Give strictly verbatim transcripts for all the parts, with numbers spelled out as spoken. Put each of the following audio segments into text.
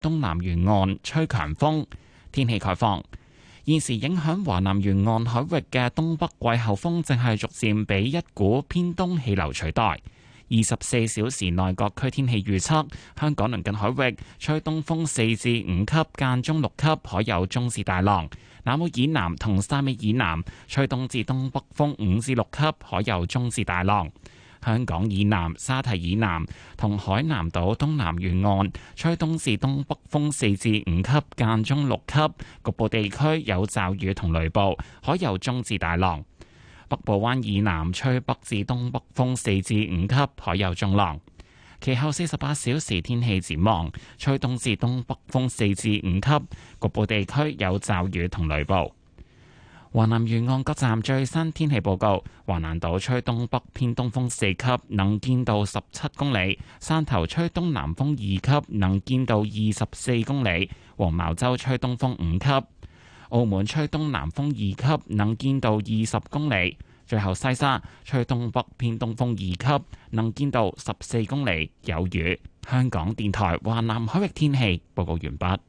東南沿岸吹強風。天氣概況，現時影響華南沿岸海域嘅東北季候風正係逐漸被一股偏東氣流取代。二十四小時內各區天氣預測：香港鄰近海域吹東風四至五級，間中六級，海有中至大浪；南澳以南同汕尾以南吹東至東北風五至六級，海有中至大浪。香港以南、沙堤以南同海南島東南沿岸吹東至東北風四至五級，間中六級，局部地區有驟雨同雷暴，海有中至大浪。北部灣以南吹北至東北風四至五級，海有中浪。其後四十八小時天氣展望，吹東至東北風四至五級，局部地區有驟雨同雷暴。華南沿岸各站最新天氣報告：華南島吹東北偏東風四級，能見度十七公里；汕頭吹東南風二級，能見度二十四公里；黃茅洲吹東風五級；澳門吹東南風二級，能見度二十公里；最後西沙吹東北偏東風二級，能見度十四公里，有雨。香港電台華南海域天氣報告完畢。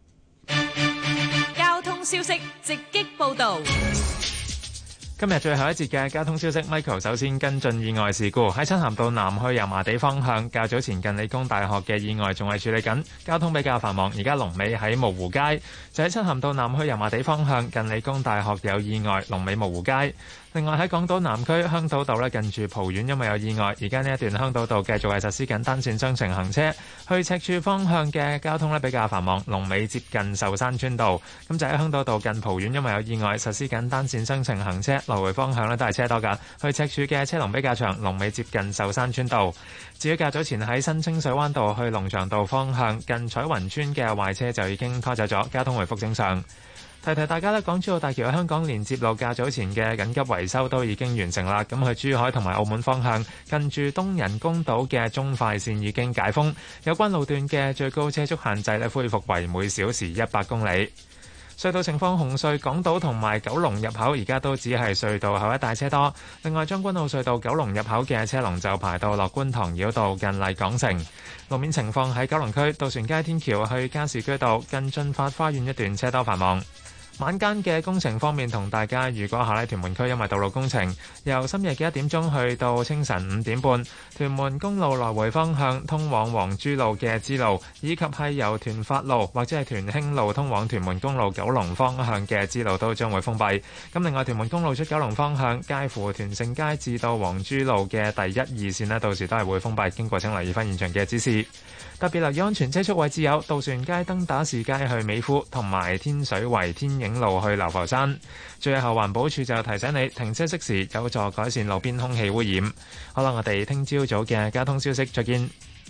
消息直擊報道。 今日最後一節嘅交通消息 ，Michael 首先跟進意外事故。喺漆咸道南去油麻地方向，較早前近理工大學嘅意外仲係處理緊，交通比較繁忙。而家龍尾喺蕪湖街，就喺漆咸道南去油麻地方向，近理工大學有意外，龍尾蕪湖街。另外喺港島南區香島道咧，近住蒲苑因為有意外，而家呢一段香島道繼續係實施緊單線雙程行車，去赤柱方向嘅交通咧比較繁忙，龍尾接近壽山村道。咁就喺香島道近蒲苑因為有意外，實施緊單線雙程行車，來回方向咧都係車多㗎，去赤柱嘅車龍比較長，龍尾接近壽山村道。至於較早前喺新清水灣道去龍翔道方向，近彩雲村嘅壞車就已經拖走咗，交通回復正常。提提大家咧，港珠澳大橋香港連接路較早前嘅緊急維修都已經完成啦。咁去珠海同埋澳門方向，近住東人工島嘅中快線已經解封，有關路段嘅最高車速限制咧恢復為每小時一百公里。隧道情況：紅隧港島同埋九龍入口而家都只係隧道口一帶車多。另外，將軍澳隧道九龍入口嘅車龍就排到落觀塘繞道近麗港城。路面情況喺九龍區渡船街天橋去加士居道近進發花園一段車多繁忙。晚間嘅工程方面，同大家預告下咧，屯門區因為道路工程，由深夜嘅一點鐘去到清晨五點半，屯門公路來回方向通往黃珠路嘅支路，以及係由屯發路或者係屯興路通往屯門公路九龍方向嘅支路都將會封閉。咁另外，屯門公路出九龍方向介乎屯盛街至到黃珠路嘅第一二線咧，到時都係會封閉，經過請留意翻現場嘅指示。特別留意安全車速位置有渡船街、登打士街去美孚，同埋天水圍天影路去流浮山。最後環保署就提醒你停車熄匙，有助改善路邊空氣污染。好啦，我哋聽朝早嘅交通消息再見。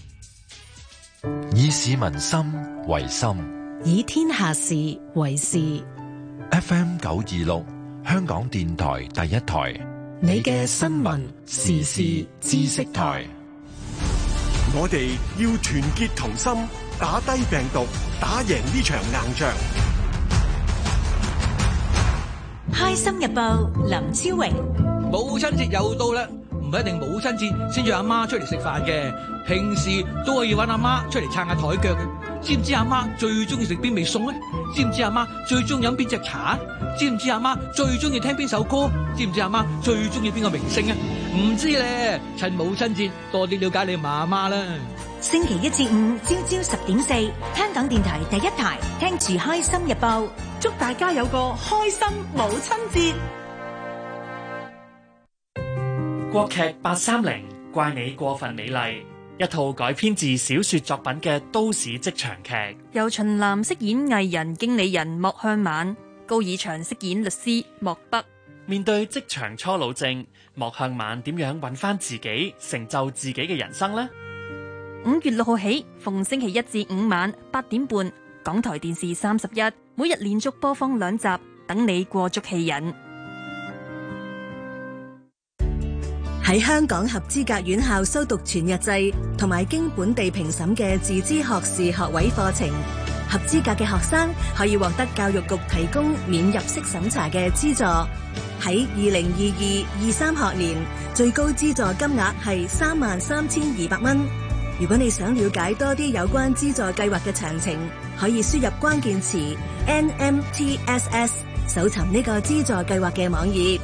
以市民心為心， 以天下事為事。 F M 九二六香港電台第一台， 你嘅新聞時事知識台。 我哋要團結同心，打低病毒，打贏呢場硬仗。 開心日報林超榮， 母親節又到啦，唔一定母親節先約阿媽出嚟食飯嘅，平時都可以揾阿媽出嚟撐下台腳嘅。知唔知阿媽最中意食邊味餸咧？知唔知阿媽最中意飲邊隻茶？知唔知阿媽最中意聽邊首歌？知唔知阿媽最中意邊個明星啊？唔知咧，趁母親節多啲了解你媽媽啦。 星期一至五朝朝十點四，香港電台第一台，聽住開心日報， 祝大家有個開心母親節。 國劇八三零怪你過分美麗，一套改編自小說作品嘅都市職場劇， 由秦嵐飾演藝人經理人莫向晚，高以翔飾演律師莫北。 面對職場初老症，莫向晚點樣揾翻自己，成就自己嘅人生呢？ 五月六號起，逢星期一至五晚八點半，港台電視三十一，每日連續播放兩集，等你過足戲癮。 喺香港合資格院校修讀全日制同埋經本地評審嘅自資學士學位課程，合資格嘅學生可以獲得教育局提供免入息審查嘅資助。喺二零二二二三學年，最高資助金額係三萬三千二百蚊。如果你想了解多啲有關資助計劃嘅詳情， 可以輸入關鍵詞 N M T S S， 搜尋呢個資助計劃嘅網頁。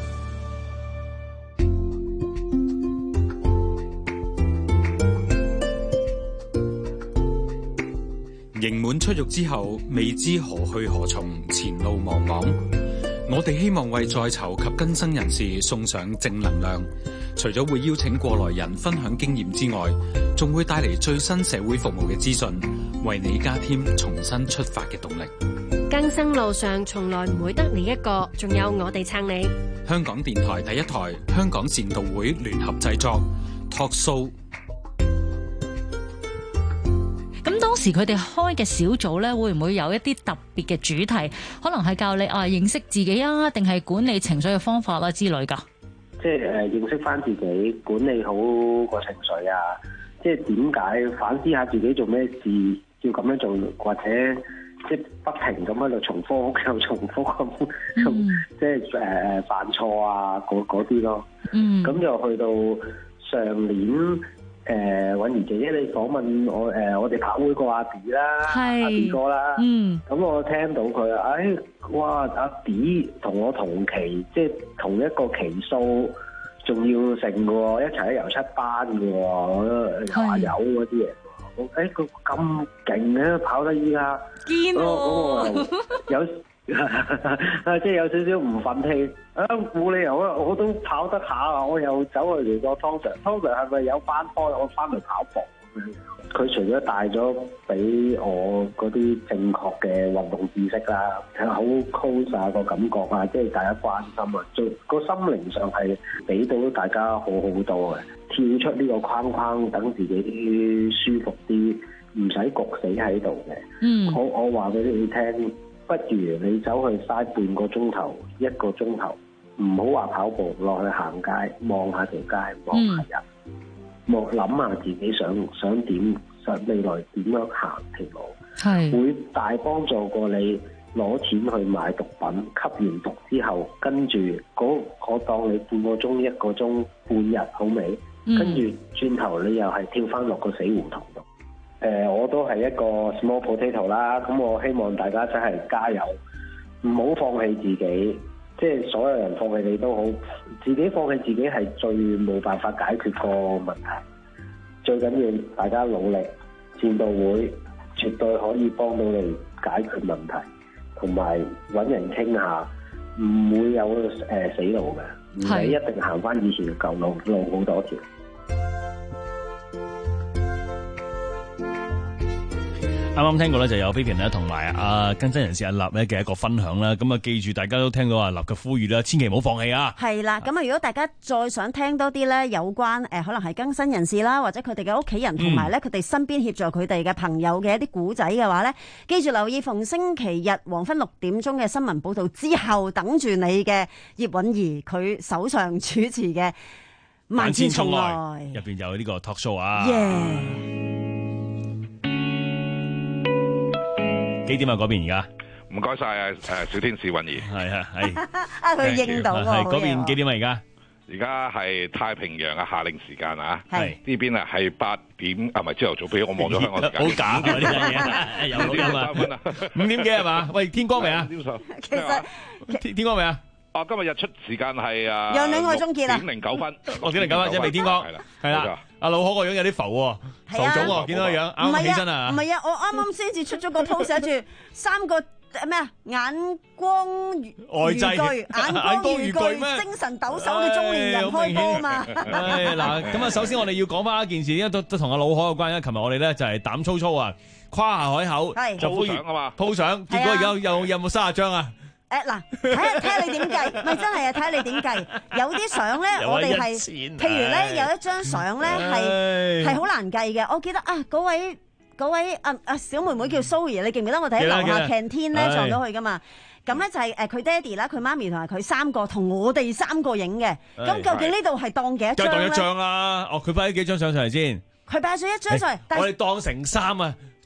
刑滿出獄之後，未知何去何從，前路茫茫。我哋希望為在囚及更生人士送上正能量，除咗會邀請過來人分享經驗之外，仲會帶嚟最新社會服務嘅資訊，為你加添重新出發嘅動力。 更生路上從來唔會得你一個，仲有我哋撐你。 香港電台第一台，香港善導會聯合製作 Talk Show。 咁當時佢哋開嘅小組咧，會唔會有一啲特別嘅主題？可能係教你啊認識自己啊，定係管理情緒嘅方法啦之類㗎？ 即係誒認識翻自己，管理好個情緒啊！即係點解反思下自己做咩事要咁樣做，或者即係不停咁喺度重複又重複咁，嗯、即係誒、呃、犯錯啊嗰啲咯。嗯，咁又去到上年。誒揾完姐姐你訪問我誒、呃，我哋跑會個阿 D 啦，阿 D 哥啦，嗯，咁我聽到佢啊，哎，哇，阿 D 同我同期，即係同一個期數，仲要成嘅喎，一齊喺油漆班嘅喎，華友嗰啲嘢，我誒佢咁勁嘅，跑得依家，堅喎，咁我有。啊！即係有少少唔忿氣啊！冇理由啊！我都跑得下啊！我又走去嚟個湯 Sir，湯 Sir 係咪有班科？我翻嚟跑步咁樣。佢除咗帶咗俾我嗰啲正確嘅運動知識啦，係好 close 啊個感覺啊，即係大家關心啊，最個心靈上係俾到大家好好多嘅，跳出呢個框框，等自己舒服啲，唔使焗死喺度嘅。嗯，我我話俾你聽。不如你走去嘥半個鐘頭、一個鐘頭，唔好話跑步，落去行街，望下條街，望下人，望諗下自己想想點，想未來點樣行條路，係會大幫助過你攞錢去買毒品，吸完毒之後，跟住嗰我當你半個鐘、一個鐘、半日好未？嗯、跟住轉頭你又係跳翻落個死胡同度。誒、呃，我都係一個 small potato 啦，咁我希望大家真係加油，唔好放棄自己，即係所有人放棄你都好，自己放棄自己係最冇辦法解決個問題，最緊要大家努力，善導會絕對可以幫到你解決問題，同埋揾人傾下，唔會有誒、呃、死路嘅，唔係一定行翻以前嘅舊路，路好多條。 啱啱聽過咧，就有 Vivian 咧同埋阿更生人士阿立咧嘅一個分享啦。咁啊，記住大家都聽到阿立嘅呼籲啦，千祈唔好放棄啊！ 係啦，咁啊，如果大家再想聽多啲咧，有關誒可能係更生人士啦，或者佢哋嘅屋企人同埋咧佢哋身邊協助佢哋嘅朋友嘅一啲古仔嘅話咧，記住留意逢星期日黃昏六點鐘嘅新聞報導之後，等住你嘅葉韻儀佢手上主持嘅萬千寵愛入邊有呢個 talk show 啊！ Yeah. 幾點啊？嗰邊而家唔該晒啊！誒，小天使韻儀係啊係啊，佢應到喎。 係嗰邊幾點啊？而家而家係太平洋嘅夏令時間啊！ 係呢邊啊係八點啊，唔係朝頭早，俾我望咗香港時間。 好假啊！呢樣嘢有錄音啊！五點幾係嘛？喂，天光未啊？ 其實天光未啊？ 啊，今日日出時間係啊， 讓戀愛終結啦， 點零九分， 哦，點零九分，即係未天光，係啦，係啦。阿老可個樣有啲浮喎，浮腫喎，見到個樣啱啱起身啊！ 唔係啊，我啱啱先至出咗個 post 寫住三個咩啊，眼光如如炬，眼光如炬，精神抖擻嘅中年人開波啊嘛！ 唉嗱，咁啊，首先我哋要講翻一件事，因為都都同阿老可有關。因為琴日我哋咧就係膽粗粗啊，跨下海口就呼籲啊嘛，鋪相，結果而家有有冇卅張啊？ 誒嗱，睇下睇下你點計，咪真係啊！睇下你點計，有啲相咧，我哋係，譬如咧有一張相咧係係好難計嘅。我記得啊，嗰位嗰位啊啊小妹妹叫 Zoe， 你記唔記得我哋喺樓下 canteen 咧撞到佢噶嘛？咁咧就係誒佢爹哋啦、佢媽咪同埋佢三個同我哋三個影嘅。咁究竟呢度係當幾多張咧？ 當一張啦！哦，佢擺咗幾張相上嚟先？ 佢擺咗一張上嚟， 我哋當成三啊！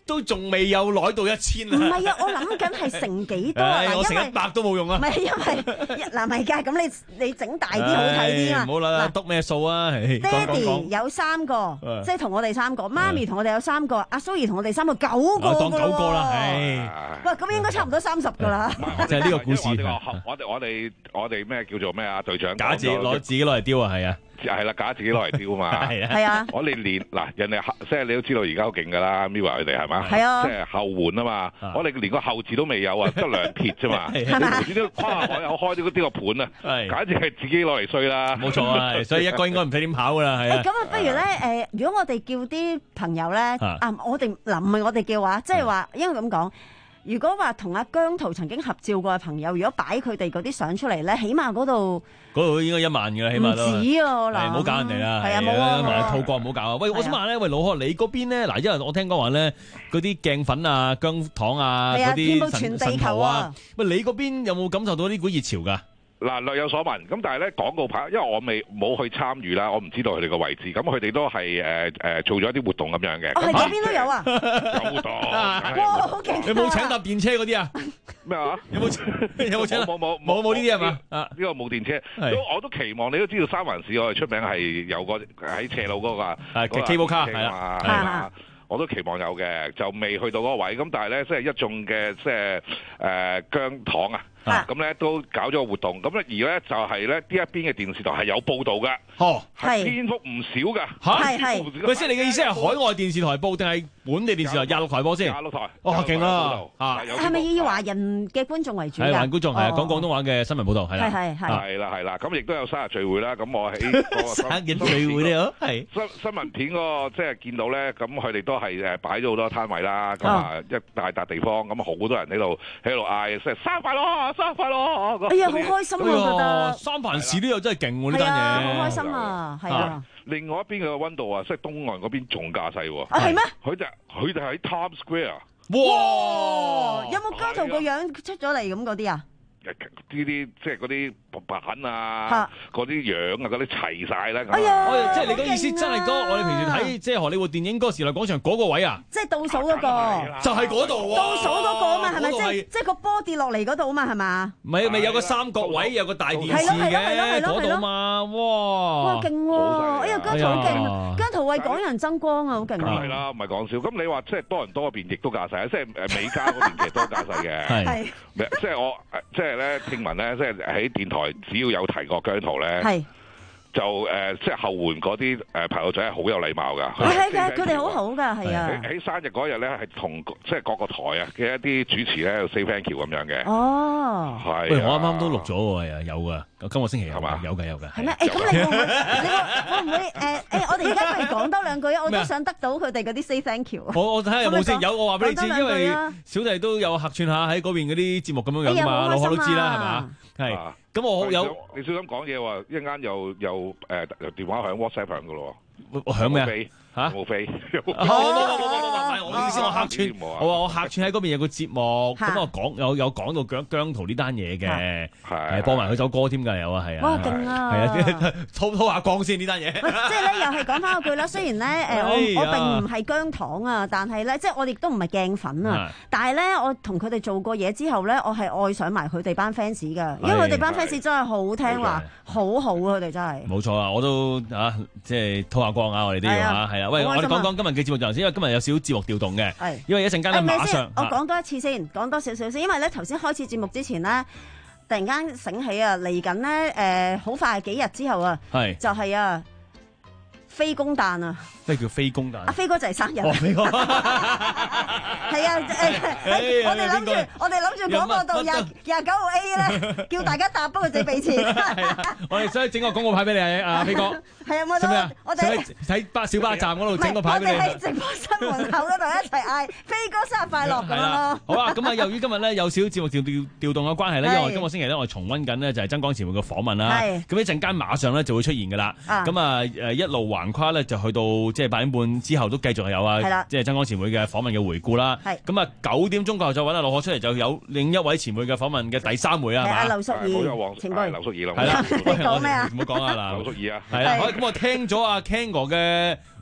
都仲未有攞到一千啊！ 唔係啊，我諗緊係成幾多啊？ 我成一百都冇用啊！ 唔係因為嗱，唔係㗎，咁你你整大啲好睇啲啊！ 唔好啦，篤咩數啊？ 爹哋有三個，即係同我哋三個，媽咪同我哋有三個，阿蘇怡同我哋三個九個， 當九個啦，唉！ 喂，咁應該差唔多三十㗎啦。 就係呢個故事。 我哋我哋我哋咩叫做咩啊？隊長假自己攞自己攞嚟丟啊，係啊！ 係啦，假自己攞嚟丟嘛。 係啊， 係啊。 我哋連嗱人哋即係你都知道而家好勁㗎啦 ，Mirror 佢哋係嘛？ 係啊。 即係後援啊嘛。我哋連個後字都未有啊，得兩撇啫嘛。你無端端跨海口開呢個呢個盤啊，簡直係自己攞嚟衰啦。 冇錯啊，所以一個應該唔使點跑㗎啦，係啊。 咁啊，不如咧誒，如果我哋叫啲朋友咧啊，我哋嗱唔係我哋叫話，即係話應該咁講。如果話同阿姜濤曾經合照過嘅朋友，如果擺佢哋嗰啲相出嚟咧，起碼嗰度嗰度應該一萬嘅啦，起碼都唔止啊！我諗唔好搞人哋啦， 係啊，冇啊， 埋套角唔好搞啊！喂，我想問咧，喂老何，你嗰邊咧嗱，因為我聽講話咧，嗰啲鏡粉啊、姜糖啊、嗰啲神神頭啊，喂，你嗰邊有冇感受到呢股熱潮㗎？ 嗱，略有所聞，咁但係咧廣告牌，因為我未冇去參與啦，我唔知道佢哋個位置，咁佢哋都係誒誒做咗一啲活動咁樣嘅。 哦，係嗰邊都有啊！ 有活動， 哇，好勁！ 你冇請搭電車嗰啲啊？ 咩話？ 有冇有冇請？ 冇冇冇冇呢啲係嘛？啊， 呢個冇電車，都我都期望你都知道三藩市我哋出名係有個喺斜路嗰個係 cable car 係啦， 係啦。我都期望有嘅，就未去到嗰個位。咁但係咧，即係一眾嘅即係誒姜糖啊，咁咧都搞咗個活動。咁咧而咧就係咧呢一邊嘅電視台係有報導嘅， 哦， 係篇幅唔少㗎。 係係， 喂，即係你嘅意思係海外電視台報定係本地電視台廿六台播先？ 廿六台， 哦，勁啊！啊， 係咪以華人嘅觀眾為主㗎？ 係華人觀眾係啊，講廣東話嘅新聞報導係啦， 係係係， 係啦係啦。咁亦都有生日聚會啦。咁我喺個生日聚會咧，係新新聞片嗰個即係見到咧，咁佢哋都係誒擺咗好多攤位啦，咁啊一大笪地方，咁好多人喺度喺度嗌，即係生日快樂，生日快樂！ 哎呀，好開心啊！我覺得三藩市都有真係勁喎呢單嘢，好開心啊！係啊。 另外一邊嘅溫度啊，即係東岸嗰邊仲架勢喎。 啊，係咩？ 佢就佢就喺 Times Square。 哇！有冇姜濤個樣出咗嚟咁嗰啲啊？ 呢啲即係嗰啲板啊，嗰啲樣啊，嗰啲齊晒啦。 哎呀， 即係你個意思真係嗰我哋平時睇即係荷里活電影嗰個時代廣場嗰個位啊？ 即係倒數嗰個， 就係嗰度。 倒數嗰個啊嘛，係咪即係即係個波跌落嚟嗰度啊嘛，係嘛？ 唔係咪有個三角位，有個大電視嘅嗰度嘛？哇！ 哇，勁喎！哎呀，姜濤好勁，姜濤為港人爭光啊，好勁啊！ 係啦，唔係講笑。咁你話即係多倫多嗰邊亦都架勢，即係誒美加嗰邊其實都架勢嘅。 係， 即係我即係咧聽聞咧，即係喺電台只要有提過姜濤咧，就誒即係後援嗰啲誒朋友仔係好有禮貌㗎。 係係，佢哋好好㗎，係啊。 喺生日嗰日咧，係同即係各個台啊嘅一啲主持咧，say thank you 咁樣嘅。 哦， 係。 喂，我啱啱都錄咗喎，係啊，有㗎。今個星期有嘛？有㗎有㗎。 係咩？誒咁你會唔會？你會唔會誒誒？我哋而家不如講多兩句啊！我都想得到佢哋嗰啲 say thank you。 我我睇下有冇先，有我話俾你知，因為小弟都有客串下喺嗰邊嗰啲節目咁樣樣㗎嘛，老何都知啦，係嘛？係。咁我有你小心講嘢喎，一陣間又又誒電話響 WhatsApp 響㗎咯喎。 響咩啊？ 嚇冇飛。 冇冇冇冇冇冇！我意思我客串，我話我客串喺嗰邊有個節目，咁我講有有講到姜姜濤呢單嘢嘅，係播埋佢首歌添㗎，有啊係啊。 哇勁啊！ 係啊，吐吐下光先呢單嘢。 即係咧，又係講翻嗰句啦。雖然咧誒，我我並唔係姜糖啊，但係咧，即係我哋都唔係鏡粉啊。但係咧，我同佢哋做過嘢之後咧，我係愛上埋佢哋班 fans 㗎，因為佢哋班 fans 真係好聽話，好好啊！佢哋真係。冇錯啊，我都啊，即係吐下光啊！我哋都要啊，係啊。喂，我哋講講今日嘅節目就頭先，因為今日有少少節目調動嘅，因為一陣間咧馬上， 我講多一次先，講多少少先，因為咧頭先開始節目之前咧，突然間醒起啊，嚟緊咧誒，好快幾日之後啊，就係啊飛公誕啊！ 咩叫飛公誕？ 阿飛哥就係生日。哦，飛哥。係啊，誒，我哋諗住，我哋諗住廣播道廿廿九號 A 咧，叫大家答，不過自己俾錢。 我哋想整個廣告牌俾你啊，阿飛哥。 係啊，我哋我哋喺巴小巴站嗰度整個牌俾你。 我哋喺直播室門口嗰度一齊嗌飛哥生日快樂咁咯。 好啊，咁啊，由於今日咧有少少節目調調調動嘅關係咧，因為今個星期咧我哋重溫緊咧就係曾光前輩嘅訪問啦。係。咁一陣間馬上咧就會出現噶啦。咁啊誒一路橫跨咧就去到即係八點半之後都繼續係有啊，即係曾光前輩嘅訪問嘅回顧啦。係。咁啊九點鐘過後再揾阿羅學出嚟，就有另一位前輩嘅訪問嘅第三回啊，係嘛？ 阿劉淑儀，前輩。 劉淑儀啦。 係啦。你講咩啊？ 唔好講啊嗱。劉淑儀啊。 係啦。好，咁我聽咗阿 Ken 哥嘅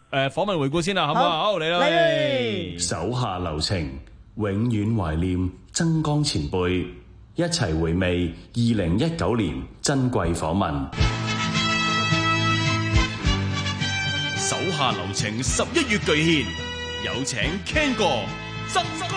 誒訪問回顧先啦，好唔好啊？好，嚟啦，嚟。 手下留情，永遠懷念曾江前輩，一齊回味二零一九年珍貴訪問。 手下留情十一月巨獻，有請 Ken 哥、曾哥。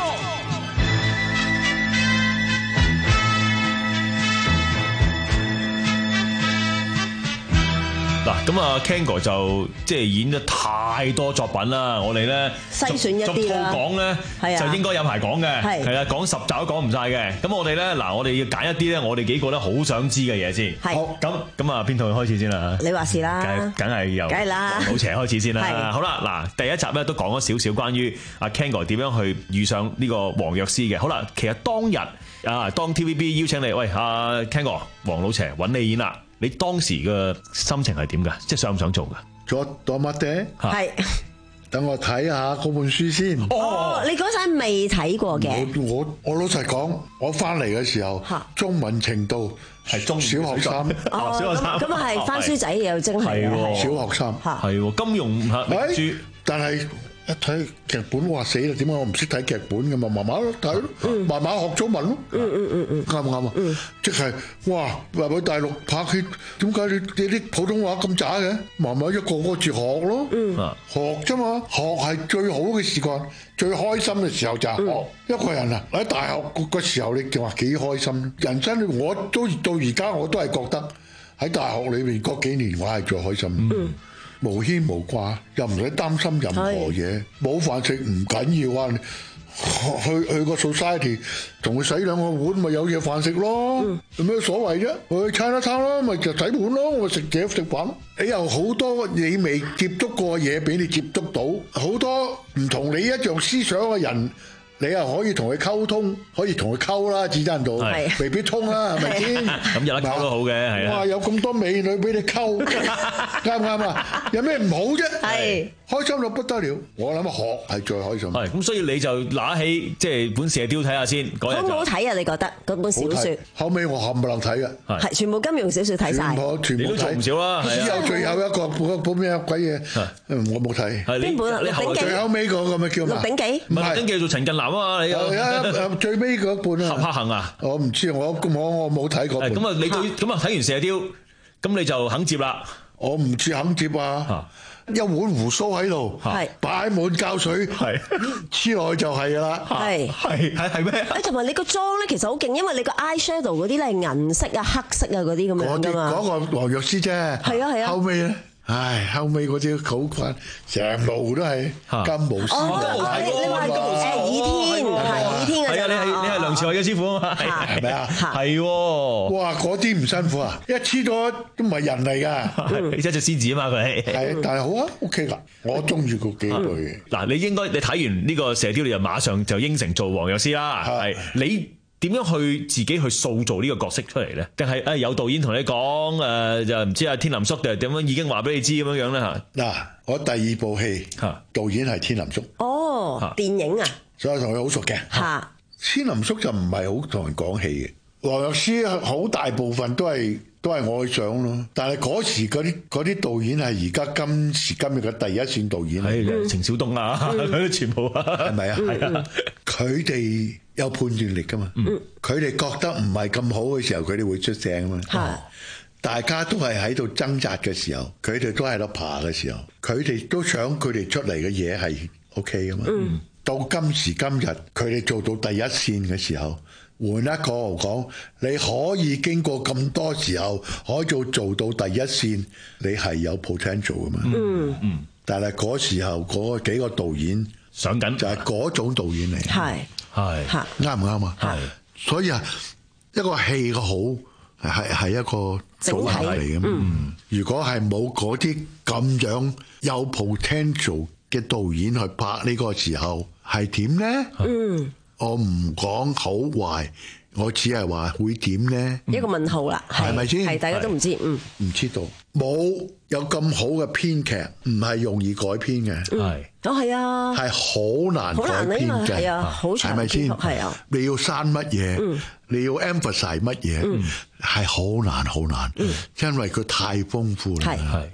嗱，咁啊 Ken 哥就即係演咗太多作品啦，我哋咧篩選一啲啦， 講咧就應該有排講嘅，係啦，講十集都講唔晒嘅。咁我哋咧嗱，我哋要揀一啲咧，我哋幾個咧好想知嘅嘢先。好，咁咁啊，邊套開始先啦？你話事啦，梗係由黃老邪開始先啦。好啦，嗱，第一集咧都講咗少少關於阿 Ken 哥點樣去遇上呢個黃藥師嘅。好啦，其實當日啊，當 T V B 邀請你，喂阿 Ken 哥，黃老邪揾你演啦。你當時嘅心情係點㗎？即係想唔想做㗎？ 做多乜嘅？係，等我睇下嗰本書先。 哦，你嗰陣未睇過嘅。 我我我老實講，我翻嚟嘅時候，中文程度係中小學生。 哦，小學生咁啊係翻書仔又真係小學生。 係喎，金庸嚇名著， 但係。一睇劇本，哇死啦！點解我唔識睇劇本嘅嘛？慢慢睇咯，慢慢學中文咯。嗯嗯嗯嗯，啱唔啱啊？即係哇，話喺大陸拍戲，點解你你啲普通話咁渣嘅？慢慢一個個字學咯，學啫嘛，學係最好嘅時間，最開心嘅時候就係學。一個人啊喺大學個時候，你就話幾開心。人生我都到而家我都係覺得喺大學裏面嗰幾年我係最開心。嗯。無牽無掛，又唔使擔心任何嘢，冇飯食唔緊要啊！去去個 society 同佢洗兩個碗，咪有嘢飯食咯，有咩所謂啫？去餐一餐咯，咪就洗碗咯，我食嘢食飯。你有好多你未接觸過嘢俾你接觸到，好多唔同你一樣思想嘅人。你又可以同佢溝通，可以同佢溝啦，至真到未必通啦，係咪先？ 咁有得溝都好嘅，係啊！ 哇，有咁多美女俾你溝，啱唔啱啊？有咩唔好啫？係開心到不得了，我諗學係最開心。 係咁，所以你就拿起即係本射雕睇下先。好唔好睇啊？你覺得嗰本小説？ 後尾我冚唪唥睇嘅， 係全部金庸小説睇晒， 全部睇唔少啦。只有最後一個嗰本咩鬼嘢，我冇睇。 邊本啊？《鹿鼎記》 最後尾嗰個咪叫咩？ 《鹿鼎記》 唔係 《鹿鼎記》做陳近南。 你最尾嗰本啊， 俠客行啊， 我唔知，我我我冇睇過。 咁啊，你對咁啊睇完射雕，咁你就肯接啦？ 我唔知肯接啊，一碗胡鬚喺度，擺滿膠水，黐落去就係啦。 係係係係咩？ 誒，同埋你個妝咧，其實好勁，因為你個 eye shadow 嗰啲咧係銀色啊、黑色啊嗰啲咁樣噶嘛。 嗰個黃藥師啫。係啊係啊。後尾咧。唉，後尾嗰啲好困，成路都係金毛師。 哦，你你話誒倚天係倚天嘅啫。 係啊，你係你係梁朝偉嘅師傅啊嘛，係咪啊？係喎。 哇，嗰啲唔辛苦啊！一黐咗都唔係人嚟㗎， 一隻獅子啊嘛佢。 係，但係好啊 ，OK 㗎，我中意嗰幾句。 嗱，你應該你睇完呢個射雕，你就馬上就應承做黃藥師啦。係你。點樣去自己去塑造呢個角色出嚟咧？定係誒有導演同你講誒就唔知阿天林叔定係點樣已經話俾你知咁樣樣咧嚇？ 嗱，我第二部戲導演係天林叔。 哦，電影啊， 所以同佢好熟嘅。嚇，天林叔就唔係好同人講戲嘅。黃藥師好大部分都係都係我去上咯，但係嗰時嗰啲嗰啲導演係而家今時今日嘅第一線導演。 係程小東啊，佢都全部啊， 係咪啊？係啊，佢哋。有判斷力噶嘛？佢哋、嗯、覺得唔係咁好嘅時候，佢哋會出聲啊嘛。係，大家都係喺度掙扎嘅時候，佢哋都喺度爬嘅時候，佢哋都想佢哋出嚟嘅嘢係 OK 噶嘛。嗯、到今時今日，佢哋做到第一線嘅時候，換一個講，你可以經過咁多時候，可以做做到第一線，你係有 potential 噶嘛。嗯嗯。但係嗰時候嗰幾個導演上緊， 就係嗰種導演嚟。係。係啱唔啱啊？係，所以啊，一個戲嘅好係係一個組合嚟嘅。嗯，如果係冇嗰啲咁樣有 potential 嘅導演去拍呢個時候，係點咧？嗯，我唔講好壞，我只係話會點咧？ 一個問號啦， 係咪先？ 係大家都唔知，嗯， 唔知道。冇有咁好嘅編劇，唔係容易改編嘅。係， 哦係啊， 係好難改編嘅。係啊，好長，係咪先？係啊，你要刪乜嘢？你要 emphasize 乜嘢？係好難，好難，因為佢太豐富啦。係係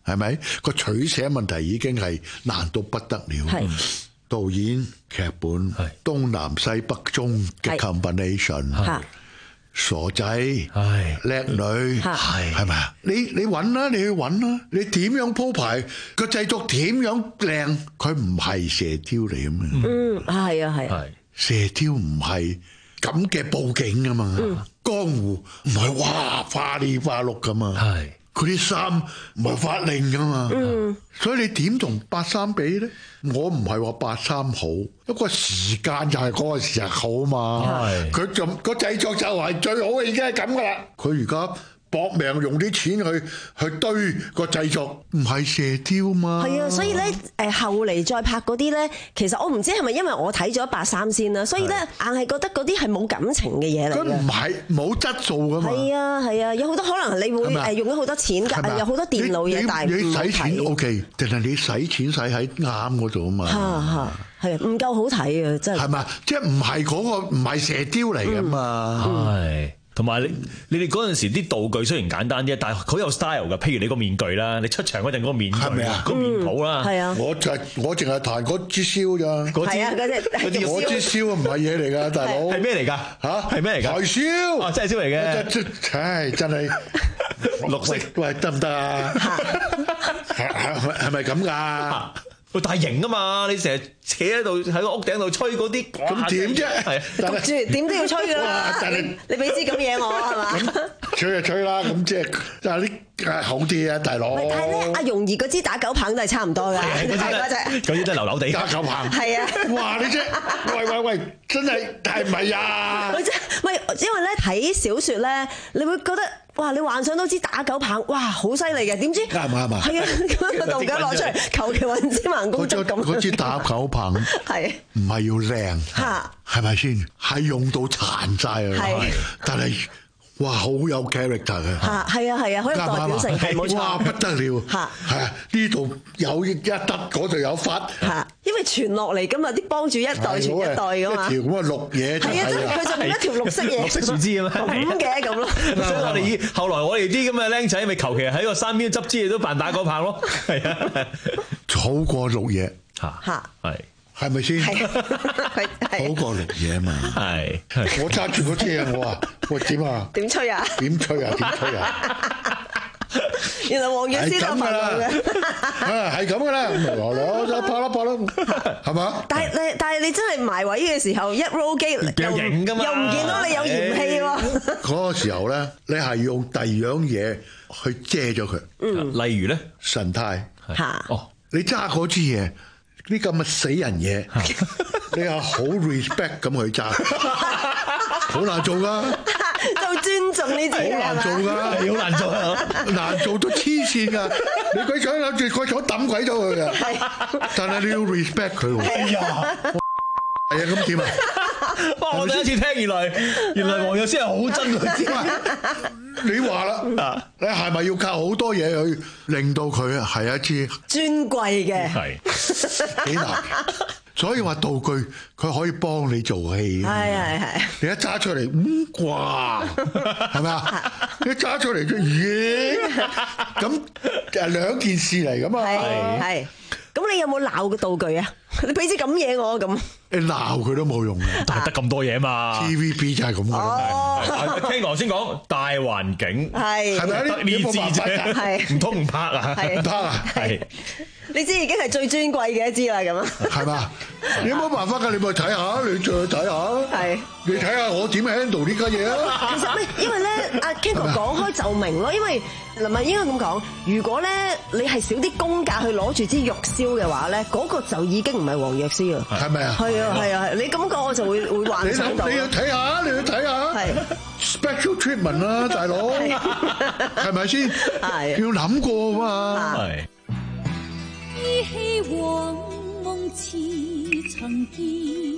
係咪？個取捨問題已經係難到不得了。 係導演、劇本、東南西北中嘅 combination，傻仔、叻女，係咪啊？你你揾啦，你去揾啦，你點樣鋪排個製作點樣靚？佢唔係射雕嚟㗎嘛。 嗯，係啊係啊， 射雕唔係咁嘅佈景㗎嘛。江湖唔係哇花里花碌㗎嘛。係。佢啲衫唔係法令噶嘛，嗯、所以你點同八三比咧？我唔係話八三好，一個時間就係嗰個時日好嘛。佢就個製作就係最好嘅，已經係咁噶啦。佢而家搏命用啲錢去去堆個製作，唔係射雕嘛。 係啊，所以咧誒後嚟再拍嗰啲咧，其實我唔知係咪因為我睇咗八三先啦，所以咧硬係覺得嗰啲係冇感情嘅嘢嚟嘅。 佢唔係冇質素噶嘛。係啊係啊，有好多可能你會誒用咗好多錢㗎，有好多電腦嘢，但係你使錢 OK，定係你使錢使喺啱嗰度啊嘛。 嚇嚇係啊，唔夠好睇啊，真係。 係咪？即係唔係嗰個唔係射雕嚟㗎嘛？ 係。同埋你你哋嗰陣時啲道具雖然簡單啲，但係好有 style 㗎。譬如你個面具啦，你出場嗰陣嗰個面具係咪啊？個面譜啦，係啊。 我就係我淨係彈嗰支簫咋，嗰支嗰支嗰支簫唔係嘢嚟㗎，大佬。係咩嚟㗎？嚇係咩嚟㗎？台簫。哦，真係簫嚟嘅。唉，真係綠色。喂，得唔得啊？係係係咪咁㗎？ 佢大型啊嘛！你成日扯喺度喺個屋頂度吹嗰啲， 咁點啫？係焗住點都要吹㗎啦！你俾支咁嘢我係嘛？ 吹就吹啦，咁即係但係啲好啲啊，大佬。 但係咧，阿容兒嗰支打狗棒都係差唔多㗎，係嗰隻。 嗰啲都係流流地。 打狗棒。係啊！哇！你真喂喂喂，真係係唔係啊？ 佢真唔係，因為咧睇小説咧，你會覺得。哇！你幻想到支打狗棒，哇，好犀利嘅，點知啱唔啱啊？ 係啊，咁個道具攞出嚟，求其揾支盲公竹咁。 嗰支打狗棒係唔係要靚？嚇，係咪先？係用到殘曬啊！但係哇，好有 character 嘅嚇，係啊係啊，好有代表性，係冇錯。 哇，不得了嚇，係啊，呢度有一得，嗰度有忽嚇， 因為傳落嚟㗎嘛，啲幫主一代傳一代㗎嘛。 一條咁嘅綠嘢， 係啊，佢就係一條綠色嘢， 綠色樹枝咁樣咁嘅咁咯。 所以我哋以後來我哋啲咁嘅僆仔，咪求其喺個山邊執支嘢都扮打狗棒咯，係啊， 好過綠嘢嚇嚇係。 係咪先？好過綠嘢嘛？係。我揸住嗰支嘢，我話：喂，點啊？ 點吹啊？ 點吹啊？點吹啊？ 原來黃藥師都拍過嘅。 啊，係咁噶啦，來來就拍啦拍啦，係嘛？ 但係你但係你真係埋位嘅時候，一 roll 機又型㗎嘛， 又唔見到你有嫌棄喎。 嗰個時候咧，你係用第二樣嘢去遮咗佢。 嗯。 例如咧， 神態。 嚇。 哦，你揸嗰支嘢。呢咁嘅死人嘢，你係好 respect 咁去揸，好難做噶， 就尊重呢啲嘢， 好難做噶， 你好難做啊， 難做到黐線噶，你鬼想諗住鬼想抌鬼咗佢嘅，但係你要 respect 佢喎。哎呀，係啊，咁點啊？ 哇！我第一次聽，原來原來黃藥師係好憎佢知嘛？ 你話啦，你係咪要靠好多嘢去令到佢係一支尊貴嘅？ 係幾難，所以話道具佢可以幫你做戲。 係係係。 你一揸出嚟，嗯，哇，係咪啊？你揸出嚟就咦，咁誒兩件事嚟㗎嘛。 係係。咁你有冇鬧個道具啊？你俾支咁嘢我咁， 你鬧佢都冇用嘅， 但係得咁多嘢嘛。 T V B 就係咁嘅啦。 聽頭先講大環境係係咪得呢支啫？ 係唔通唔拍啊？ 唔拍啊？ 係你知已經係最尊貴嘅一支啦，咁啊？ 係嘛？你冇辦法㗎，你咪睇下，你再睇下。係你睇下我點 handle 呢家嘢啊？ 其實咩？因為咧，阿 Ken 哥講開就明咯，因為嗱咪應該咁講，如果咧你係少啲公價去攞住支玉簫嘅話咧，嗰個就已經唔係黃藥師啊， 係咪啊？ 係啊係啊，你咁講我就會會幻想到。 你要睇下，你要睇下。係 special treatment 啊，大佬，係咪先？係要諗過嘛。係。 依稀往夢似曾見，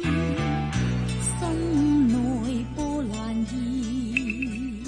心內波瀾現。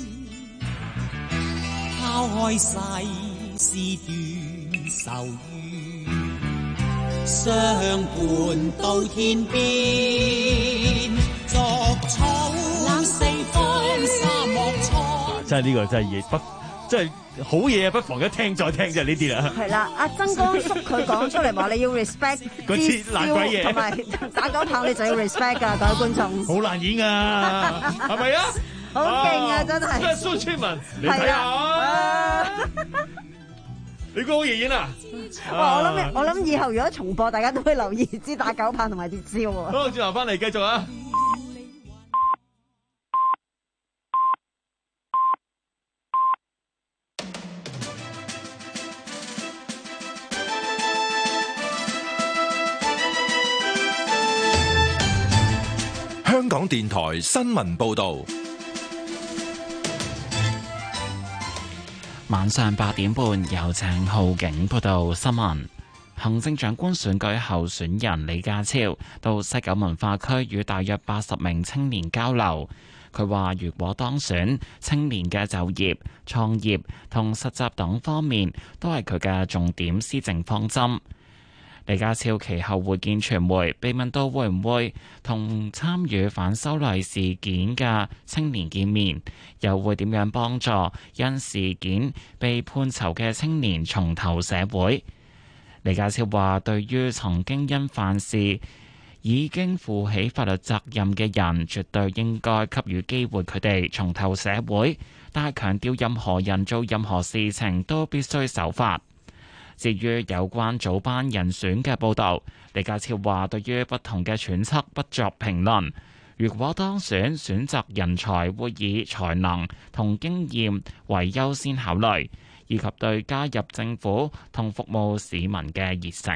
拋開世事斷愁怨，相伴到天邊，作草四方沙漠蒼。 真係呢個真係不即係好嘢，不妨一聽再聽啫，呢啲啦。 係啦，阿曾江叔佢講出嚟話，你要 respect 嗰支爛鬼嘢， 同埋打狗棒，你就要 respect 㗎，各位觀眾。 好難演啊，係咪啊？ 好勁啊，真係。 蘇村民，你睇下。你估好嘢演啊！ 哇！我諗我諗以後如果重播，大家都會留意支打狗棒同埋支蕉喎。 好，轉頭翻嚟繼續啊！ 香港電台新聞報道。 晚上八點半，由鄭浩景報道新聞。行政長官選舉候選人李家超到西九文化區與大約八十名青年交流。佢話：如果當選，青年嘅就業、創業同實習等方面都係佢嘅重點施政方針。李家超其後會見傳媒，被問到會唔會同參與反修例事件嘅青年見面，又會點樣幫助因事件被判囚嘅青年重投社會。李家超話：對於曾經因犯事已經負起法律責任嘅人，絕對應該給予機會佢哋重投社會，但係強調任何人做任何事情都必須守法。至於有關組班人選嘅報導，李家超話：對於不同嘅揣測不作評論。如果當選，選擇人才會以才能同經驗為優先考慮，以及對加入政府同服務市民嘅熱誠。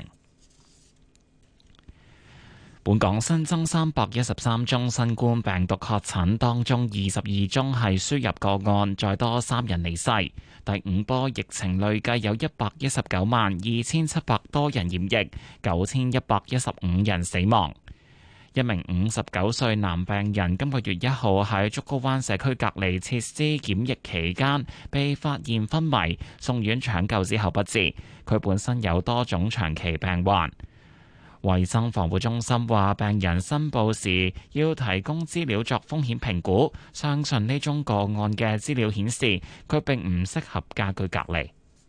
本港新增三百一十三宗新冠病毒確診，當中二十二宗係輸入個案，再多三人離世。第五波疫情累計有一百一十九萬二千七百多人染疫，九千一百一十五人死亡。一名五十九歲男病人今個月一號喺竹篙灣社區隔離設施檢疫期間被發現昏迷，送院搶救之後不治。佢本身有多種長期病患。衛生防護中心話，病人申報時要提供資料作風險評估，相信呢宗個案嘅資料顯示佢並唔適合家居隔離。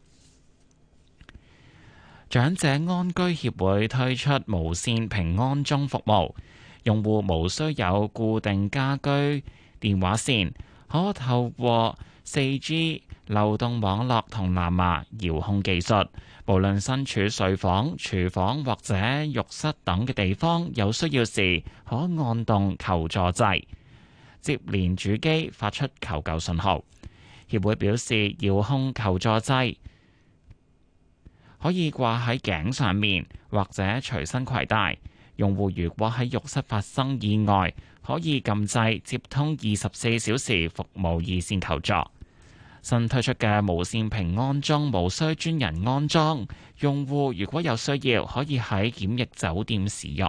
長者安居協會推出無線平安鐘服務，用戶無需有固定家居電話線，可透過四 G 流動網絡同藍牙遙控技術，無論身處睡房、廚房或者浴室等嘅地方，有需要時可按動求助掣，接連主機發出求救信號。協會表示，遙控求助掣可以掛喺頸上面或者隨身攜帶。用戶如果喺浴室發生意外，可以撳掣接通二十四小時服務熱線求助。新推出嘅無線平安鐘無需專人安裝，用戶如果有需要，可以喺檢疫酒店使用。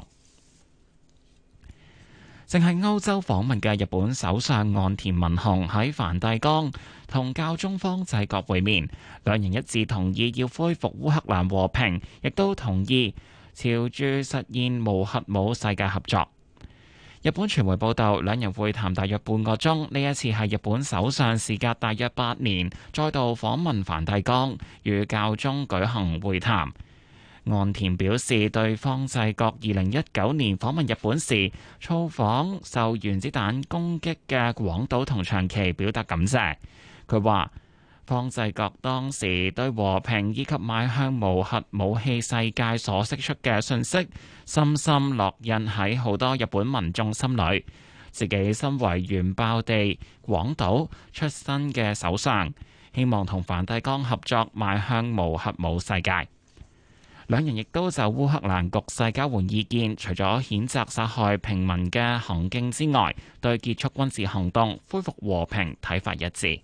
正係歐洲訪問嘅日本首相岸田文雄喺梵蒂岡同教宗方濟各會面，兩人一致同意要恢復烏克蘭和平，亦都同意朝住實現無核武世界合作。日本傳媒報道，兩人會談大約半個鐘，呢一次係日本首相事隔大約八年再度訪問梵蒂岡，與教宗舉行會談。岸田表示對方濟各二零一九年訪問日本時造訪受原子彈攻擊嘅廣島同長崎表達感謝。佢話方濟各當時對和平以及邁向無核武器世界所釋出嘅信息深深烙印喺好多日本民眾心裏。自己身為原爆地廣島出身嘅首相，希望同梵蒂岡合作邁向無核武世界。兩人亦都就烏克蘭局勢交換意見，除咗譴責殺害平民嘅行徑之外，對結束軍事行動、恢復和平睇法一致。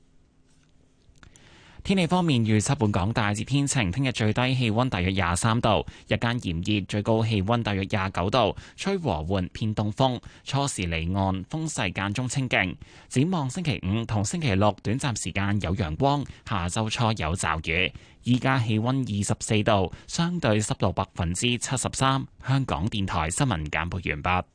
天氣方面預測，本港大致天晴，聽日最低氣溫大約廿三度，日間炎熱，最高氣溫大約廿九度，吹和緩偏東風，初時離岸，風勢間中清勁。展望星期五同星期六，短暫時間有陽光，下周初有驟雨。依家氣溫二十四度，相對濕度百分之七十三。香港電台新聞簡報完畢。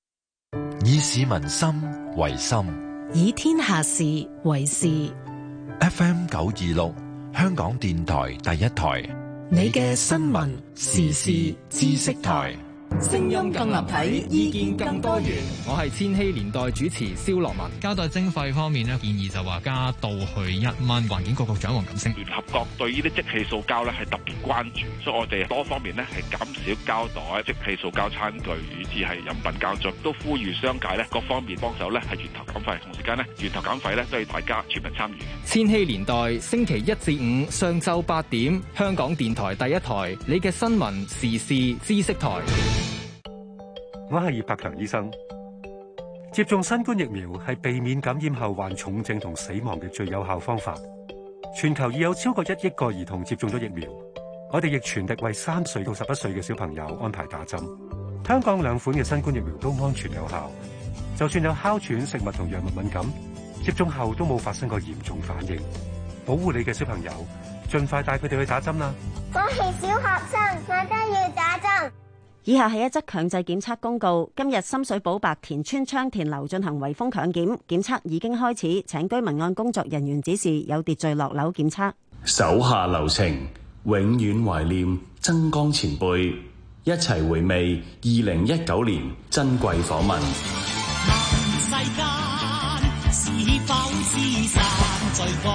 以市民心為心， 以天下事為事。 F M 九二六，香港電台第一台。 你嘅新聞時事知識台。聲音更立體，意見更多元。 我係千禧年代主持蕭樂文。膠袋徵費方面呢，建議就話加到去一蚊。環境局局長黃錦星， 聯合國對呢啲即棄塑膠咧係特別關注，所以我哋多方面呢係減少膠袋、即棄塑膠餐具以至係飲品膠樽，都呼籲商界呢各方面幫手呢係源頭減費，同時間呢源頭減費呢都係大家全民參與。 千禧年代星期一至五上晝八點，香港電台第一台，你嘅新聞時事知識台。 我係葉柏強醫生。接種新冠疫苗係避免感染後患重症同死亡嘅最有效方法。全球已有超過一億個兒童接種咗疫苗，我哋亦全力為三歲到十一歲嘅小朋友安排打針。香港兩款嘅新冠疫苗都安全有效，就算有哮喘、食物同藥物敏感，接種後都冇發生過嚴重反應。保護你嘅小朋友，盡快帶佢哋去打針啦！ 我係小學生，我都要打針。 以下係一則強制檢測公告。今日深水埗白田村昌田樓進行圍封強檢，檢測已經開始，請居民按工作人員指示有秩序落樓檢測。 手下留情，永遠懷念曾江前輩，一齊回味二零一九年珍貴訪問。 世間是否知山最高？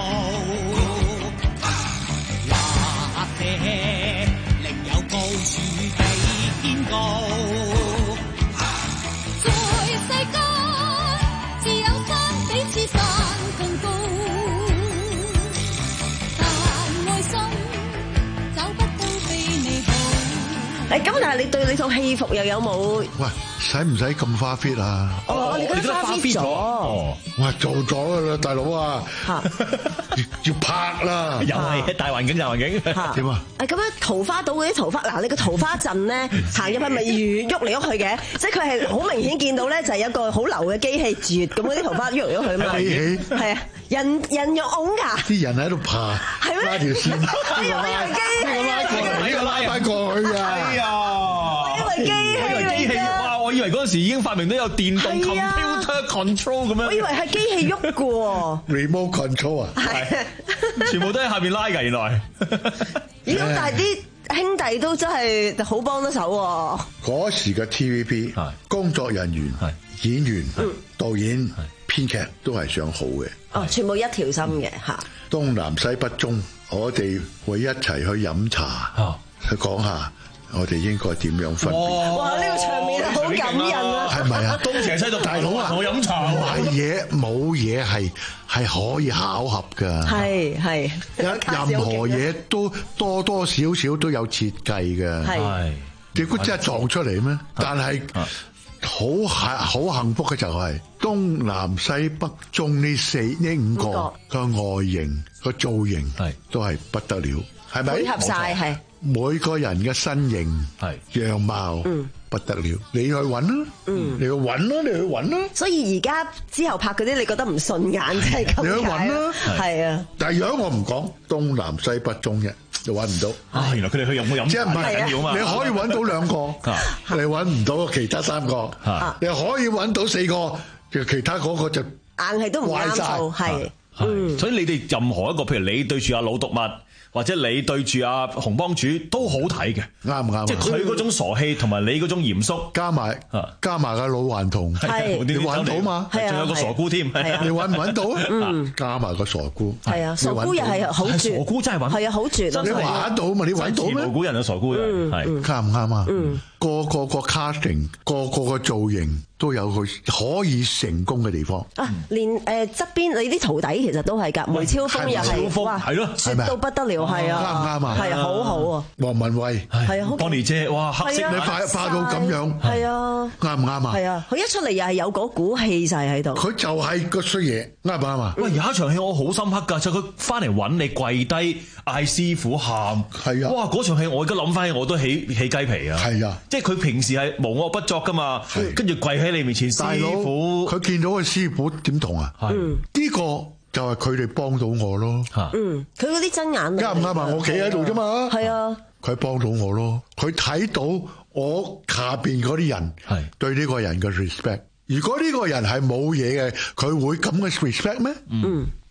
或者另有高處天高，在世間自有山比此山更高，但愛心找不到比你好。 誒，咁但係你對你套戲服又有冇？ 喂，使唔使咁花 fit 啊？ 哦，你覺得花 fit 咗？ 哦，我做咗噶啦，大佬啊，要要拍啦， 又係大環境，大環境點啊？ 誒，咁樣桃花島嗰啲桃花，嗱，你個桃花陣咧行入去咪越喐嚟喐去嘅，即係佢係好明顯見到咧，就係有個好流嘅機器絕咁嗰啲桃花喐嚟喐去啊嘛。 機器係啊，人人用拱㗎。 啲人喺度爬， 係咩？ 拉條線，呢個拉機器， 呢個拉翻過去啊！ 哎呀， 我以為機器嚟㗎。 哇！我以為嗰陣時已經發明到有電動 computer control 咁樣。 我以為係機器喐㗎喎。 Remote control 啊， 係，全部都喺下邊拉㗎，原來。 咦？咁但係啲兄弟都真係好幫得手喎。 嗰時嘅 T V B 工作人員、演員、導演、編劇都係想好嘅。 哦，全部一條心嘅嚇。 東南西北中，我哋會一齊去飲茶，去講下我哋應該點樣分別。 哇！呢個場面好感人啊， 係咪啊？ 東邪西毒， 大佬啊！ 我飲茶唔係嘢，冇嘢係係可以巧合㗎。 係係， 任何嘢都多多少少都有設計嘅。 係， 結果真係撞出嚟咩？但係好係好幸福嘅就係東南西北中呢四呢五個個外形個造型都係不得了，係咪？ 配合晒係。 每個人嘅身形、樣貌，嗯，不得了。你去揾啦，嗯，你去揾啦，你去揾啦。 所以而家之後拍嗰啲，你覺得唔順眼，即係咁解。 你去揾啦， 係啊。 但係如果我唔講東南西北中嘅，就揾唔到。 啊，原來佢哋去有冇飲？ 即係唔係緊要嘛？你可以揾到兩個，你揾唔到其他三個，你可以揾到四個，就其他嗰個就硬係都唔啱數，係。 嗯，所以你哋任何一個，譬如你對住阿老毒物，或者你對住阿紅幫主都好睇嘅， 啱唔啱？即係佢嗰種傻氣同埋你嗰種嚴肅， 加埋加埋個老頑童，你揾到嘛？ 仲有個傻姑添， 你揾唔揾到啊？嗯，加埋個傻姑， 係啊，傻姑又係好絕， 傻姑真係揾， 係啊，好絕， 你揾到嘛？你揾到咩？ 無古人嘅傻姑嘅，係啱唔啱啊？個個個 casting，個個個造型都有佢可以成功嘅地方。 啊，連誒側邊你啲徒弟其實都係㗎，梅超風又係，哇， 係咯， 絕到不得了，係啊， 啱唔啱啊？ 係啊，好好啊。 黃文慧係啊 ，Bonnie 姐，哇，黑色你化化到咁樣， 係啊， 啱唔啱啊？ 係啊，佢一出嚟又係有嗰股氣勢喺度。 佢就係個衰嘢，啱唔啱啊？ 喂，有一場戲我好深刻㗎，就佢翻嚟揾你跪低嗌師傅喊， 係啊， 哇！嗰場戲我而家諗翻起我都起起雞皮啊， 係啊， 即係佢平時係無惡不作㗎嘛，跟住跪喺你面前，師傅， 佢見到個師傅點同啊？ 嗯， 呢個就係佢哋幫到我咯。 嗯，佢嗰啲真眼啱唔啱啊？我企喺度啫嘛。 係啊， 佢幫到我咯。佢睇到我下邊嗰啲人對呢個人嘅 respect。如果呢個人係冇嘢嘅，佢會咁嘅 respect 咩？嗯，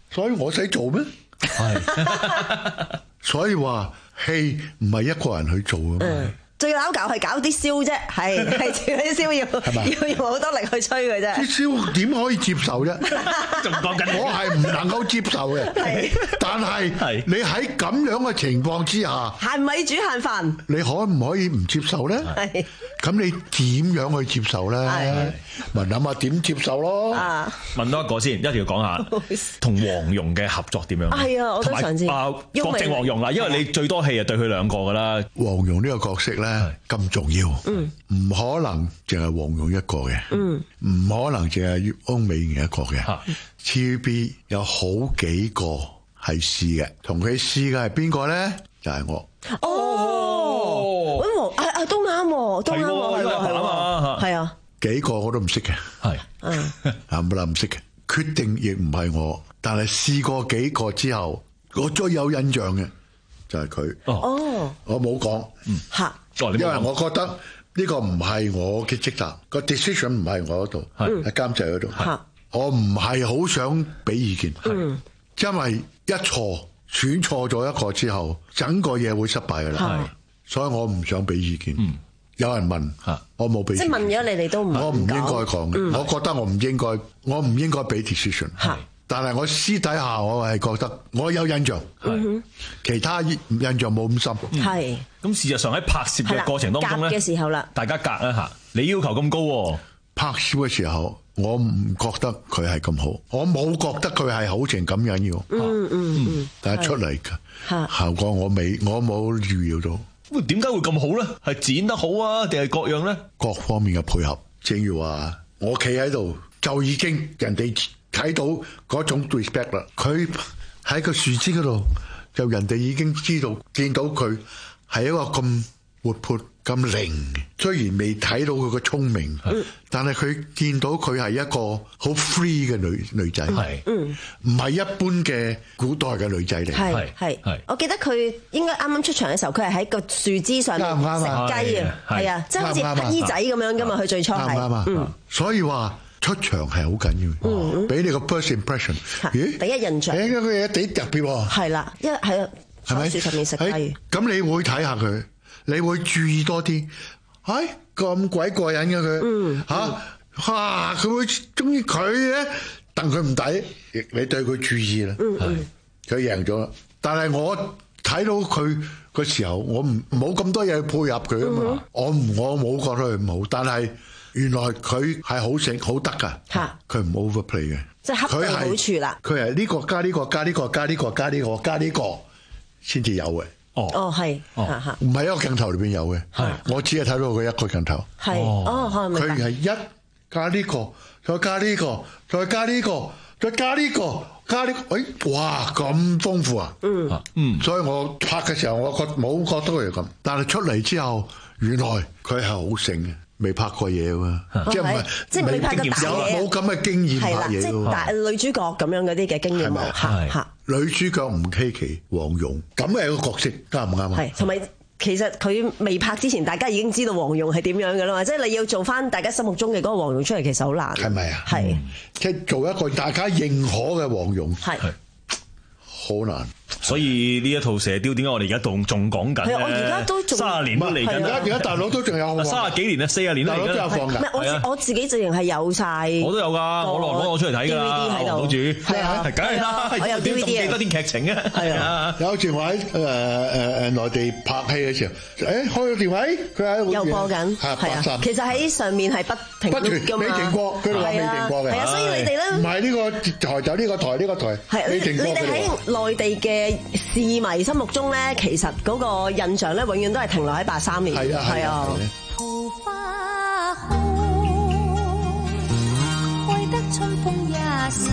所以我使做咩？係，所以話戲唔係一個人去做啊嘛。 嗯最撈搞係搞啲燒啫，係係啲燒要要用好多力去吹嘅啫。 啲燒點可以接受啫？仲講緊我係唔能夠接受嘅。但係你喺咁樣嘅情況之下， 限米煮限飯， 你可唔可以唔接受咧？ 係。 咁你點樣去接受咧？問諗下點接受咯？ 問多一個先，一定要講下同黃蓉嘅合作點樣？ 係啊，我都想知。 啊，郭靖黃蓉啦，因為你最多戲係對佢兩個噶啦。 黃蓉呢個角色咧咁重要，唔可能淨係黃蓉一個嘅，唔可能淨係翁美儀一個嘅。T V B 有好幾個係試嘅，同佢試嘅係邊個咧？就係我。 哦，揾黃啊啊都啱喎，都啱喎，係喎，係啊， 幾個我都唔識嘅，係， 嗯， 冚唪唥唔識嘅，決定亦唔係我，但係試過幾個之後，我最有印象嘅就係佢。哦，我冇講， 嚇， 因為我覺得呢個唔係我嘅職責，個 decision 唔係我嗰度，喺監製嗰度，我唔係好想俾意見，因為一錯選錯咗一個之後，整個嘢會失敗㗎啦，所以我唔想俾意見。有人問，我冇俾。即係問咗你哋都唔。我唔應該講嘅，我覺得我唔應該，我唔應該俾 decision。但係我私底下我係覺得我有印象，其他印象冇咁深。 係。 咁事實上喺拍攝嘅過程當中咧， 嘅時候啦， 大家隔一下，你要求咁高喎， 拍攝嘅時候我唔覺得佢係咁好，我冇覺得佢係好成咁樣要。 嗯嗯嗯。 但係出嚟嘅效果我未，我冇預料到。 喂，點解會咁好咧？係剪得好啊，定係各樣咧？ 各方面嘅配合，正如話我企喺度就已經人哋睇到嗰種 respect 啦。佢喺個樹枝嗰度，就人哋已經知道見到佢係一個咁活潑、咁靈。雖然未睇到佢個聰明，嗯、但係佢見到佢係一個好 free 嘅女女仔，係，嗯，唔係一般嘅古代嘅女仔嚟， 係係係。我記得佢應該啱啱出場嘅時候，佢係喺個樹枝上面食雞啊，係啊，即係好似黑衣仔咁樣噶嘛。佢最初係，啱啱嗯， 所以話出場係好緊要，嗯，俾你個 first impression， 咦，第一印象， 誒，佢有啲特別喎， 係啦，一係啊，喺樹上面食雞， 咁你會睇下佢，你會注意多啲。唉，咁鬼過癮嘅佢，嚇哇！佢會中意佢嘅，但佢唔抵，你對佢注意啦，佢贏咗啦。但係我睇到佢嘅時候，我唔冇咁多嘢去配合佢啊嘛，我唔我冇覺得佢唔好，但係原來佢係好醒好得㗎，佢唔 overplay 嘅， 即係恰到好處啦。 佢係呢個加呢個加呢個加呢個加呢個加呢個先至有嘅。 哦，係， 唔係一個鏡頭裏邊有嘅，我只係睇到佢一個鏡頭。 係，哦， 佢係一加呢個，再加呢個，再加呢個，再加呢個，加呢個，誒，哇，咁豐富啊！嗯嗯，所以我拍嘅時候，我覺冇覺得佢係咁，但係出嚟之後，原來佢係好醒嘅。未拍過嘢喎，即係唔係即係未拍過大嘢， 冇咁嘅經驗拍嘢喎。 即係大女主角咁樣嗰啲嘅經驗冇嚇嚇。 女主角吳希琪、黃蓉咁嘅一個角色啱唔啱啊？ 係，同埋其實佢未拍之前，大家已經知道黃蓉係點樣嘅啦嘛。即係你要做翻大家心目中嘅嗰個黃蓉出嚟，其實好難。 係咪啊？ 係， 即係做一個大家認可嘅黃蓉，係好難。 所以呢一套射雕點解我哋而家仲仲講緊咧？ 我而家都仲卅年都嚟緊， 而家而家大佬都仲有卅幾年啊，四十年都嚟緊。 唔係我我自己直情係有晒， 我都有㗎，我攞攞我出嚟睇㗎啦。D V D 喺度，攞住係啊，梗係啦。 我有 D V D 記得啲劇情啊。 係啊，有時我喺誒誒誒內地拍戲嘅時候，誒開個電話，佢喺又播緊，係啊。其實喺上面係不停不斷未停過，佢哋話未停過嘅。 係啊，所以你哋咧唔係呢個台就呢個台呢個台， 係你你哋喺內地嘅市民心目中咧，其實嗰個印象咧，永遠都係停留喺八三年。 係啊，係啊。 桃花紅，開得春風一線，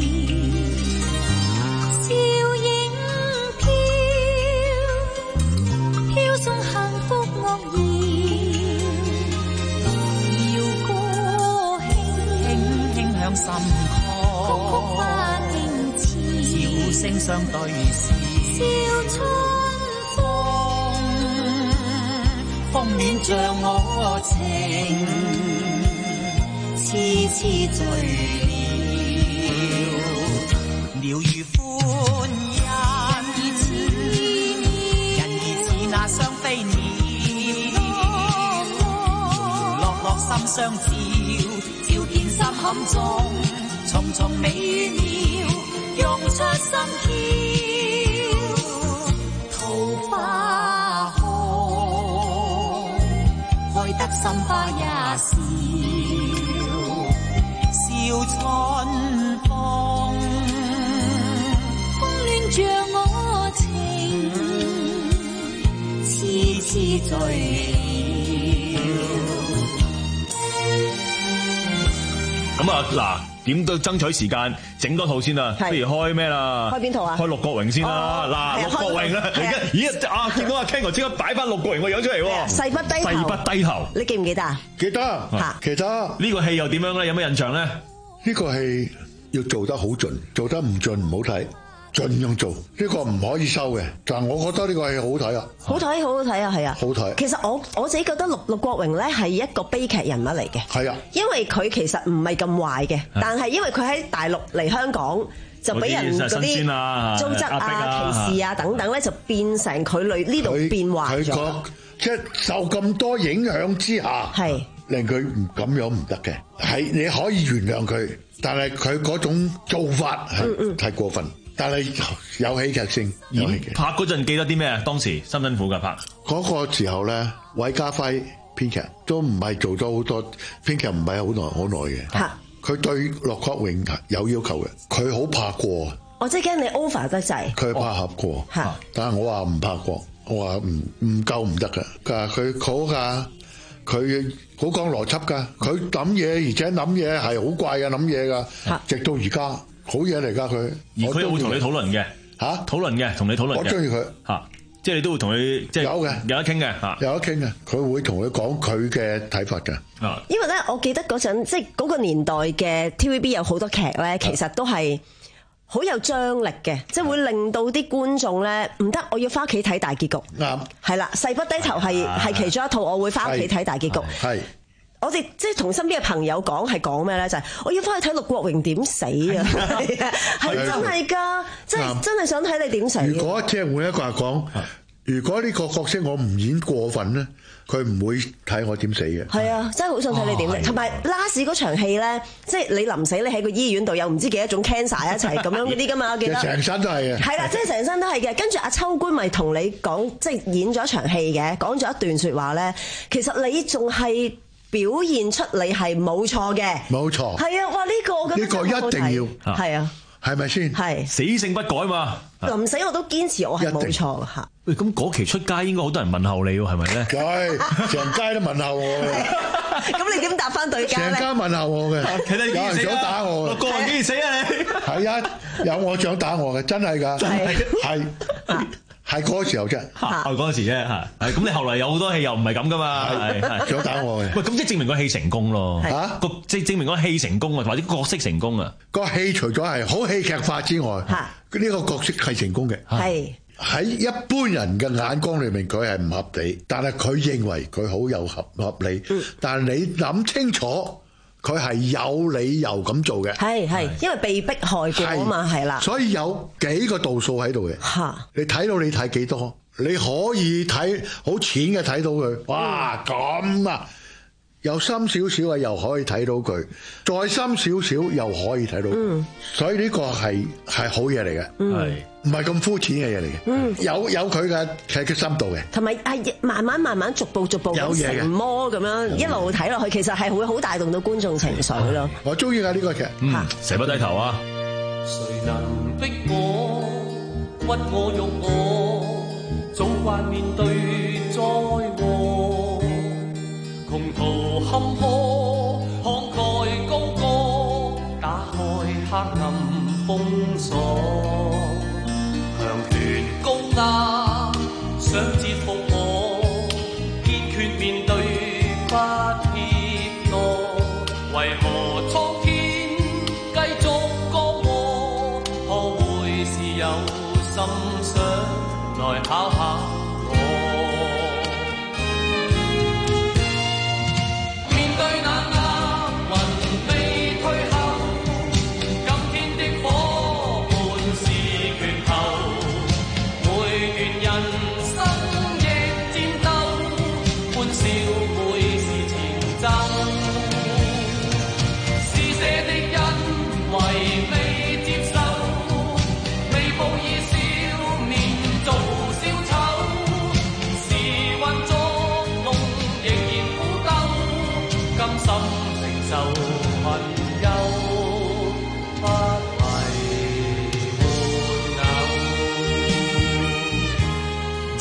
笑影飄，飄送幸福樂言，謠歌輕輕輕響心坎，曲曲花經前，笑聲相對視。笑春風，風暖像我情，痴痴醉了，鳥語相照，照見心坎中重重美與妙，用出心竅。桃花開，開得心花一笑，笑春風，風戀着我情，痴痴醉了。 咁啊嗱，點都爭取時間整多套先啦，不如開咩啦？ 開邊套啊？ 開陸國榮先啦！嗱，陸國榮啦，而家咦啊見到阿 Ken 哥即刻擺翻陸國榮個樣出嚟喎！ 誓不低頭， 誓不低頭， 你記唔記得啊？ 記得嚇，記得呢個戲又點樣咧？有咩印象咧？ 呢個戲要做得好盡，做得唔盡唔好睇。盡量做，呢個唔可以收嘅。但係我覺得呢個戲好睇啊！ 好睇，好好睇啊，係啊！ 好睇。 其實我我自己覺得陸陸國榮咧係一個悲劇人物嚟嘅。 係啊， 因為佢其實唔係咁壞嘅，但係因為佢喺大陸嚟香港就俾人嗰啲糟質啊、歧視啊等等咧，就變成佢嚟呢度變壞咗。 即係受咁多影響之下，係令佢唔咁樣唔得嘅。係你可以原諒佢，但係佢嗰種做法係太過分。但係有戲劇性，有戲劇。 拍嗰陣記得啲咩啊？當時辛唔辛苦㗎拍？ 嗰個時候咧，韋家輝編劇都唔係做咗好多，編劇唔係好耐好耐嘅。佢對陸國榮有要求嘅，佢好怕過。 我即係驚你 over 得滯。 佢怕合過，哦、但係我話唔怕過，我話唔唔夠唔得㗎。佢話佢好㗎，佢好講邏輯㗎，佢諗嘢而且諗嘢係好怪嘅諗嘢㗎，直到而家。好嘢嚟㗎佢， 而佢會同你討論嘅嚇，討論嘅同你討論嘅。 我中意佢嚇，即係你都會同佢即係有嘅，有得傾嘅嚇， 有得傾嘅。佢會同佢講佢嘅睇法㗎。 啊， 因為咧，我記得嗰陣即係嗰個年代嘅 T V B 有好多劇咧，其實都係好有張力嘅，即係會令到啲觀眾咧唔得，我要翻屋企睇大結局。啱，係啦，誓不低頭係係其中一套，我會翻屋企睇大結局。係。我哋即係同身邊嘅朋友講係講咩咧？就係、是、我要翻去睇陸國榮點死啊！係真係㗎，即係真係想睇你點死。 如果即係每一個人講，如果呢個角色我唔演過分咧，佢唔會睇我點死嘅。係啊，真係好想睇你點死。同埋 last 嗰場戲咧，即係你臨死，你喺個醫院度有唔知幾多種 cancer 一齊咁樣嗰啲㗎嘛？我記得成身都係嘅。係啦，即係成身都係嘅。跟住阿秋官咪同你講，即係演咗一場戲嘅，講咗一段説話咧。其實你仲係表現出你係冇錯嘅，冇錯。係啊，哇！呢、這個我覺得呢個一定要係啊， 係咪先？ 係死性不改嘛。 臨死我都堅持我係冇錯嚇。 喂，咁嗰期出街應該好多人問候你喎，係咪咧？ 係，成街都問候我。 咁你點答翻對家咧？ 成街問候我嘅，有人想打我嘅。 個人幾時死啊你？ 係啊，有我想打我嘅，真係㗎，係。係嗰個時候啫， 係嗰個時啫嚇。係咁，你後嚟有好多戲又唔係咁噶嘛，係係想打我嘅。 喂，咁即係證明個戲成功咯嚇，個即係證明個戲成功啊，或者角色成功啊。 個戲除咗係好戲劇化之外，呢個角色係成功嘅。係喺一般人嘅眼光裏面，佢係唔合理，但係佢認為佢好有合合理。但係你諗清楚。佢係有理由咁做嘅， 係係，因為被迫害過啊嘛，係啦。 所以有幾個度數喺度嘅，嚇你睇到你睇幾多？你可以睇好淺嘅睇到佢，哇咁啊！有深少少嘅又可以睇到佢，再深少少又可以睇到佢，嗯、所以呢個係係好嘢嚟嘅，係唔係咁膚淺嘅嘢嚟嘅？嗯，有有佢嘅劇嘅深度嘅， 同埋係慢慢慢慢逐步逐步咁成魔咁樣一路睇落去，其實係會好帶動到觀眾情緒咯。 我中意㗎呢個劇， 嗯，誓不低頭啊！ 誰能逼我屈我辱我，早慣面對災禍。窮途坎坷，慷慨高歌，打開黑暗封鎖。強權高壓，想折服我，堅決面對不怯懦。為何蒼天繼續降禍？可會是有心想來考考？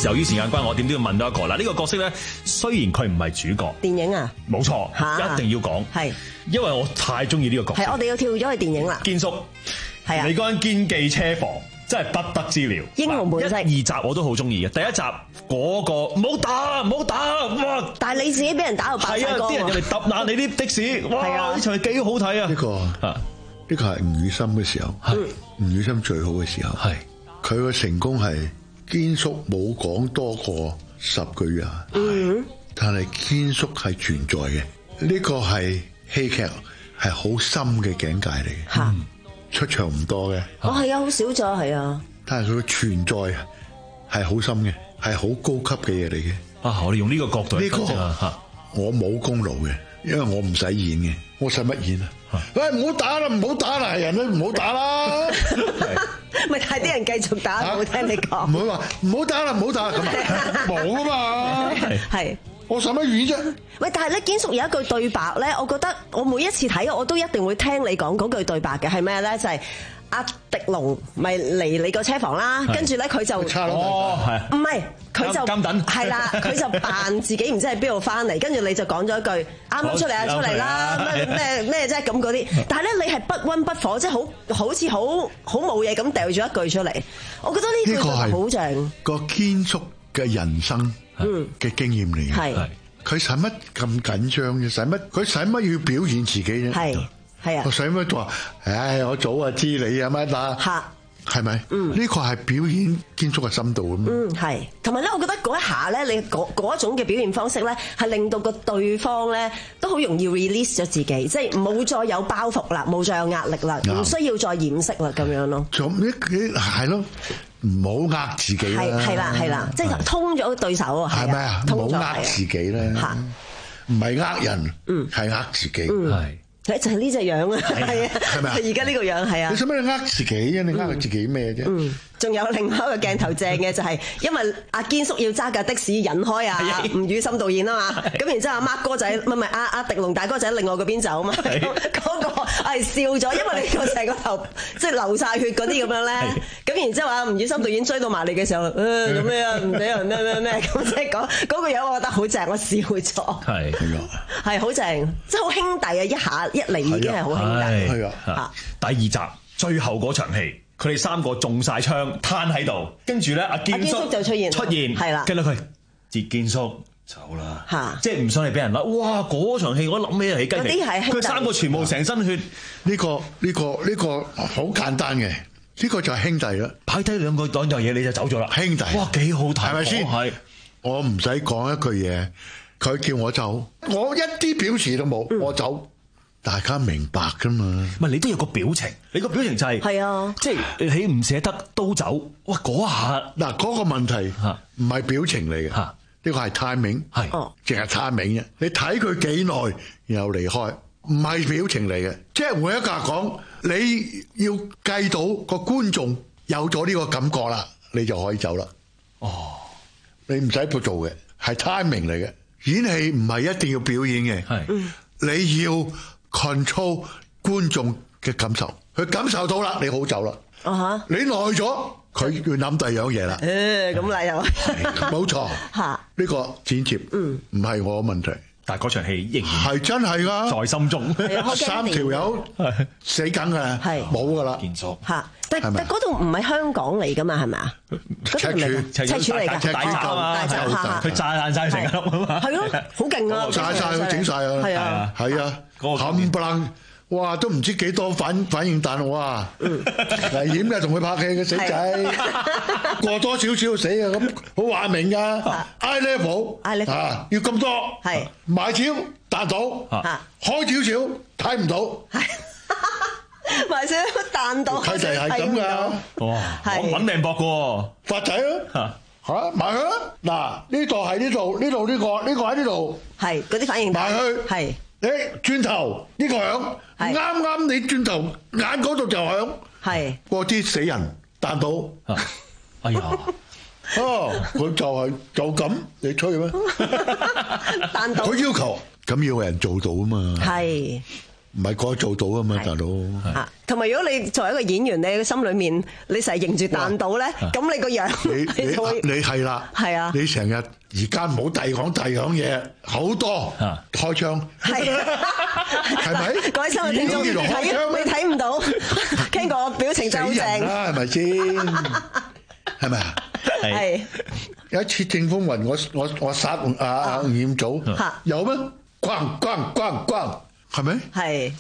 由於時間關係，我點都要問到一個啦。呢、這個角色咧，雖然佢唔係主角， 電影啊， 冇錯，一定要講，係，因為我太中意呢個角色。係， 我哋要跳咗去電影啦。 堅叔，係啊，你嗰間堅記車房真係不得之了。英雄本色，一二集我都好中意嘅。第一集嗰、那個唔好打，唔好打，哇！但係你自己俾人打到爆晒光，啲人入嚟揼爛你啲的士，哇！呢場係幾好睇啊！呢、這個啊， 呢個係吳宇森嘅時候，係吳宇森最好嘅時候，係佢嘅成功係。堅叔冇講多過十句啊，嗯、但係堅叔係存在嘅，呢、這個係戲劇係好深嘅境界嚟嘅，嗯、出場唔多嘅， 哦係啊，好少咗係啊， 但係佢嘅存在係好深嘅，係好高級嘅嘢嚟嘅。 啊，我哋用呢個角度嚟講，呢、這個我冇功勞嘅，因為我唔使演嘅，我使乜演啊？喂，唔好打啦，唔好打啦，係人都唔好打啦。 咪睇啲人繼續打，唔好聽你講。 唔好話唔好打啦，唔好打咁啊，冇啊嘛。 係， 我使乜演啫？ 喂，但係咧，堅叔有一句對白咧，我覺得我每一次睇我都一定會聽你講嗰句對白嘅，係咩咧？就係、是。阿狄龍咪嚟你個車房啦，跟住咧佢就哦係， 唔係佢就係啦，佢就扮自己唔知喺邊度翻嚟，跟住你就講咗一句啱啱出嚟啊出嚟啦，咩咩咩啫咁嗰啲，但係咧你係不溫不火，即係好好似好好冇嘢咁掉咗一句出嚟，我覺得呢句係好正。 個堅叔嘅人生嘅經驗嚟嘅，係佢使乜咁緊張嘅？使乜佢使乜要表現自己啫？係。係啊，我使乜話？唉，我早就知你啊乜啦，係咪？嗯，呢個係表演堅叔嘅深度咁。嗯，係。同埋咧，我覺得嗰一下咧，你嗰嗰一種嘅表現方式咧，係令到個對方咧都好容易 release 咗自己，即係冇再有包袱啦，冇再有壓力啦，唔需要再掩飾啦，咁樣咯。咁呢啲係咯，唔好呃自己啦。係係啦係啦，即係通咗對手啊。係咪啊？唔好呃自己啦。嚇，唔係呃人，嗯，係呃自己。係。就係呢隻樣啊，係啊，係咪啊？而家呢個樣係啊。你使乜你呃自己啫？你呃自己咩啫？嗯，仲有另外一個鏡頭正嘅就係，因為阿堅叔要揸架的士引開啊吳宇森導演啊嘛，咁然之後阿 Mark 哥仔唔係唔係阿阿狄龍大哥仔喺另外嗰邊走啊嘛，嗰個係笑咗，因為你個成個頭即係流晒血嗰啲咁樣咧，咁然之後阿吳宇森導演追到埋嚟嘅時候，誒做咩啊？唔俾人咩咩咩咁即係講嗰個樣，我覺得好正，我笑咗。係係好正，即係好兄弟啊！一下一嚟已經係好兄弟。係啊，第二集最後嗰場戲，佢哋三個中晒槍攤喺度，跟住咧阿堅叔就出現，出現係啦，跟住佢截堅叔走啦，嚇，即係唔想你俾人拉。哇！嗰場戲我諗起係起雞皮，佢三個全部成身血。呢個呢個呢個好簡單嘅，呢個就係兄弟啦。擺低兩個兩樣嘢你就走咗啦，兄弟。哇，幾好睇，係咪先？係，我唔使講一句嘢。佢叫我走，我一啲表示都冇，我走，大家明白噶嘛？唔係你都有個表情，你個表情就係係啊，即係你起唔捨得都走。哇！嗰下嗱嗰個問題唔係表情嚟嘅，呢個係 timing，係淨係 timing 啫。你睇佢幾耐，然後離開，唔係表情嚟嘅。即係每一格講，你要計到個觀眾有咗呢個感覺啦，你就可以走啦。哦，你唔使做嘅，係 timing 嚟嘅。演戲唔係一定要表演嘅，係你要 control 觀眾嘅感受，佢感受到啦，你好走啦。啊哈！你耐咗，佢要諗第二樣嘢啦。誒，咁啦又冇錯嚇，呢個剪接，嗯，唔係我問題，但係嗰場戲仍然係真係噶，在心中三條友死梗㗎，係冇㗎啦，結束嚇。但但嗰度唔係香港嚟㗎嘛，係咪啊？赤柱赤柱嚟㗎，大炸啊！佢炸爛曬成粒啊嘛！係咯，好勁啊！炸曬佢整曬啊！係啊，係啊，冚唪唥哇都唔知幾多反反應彈哇！危險㗎，同佢拍戲嘅死仔，過多少少死啊！咁好話明㗎 ，eye level 啊，要咁多係買超彈到，開少少睇唔到。埋少彈到，佢哋係咁噶，哇！我揾命搏噶，發仔啊，嚇埋去啦！嗱，呢度係呢度，呢度呢個，呢個喺呢度，係嗰啲反應埋去，係誒轉頭呢個響，啱啱你轉頭眼嗰度就響，係嗰啲死人彈到，哎呀！哦，佢就係就咁，你吹咩？彈到佢要求咁要有人做到啊嘛，係。 唔係個個做到啊嘛，大佬。 啊，同埋如果你作為一個演員，你心裏面你成日認住彈到咧，咁你個樣你你就會你係啦， 係啊， 你成日而家唔好第講第講嘢，好多開槍，係咪？ 各位新聞聽眾睇你睇唔到，Ken 哥表情真係好正啦，係咪先？係咪啊？ 係有一次正風雲，我我我殺阿阿吳彥祖，有咩？咣咣咣咣，係咪？ 係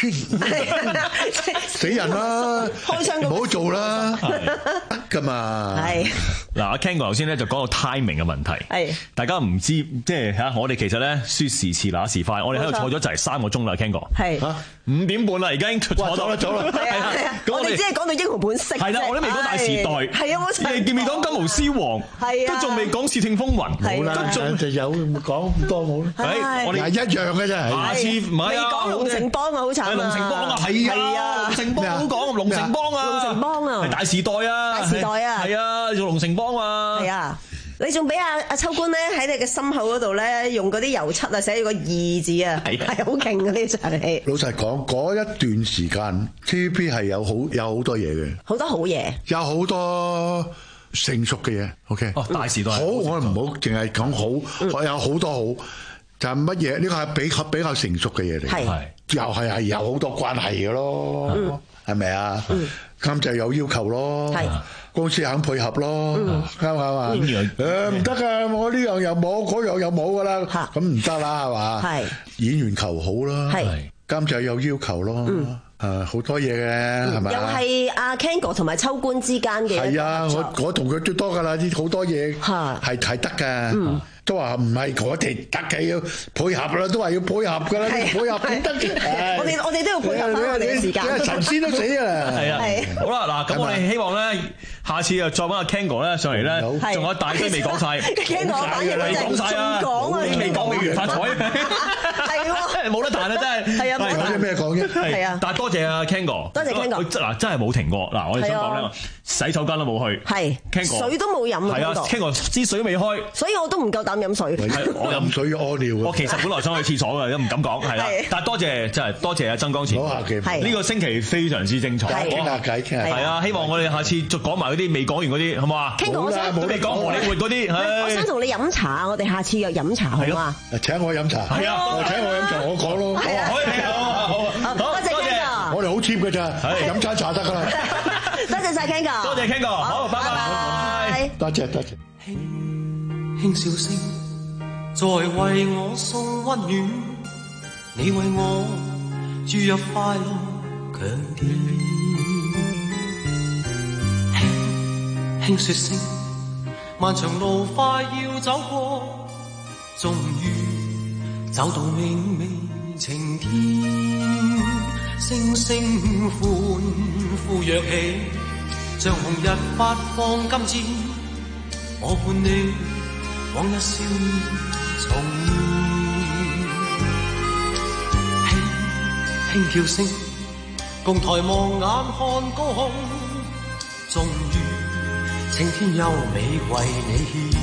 死人啦！ 開槍唔好做啦，㗎嘛。 係嗱，阿 Ken 哥頭先咧就講到 timing 嘅問題，係大家唔知即係嚇，我哋其實咧說時遲那時快，我哋喺度坐咗就係三個鐘啦 ，Ken 哥係嚇五點半啦，已經坐咗啦，走啦， 係啊係啊，我哋只係講到英雄本色， 係啦，我都未講大時代， 係啊，我你見未講金毛獅王，係啊，都仲未講竊聽風雲， 冇啦，仲就有講咁多冇啦， 係我哋係一樣嘅啫， 下次唔係啊， 講龍城邦啊，好慘啊， 龍城邦啊，係啊，龍城邦好講，龍城邦啊， 龍城邦啊， 係大時代啊， 大時代啊， 係啊，做龍城邦啊， 係啊。你仲俾阿阿秋官咧喺你嘅心口嗰度咧，用嗰啲油漆啊寫住個二字啊，係好勁嘅呢場戲。 老實講，嗰一段時間 T V B 係有好有好多嘢嘅， 好多好嘢， 有好多成熟嘅嘢。OK， 哦，大時代好，我唔好淨係講好，我有好多好，就係乜嘢？呢個係比較比較成熟嘅嘢嚟，係又係係有好多關係嘅咯，係咪啊？監製有要求咯。公司肯配合咯，啱唔啱啊？誒唔得噶，我呢樣又冇，嗰樣又冇噶啦，咁唔得啦，係嘛？係演員求好啦，監製有要求咯，誒好多嘢嘅，係咪？ 又係阿 Ken 哥同埋秋官之間嘅係啊，我我同佢最多噶啦，啲好多嘢係係得㗎。都話唔係我哋得嘅，要配合啦，都話要配合㗎啦，配合點得嘅？ 我哋我哋都要配合翻我哋嘅時間。 神仙都死啊！ 係啊，好啦，嗱，咁我哋希望咧，下次又再揾阿 Ken 哥咧上嚟咧，仲有一大堆未講晒。 Ken 哥反而未講晒啊！未講未完發彩， 係喎， 冇得彈啊！真係係啊， 講啲咩講啫？ 係啊， 但係多謝阿 Ken 哥， 多謝 Ken 哥。 嗱，真係冇停過。嗱，我哋想講咧，洗手間都冇去，係 Ken 哥水都冇飲啊！ 係啊 ，Ken 哥支水都未開， 所以我都唔夠膽飲水。 我飲水屙尿。 我其實本來想去廁所嘅，都唔敢講，係啦。但係多謝，真係多謝阿曾江前輩。呢個星期非常之精彩。 傾下偈，傾下偈。 係啊，希望我哋下次再講埋嗰啲未講完嗰啲，好唔好啊？ Ken哥，我想冇你講荷里活嗰啲。 我想同你飲茶，我哋下次約飲茶好嘛？ 請我飲茶。係啊，請我飲茶，我講咯。 可以，好好好。 多謝 Ken 哥。 我哋好 cheap 㗎咋，飲餐茶得㗎啦。 多謝晒 Ken 哥。 多謝 Ken 哥。好，拜拜。 多謝多謝。 輕輕笑聲。在為我送溫暖，你為我注入快樂強電。輕輕說聲，漫長路快要走過，終於走到明媚晴天。聲聲歡呼躍起，像紅日發放金箭，我伴你往日少年。重現，輕輕叫聲，共抬望眼看高空，終於青天優美為你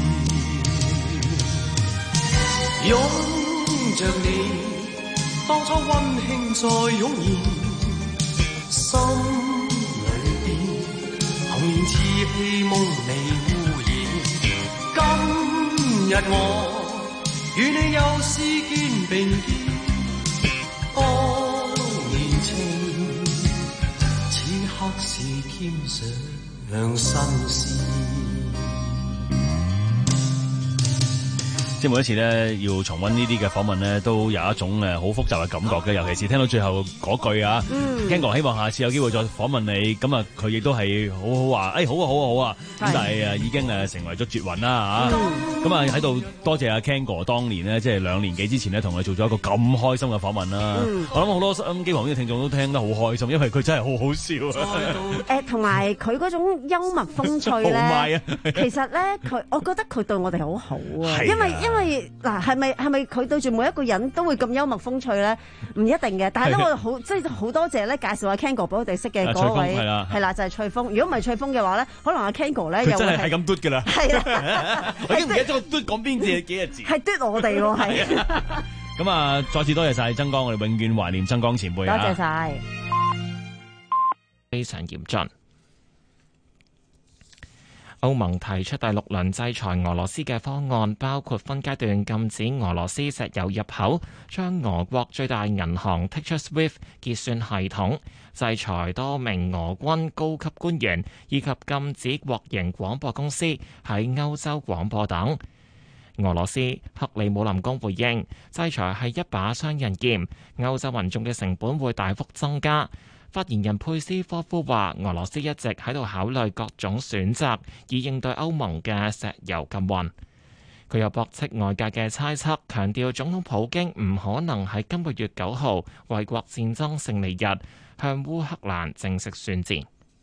獻，擁着你，當初溫馨再湧現，心裏邊童年稚氣夢未污染，今日我。與你又是肩並肩，當年情，此刻是添上新鮮。 即係每一次咧，要重溫呢啲嘅訪問咧，都有一種誒好複雜嘅感覺嘅。尤其是聽到最後嗰句啊 Ken 哥希望下次有機會再訪問你。咁啊，佢亦都係好好話，誒、哎、好啊好啊好啊。咁但係誒已經誒成為咗絕雲啦嚇。咁啊喺度多謝阿 Ken 哥當年呢，即係兩年幾之前呢，同佢做咗一個咁開心嘅訪問啦。嗯、我諗好多收音機旁邊嘅聽眾都聽得好開心，因為佢真係好好笑啊。 誒，同埋佢嗰種幽默風趣咧，其實咧佢，我覺得佢對我哋好好啊，因為因為嗱，係咪係咪佢對住每一個人都會咁幽默風趣咧？唔一定嘅，但係咧我好即係好多謝咧介紹阿 Ken 哥俾我哋識嘅嗰位係啦，就係翠峰。如果唔係翠峰嘅話咧，可能阿 Ken 哥咧又真係係咁嘟㗎啦。係啦，我已經唔記得咗嘟講邊字幾個字。 係嘟我哋喎，係。 咁啊，再次多謝晒曾江，我哋永遠懷念曾江前輩。 多謝晒。 非常嚴峻。歐盟提出第六輪制裁俄羅斯嘅方案，包括分階段禁止俄羅斯石油入口，將俄國最大銀行剔出 SWIFT 結算系統，制裁多名俄軍高級官員，以及禁止國營廣播公司喺歐洲廣播等。俄羅斯克里姆林宮回應，制裁係一把雙刃劍，歐洲民眾嘅成本會大幅增加。發言人佩斯科夫話：俄羅斯一直喺度考慮各種選擇，以應對歐盟嘅石油禁運。佢又駁斥外界嘅猜測，強調總統普京唔可能喺今個月九號衛國戰爭勝利日向烏克蘭正式宣戰。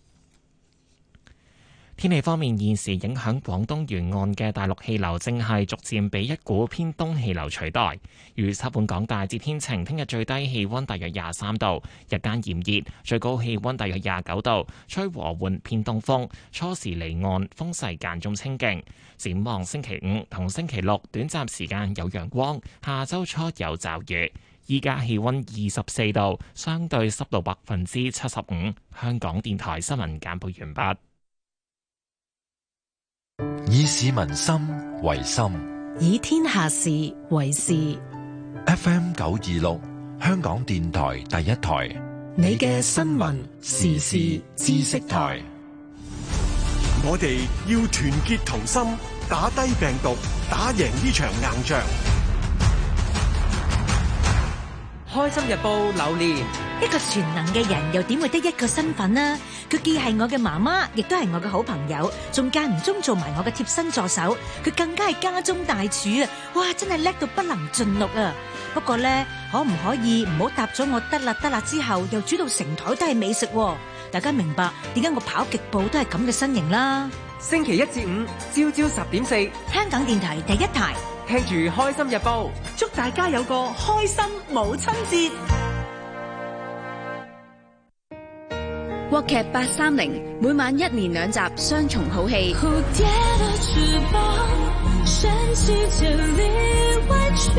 天氣方面，現時影響廣東沿岸嘅大陸氣流正係逐漸被一股偏東氣流取代。預測本港大致天晴，聽日最低氣溫大約廿三度，日間炎熱，最高氣溫大約廿九度，吹和緩偏東風，初時離岸風勢間中清勁。展望星期五同星期六，短暫時間有陽光，下周初有驟雨。依家氣溫二十四度，相對濕度百分之七十五。香港電台新聞簡報完畢。 以市民心為心， 以天下事為事。 F M 九二六，香港電台第一台， 你嘅新聞時事知識台。 我哋要團結同心，打低病毒，打贏呢場硬仗。 開心日報榴蓮， 一個全能嘅人又點會得一個身份呢？佢既係我嘅媽媽，亦都係我嘅好朋友，仲間唔中做埋我嘅貼身助手。佢更加係家中大廚啊！哇，真係叻到不能盡錄啊！不過呢，可唔可以唔好答咗我得啦得啦之後，又煮到成台都係美食？大家明白點解我跑極步都係咁嘅身形啦？ 星期一至五朝朝十點四， 香港電台第一台， 聽住開心日報，祝大家有個開心母親節。 國劇八三零每晚一連兩集雙重好戲。蝴蝶的翅膀掀起千里外去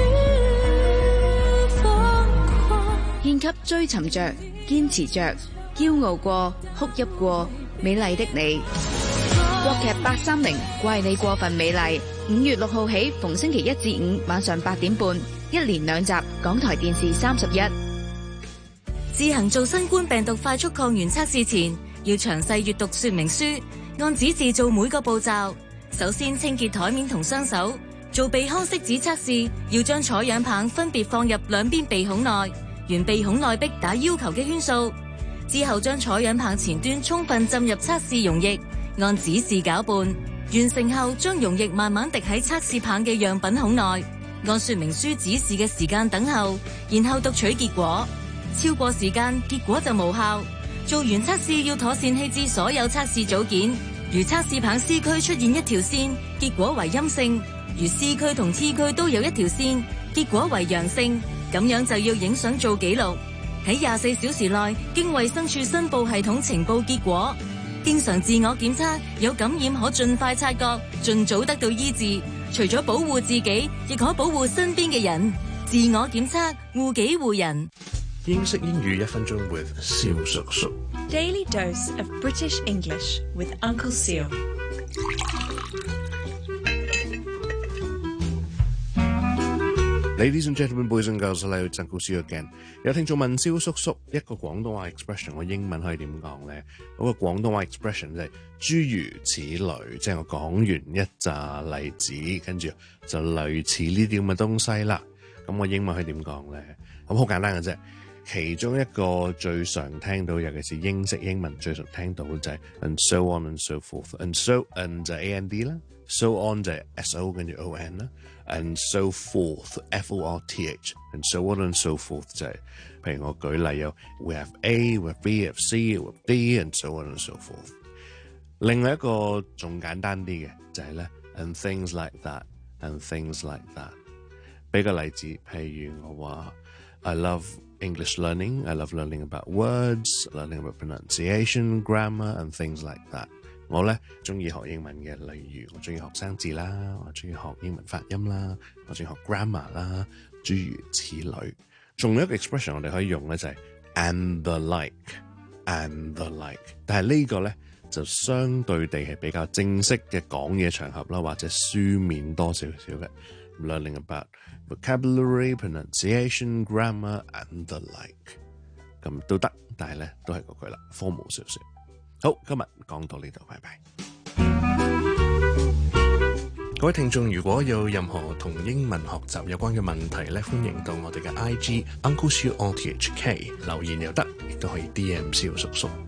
瘋狂，獻給追尋着、堅持着、驕傲過、哭泣過、美麗的你。國劇八三零怪你過分美麗，五月六號起逢星期一至五晚上八點半，一連兩集，港台電視三十一。 自行做新冠病毒快速抗原測試前，要詳細閱讀說明書，按指示做每個步驟。首先清潔台面同雙手。做鼻腔拭子測試，要將採樣棒分別放入兩邊鼻孔內，沿鼻孔內壁打要求嘅圈數。之後將採樣棒前端充分浸入測試溶液，按指示攪拌。完成後，將溶液慢慢滴喺測試棒嘅樣品孔內，按說明書指示嘅時間等候，然後讀取結果。超過時間，結果就無效。做完測試要妥善棄置所有測試組件。如測試棒 C 區出現一條線，結果為陰性；如 C 區同 T 區都有一條線，結果為陽性。咁樣就要影相做記錄，喺廿四小時內經衛生署申報系統呈報結果。經常自我檢測，有感染可盡快察覺，盡早得到醫治。除咗保護自己，亦可保護身邊嘅人。自我檢測，護己護人。 英式英語一分鐘 with 蕭叔叔。 Daily dose of British English with Uncle Seal。 Ladies and gentlemen, boys and girls, hello, it's Uncle Seal again。有聽眾問蕭叔叔，一個廣東話 expression， 我英文可以點講咧？嗰、那個廣東話 expression 就係諸如此類，即係我講完一紮例子，跟住就類似呢啲咁嘅東西啦。咁我英文可以點講咧？咁好簡單嘅啫。其中一個最常聽到，尤其是英式英文最常聽到就係 and so on and so forth，and so and 就係 A N D 啦 ，so on 就係 S O 跟住 O N 啦 ，and so forth F O R T H，and so on and so forth 就係、是，譬如我舉例有 we have A，we have B，we have C，we have D，and so on and so forth。另外一個仲簡單啲嘅就係咧 and things like that，and things like that。俾個例子，譬如我話 I love English learning, I love learning about words, learning about pronunciation, grammar and things like that。我咧中意學英文嘅，例如我中意學生字啦，我中意學英文發音啦，我中意學 grammar 啦， 諸如此類。仲有一個 expression 我哋可以用咧，就係 and the like，and the like。但係呢個咧就相對地係比較正式嘅講嘢場合啦，或者書面多少少嘅 learning about vocabulary, pronunciation, grammar and the like。咁都得，但係咧都係嗰句啦，formal少少。好，今日講到呢度，拜拜。各位聽眾，如果有任何同英文學習有關嘅問題咧，歡迎到我哋嘅 I G Uncle Siu O T H K 留言又得，亦都可以 D M 蕭叔叔。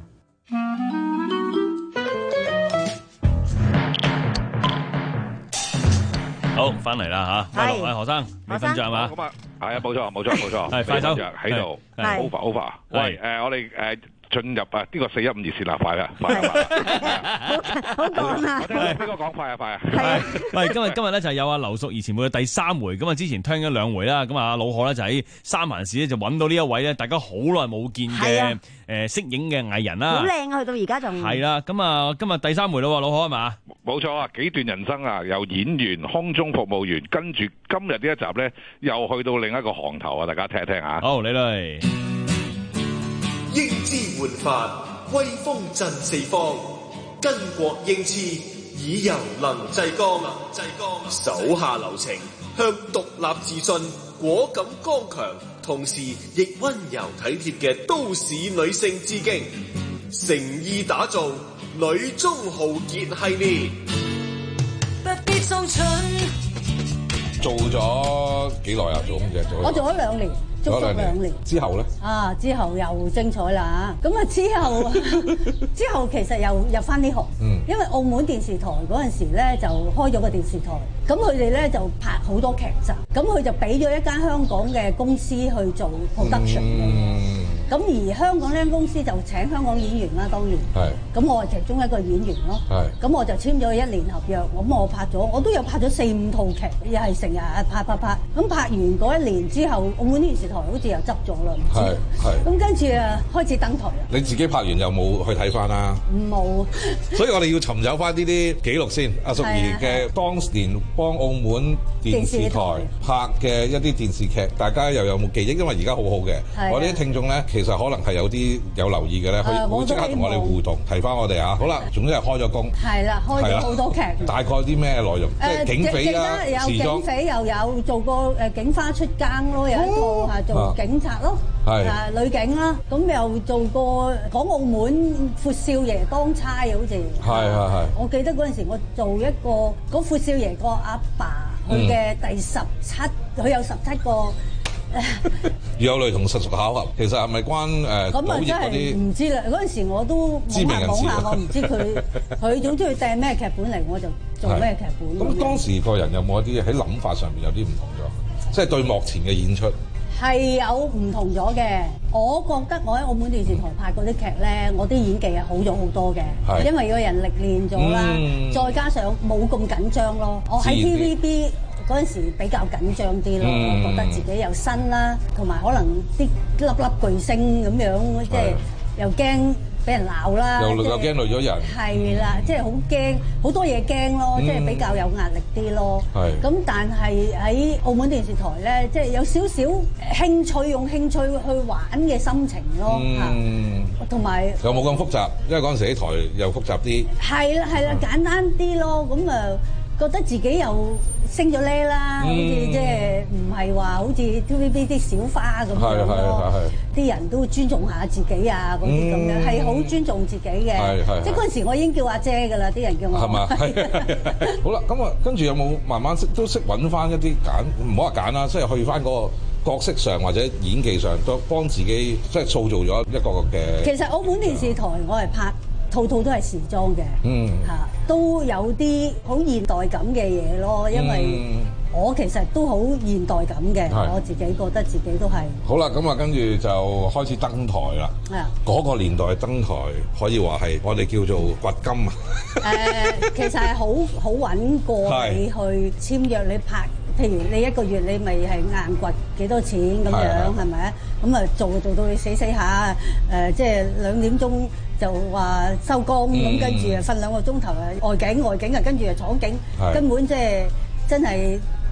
好，翻嚟啦吓，快樂啊，何生，未瞓着係嘛？ 咁啊，係啊，冇錯冇錯冇錯， 係快手喺度 over over。喂，誒，我哋誒。進入啊！呢個四一五熱線啦，快啦，快啦， 好講啊！ 我聽邊個講快啊，快啊！ 係， 喂，今日今日咧就有阿劉淑儀前輩嘅第三回，咁啊之前聽咗兩回啦，咁啊老何咧就喺三藩市咧就揾到呢一位咧，大家好耐冇見嘅誒識影嘅藝人啦， 好靚啊！去到而家仲係啦，咁啊今日第三回咯，老何係嘛？ 冇錯啊！幾段人生啊，由演員、空中服務員，跟住今日呢一集咧，又去到另一個行頭啊！大家聽一聽下。 好，你嚟。 英姿煥發，威風震四方，巾幗英姿，以柔能制剛。手下留情，向獨立自信、果敢剛強，同時亦溫柔體貼嘅都市女性致敬，誠意打造女中豪傑系列。 不必裝蠢。 做咗幾耐啊？做空姐做？ 我做咗兩年。足足兩年之後咧， 啊之後又精彩啦嚇！咁啊之後之後其實又入翻呢行，嗯、因為澳門電視台嗰陣時咧就開咗個電視台，咁佢哋咧就拍好多劇集，咁佢就俾咗一間香港嘅公司去做 production 嘅。咁、嗯、而香港呢間公司就請香港演員啦，當然。係。咁我係其中一個演員咯。係。咁我就簽咗一年合約，咁我拍咗，我都有拍咗四五套劇，又係成日拍拍拍。咁拍完嗰一年之後，澳門電視台好似又執咗啦，唔知。係係。咁跟住啊，開始登台啦。 你自己拍完有冇去睇翻啦？ 冇。 所以我哋要尋找翻呢啲記錄先。阿淑儀嘅當年幫澳門電視台拍嘅一啲電視劇，大家又有冇記憶？因為而家好好嘅，我哋啲聽眾咧。其實可能係有啲有留意嘅咧，可以會即刻同我哋互動，提翻我哋啊！好啦，總之係開咗工，係啦，開咗好多劇。大概啲咩內容？即係警匪啦， 有警匪又有做過誒警花出更咯，有一套係做警察咯，係女警啦。咁又做過講澳門闊少爺當差，好似係係係。我記得嗰陣時我做一個嗰闊少爺個阿爸，佢嘅第十七，佢有十七個。 有類同實屬巧合，其實係咪關誒賭業嗰啲？唔知啦，嗰陣時我都懵下懵下，我唔知佢佢總之佢掟咩劇本嚟，我就做咩劇本。 咁當時個人有冇一啲喺諗法上面有啲唔同咗？即係對幕前嘅演出係有唔同咗嘅。我覺得我喺澳門電視台拍嗰啲劇咧，我啲演技係好咗好多嘅，因為個人歷練咗啦，嗯、再加上冇咁緊張咯。我喺 T V B。嗰陣時比較緊張啲咯，嗯、覺得自己又新啦，同埋可能啲粒粒巨星咁樣，即係又驚俾人鬧啦， 又又驚累咗人， 係啦，即係好驚，好多嘢驚咯，嗯、即係比較有壓力啲咯。係咁，但係喺澳門電視台咧，即係有少少興趣，用興趣去玩嘅心情咯嚇，同埋又冇咁複雜，因為嗰陣時啲台又複雜啲。係啦係啦，簡單啲咯，咁啊。覺得自己又升咗呢啦，好似即係唔係話好似 T V B 啲小花咁樣咯，啲人都尊重下自己啊嗰啲咁樣，係好尊重自己嘅。即係嗰陣時我已經叫阿姐㗎啦，啲人叫我。係嘛？ 好啦，咁啊，跟住有冇慢慢識都識揾翻一啲揀，唔好話揀啦，即係去翻嗰個角色上或者演技上都幫自己即係塑造咗一個嘅。 其實澳門電視台我係拍。套套都係時裝嘅，嗯嚇，都有啲好現代感嘅嘢咯。因為我其實都好現代感嘅，我自己覺得自己都係。 好啦，咁啊，跟住就開始登台啦。係啊，嗰個年代登台可以話係我哋叫做掘金啊。誒， 其實係好好揾過你去簽約，你拍，譬如你一個月你咪係硬掘幾多錢咁樣，係咪啊？咁啊做做到你死死下，誒即係兩點鐘。就話收工咁，跟住啊瞓兩個鐘頭啊，外景外景啊，跟住啊廠景，根本即係真係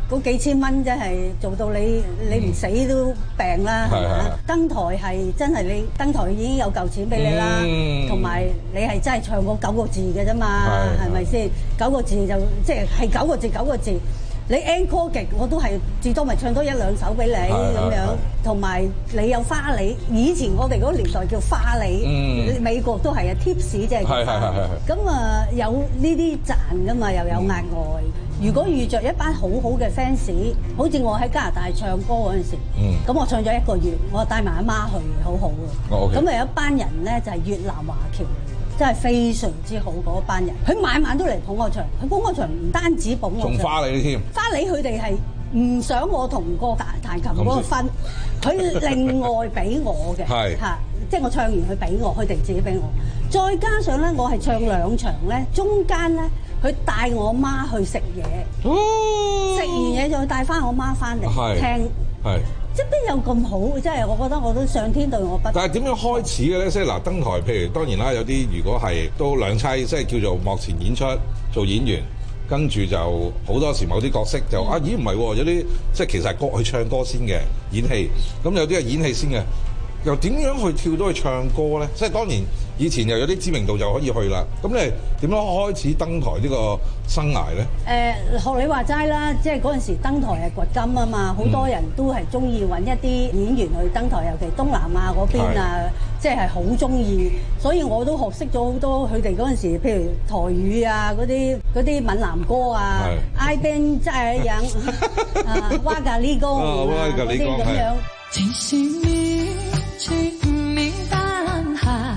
嗰幾千蚊真係做到你你唔死都病啦，係嘛？登台係真係你登台已經有嚿錢俾你啦，同埋你係真係唱嗰九個字嘅啫嘛，係咪先？九個字就即係係九個字九個字。你 encore 極我都係至多咪唱多一兩首俾你咁樣，同埋你有花禮，以前我哋嗰個年代叫花禮，嗯、美國都係啊 tips 即係，咁啊有呢啲賺噶嘛，又有額外。嗯、如果遇着一班好好嘅 fans， 好似我喺加拿大唱歌嗰陣時，咁、嗯、我唱咗一個月，我帶埋阿媽去，好好嘅。咁啊、okay. 有一班人咧就係、是、越南華僑。真係非常之好嗰班人，佢晚晚都嚟捧我場，佢捧我場唔單止捧我場，仲花你添。花你佢哋係唔想我同個彈彈琴嗰個分，佢另外俾我嘅，嚇，即係我唱完佢俾我，佢哋自己俾我。再加上咧，我係唱兩場咧，中間咧佢帶我媽去食嘢，食、哦、完嘢再帶翻我媽翻嚟聽。係。即邊有咁好？即係我覺得我都上天對我不。但係點樣開始嘅咧？即係嗱，登台，譬如當然啦，有啲如果係都兩棲，即係叫做幕前演出做演員，跟住就好多時某啲角色就、嗯、啊，咦唔係喎，有啲即係其實係歌去唱歌先嘅演戲，咁有啲係演戲先嘅，又點樣去跳到去唱歌咧？即係當然以前又有啲知名度就可以去啦。咁你點樣開始登台呢個生涯咧？誒、呃，學你話齋啦，即係嗰陣時登台係掘金啊嘛，好多人都係中意揾一啲演員去登台，尤其東南亞嗰邊啊，即係好中意。所以我都學識咗好多佢哋嗰陣時，譬如台語啊，嗰啲嗰啲閩南歌啊 ，I band 真係樣啊，哇咖喱歌啊，嗰啲咁樣。其實你最唔明白下，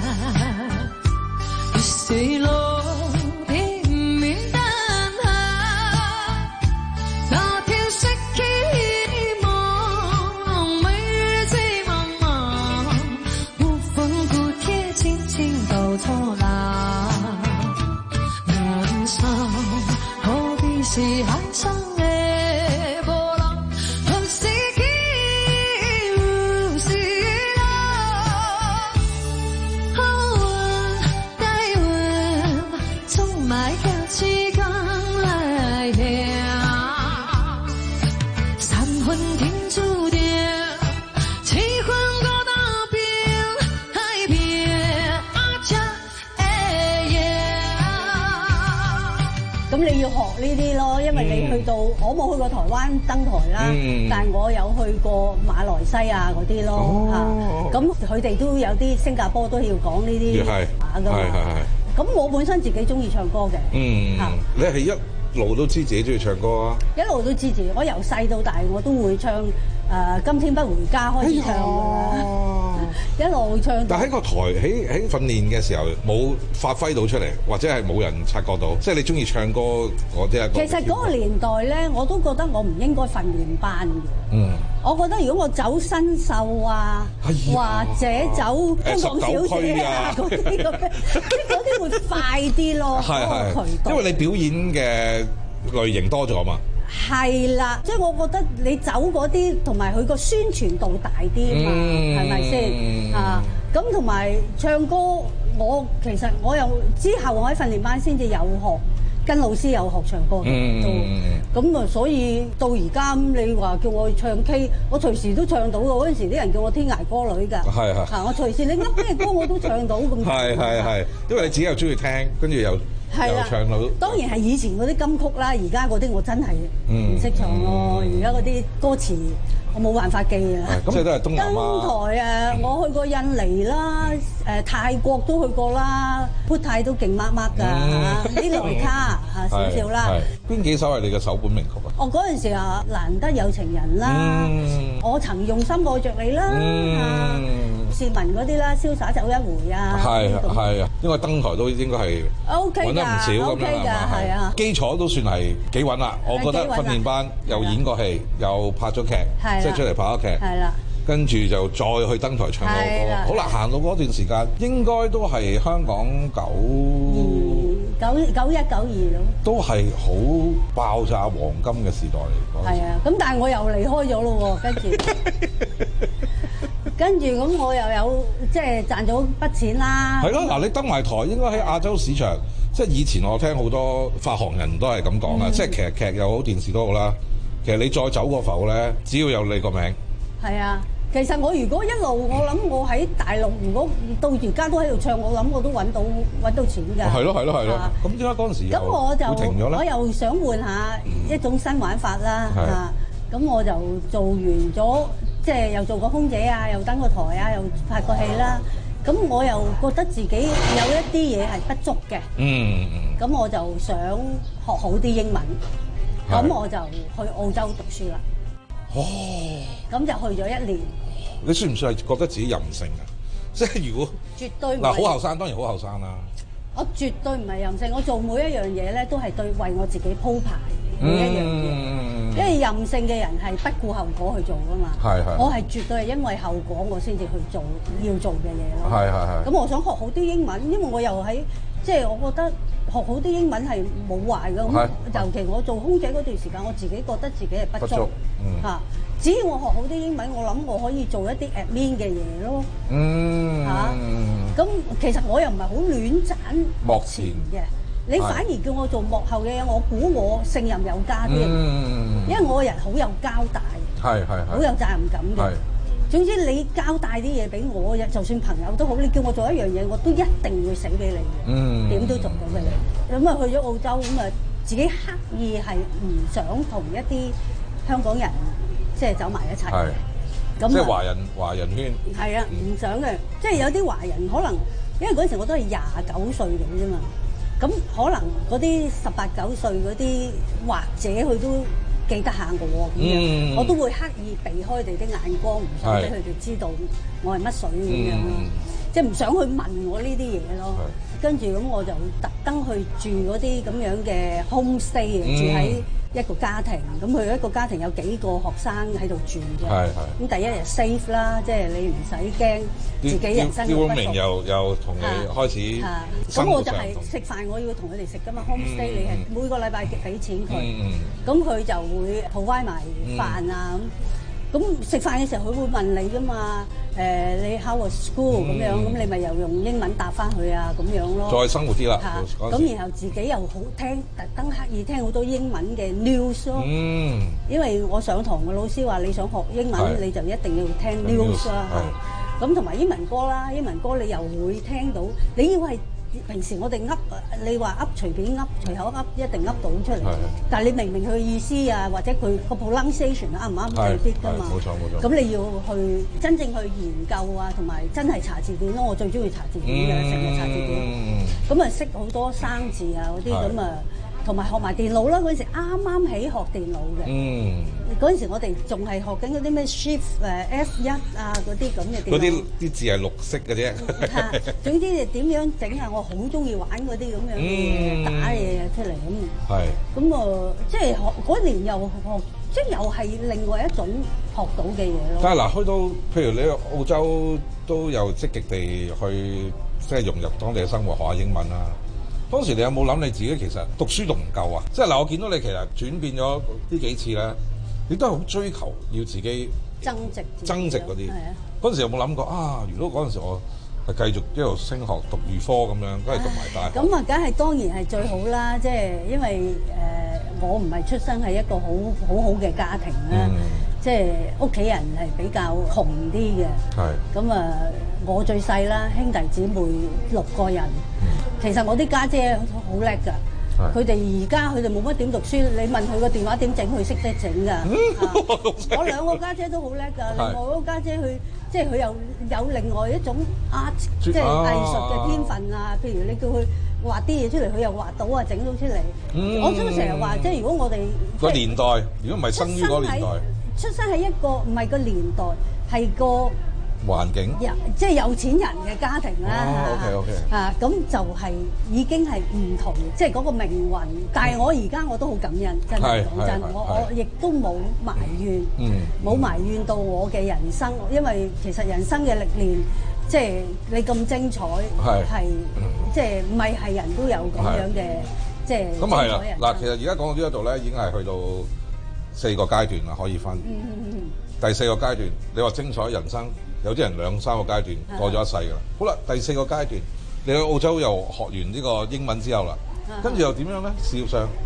誰落？是海上的波浪，何時起有時浪？好運帶運，總買條時間來行。三分天注定，七分高大平，海邊阿姐哎呀！咁你要學呢啲咯，因為你去到、嗯、我冇去過台灣登台啦，嗯、但係我有去過馬來西亞嗰啲咯嚇。咁佢哋都有啲新加坡都要講呢啲話噶嘛。咁我本身自己中意唱歌嘅。嗯，啊、你係一路都知自己中意唱歌啊？一路都知自己，我由細到大我都會唱誒、呃《今天不回家》開始唱㗎啦。哎一路唱，但喺個台喺喺訓練嘅時候冇發揮到出嚟，或者係冇人察覺到，即係你中意唱歌嗰啲啊。其實嗰個年代咧，我都覺得我唔應該訓練班嘅。嗯，我覺得如果我走新秀啊，哎、或者走香港小姐啊嗰啲咁嘅，即係嗰啲會快啲咯。係係，因為你表演嘅類型多咗嘛。係啦，即係我覺得你走嗰啲同埋佢個宣傳度大啲嘛，係咪先啊？咁同埋唱歌，我其實我又之後我喺訓練班先至有學，跟老師有學唱歌嘅都。咁啊，所以到而家你話叫我去唱 K， 我隨時都唱到嘅。嗰陣時啲人叫我天涯歌女㗎。係係。啊，我隨時你噏咩歌我都唱到咁。係係係，因為你自己又中意聽，跟住又。係啦，當然係以前嗰啲金曲啦，而家嗰啲我真係唔識唱咯。而家嗰啲歌詞我冇辦法記啊。咁你都係東南亞。登台啊，嗯、我去過印尼啦，誒、呃、泰國都去過啦，พุ泰都勁乜乜㗎嚇，啲萊卡嚇少少啦。邊幾首係你嘅首本名曲啊？我嗰陣時啊，難得有情人啦，嗯、我曾用心愛着你啦。嗯啊市民嗰啲啦，瀟灑走一回啊！係係啊，因為登台都應該係揾得唔少咁樣係啊，基礎都算係幾穩啦。我覺得訓練班又演過戲，又拍咗劇，即係出嚟拍咗劇，係啦，跟住就再去登台唱歌歌。好啦，行到嗰段時間，應該都係香港九九九一九二咯，都係好爆炸黃金嘅時代嚟。係啊，咁但係我又離開咗咯喎，跟住。跟住咁，我又有即係賺咗筆錢啦。係咯，嗱，你登埋台應該喺亞洲市場，即係以前我聽好多發行人都係咁講啦，嗯、即係其實劇又好，電視都好啦。 其實你再走個埠咧，只要有你個名。 係啊。其實我如果一路我諗我喺大陸，如果到而家都喺度唱，我諗我都揾到揾到錢㗎。 係咯係咯係咯。咁點解嗰陣時咁我就會停咗咧？ 我又想換下一種新玩法啦嚇。咁我就做完咗，即係又做過空姐啊，又登過台啊，又拍過戲啦。咁我又覺得自己有一啲嘢係不足嘅。嗯嗯。咁我就想學好啲英文，咁我就去澳洲讀書啦。哦，咁就去咗一年。 你算唔算係覺得自己任性啊？即係如果絕對唔係。 嗱，好後生當然好後生啦。 我絕對唔係任性，我做每一樣嘢咧都係對為我自己鋪排每一樣嘢。嗯、因為任性嘅人係不顧後果去做噶嘛。係係。我係絕對係因為後果我先至去做要做嘅嘢咯。係係係。咁我想學好啲英文，因為我又喺即係我覺得學好啲英文係冇壞嘅。咁尤其我做空姐嗰段時間，我自己覺得自己係不足嚇。嗯只要我學好啲英文，我諗我可以做一啲 admin 嘅嘢咯。嗯。嚇。咁其實我又唔係好亂斬幕前嘅，你反而叫我做幕後嘅嘢，我估我勝任有加啲。嗯。因為我個人好有交代。係係係。好有責任感嘅。係。總之你交代啲嘢俾我，就算朋友都好，你叫我做一樣嘢，我都一定會死俾你嘅。嗯。點都做到俾你。咁啊去咗澳洲，咁啊自己刻意係唔想同一啲香港人。即係走埋一齊，咁即係華人華人圈。 係啊，唔想嘅，即係有啲華人可能，因為嗰陣時我都係廿九歲咁啫嘛，咁可能嗰啲十八九歲嗰啲，或者佢都記得下我咁樣，我都會刻意避開佢哋啲眼光，唔想俾佢哋知道我係乜水咁樣咯，即係唔想去問我呢啲嘢咯。跟住咁我就特登去住嗰啲咁樣嘅 homestay 住喺一個家庭，咁佢一個家庭有幾個學生喺度住嘅。係係。咁第一日 safe 啦，即係你唔使驚自己人生嘅不足。 又又同你開始。 嚇！咁我就係食飯，我要同佢哋食噶嘛。homestay 你係每個禮拜俾錢佢，咁佢就會 provide埋飯啊咁。咁食飯嘅時候，佢會問你噶嘛？誒，你 how was school 咁樣，咁你咪又用英文答翻佢啊，咁樣咯。 再生活啲啦。 咁然後自己又好聽，特登刻意聽好多英文嘅 news 咯。嗯。因為我上堂嘅老師話，你想學英文，你就一定要聽 news 啦。係。咁同埋英文歌啦，英文歌你又會聽到，你要係。平時我哋噏，你話噏隨便噏，隨口噏一定噏到出嚟。但係你明唔明佢嘅意思啊？或者佢個 pronunciation 啱唔啱未必㗎嘛？冇錯冇錯。咁你要去真正去研究啊，同埋真係查字典咯。我最中意查字典嘅，成日查字典。咁啊識好多生字啊嗰啲咁啊，同埋學埋電腦啦。嗰陣時啱啱起學電腦嘅。嗯。嗰陣時我哋仲係學緊嗰啲咩 Shift 誒 F 一啊嗰啲咁嘅電腦。 嗰啲啲字係綠色嘅啫。 嚇！總之你點樣整啊？我好中意玩嗰啲咁樣嘅打嘢出嚟咁。係。咁啊，即係學嗰年又學，即係又係另外一種學到嘅嘢咯。 但係嗱，去到譬如你澳洲都有積極地去即係融入當地嘅生活，學下英文啦。當時你有冇諗你自己其實讀書仲唔夠啊？即係嗱，我見到你其實轉變咗呢幾次咧。你都係好追求要自己增值， 增值嗰啲。嗰陣時有冇諗過啊？如果嗰陣時我係繼續一路升學讀預科咁樣，都係讀埋大學。 咁啊，梗係當然係最好啦！即係因為誒、呃，我唔係出生喺一個好好好嘅家庭啦，嗯、即係屋企人係比較窮啲嘅。係。咁啊，我最細啦，兄弟姊妹六個人。嗯、其實我啲家姐好叻㗎。佢哋而家佢哋冇乜點讀書，你問佢個電話點整，佢識得整㗎。我兩個家姐都好叻㗎，另外嗰個家姐佢即係佢又有另外一種 art，即係藝術嘅天分啊。譬如你叫佢畫啲嘢出嚟，佢又畫到啊，整到出嚟。我都成日話，即係如果我哋個年代，如果唔係生於嗰個年代， 出生喺一個唔係個年代，係個環境， 即係有錢人嘅家庭啦。 哦，OK OK。 啊，咁就係已經係唔同，即係嗰個命運。但係我而家我都好感恩，真係講真，我我亦都冇埋怨，冇埋怨到我嘅人生，因為其實人生嘅歷練，即係你咁精彩，係即係唔係係人都有咁樣嘅，即係精彩人生。 嗱，其實而家講到呢一度咧，已經係去到四個階段啦，可以分。第四個階段，你話精彩人生。有啲人兩三個階段過咗一世㗎啦。好啦，第四個階段，你去澳洲又學完呢個英文之後啦，跟住又點樣咧？事業上，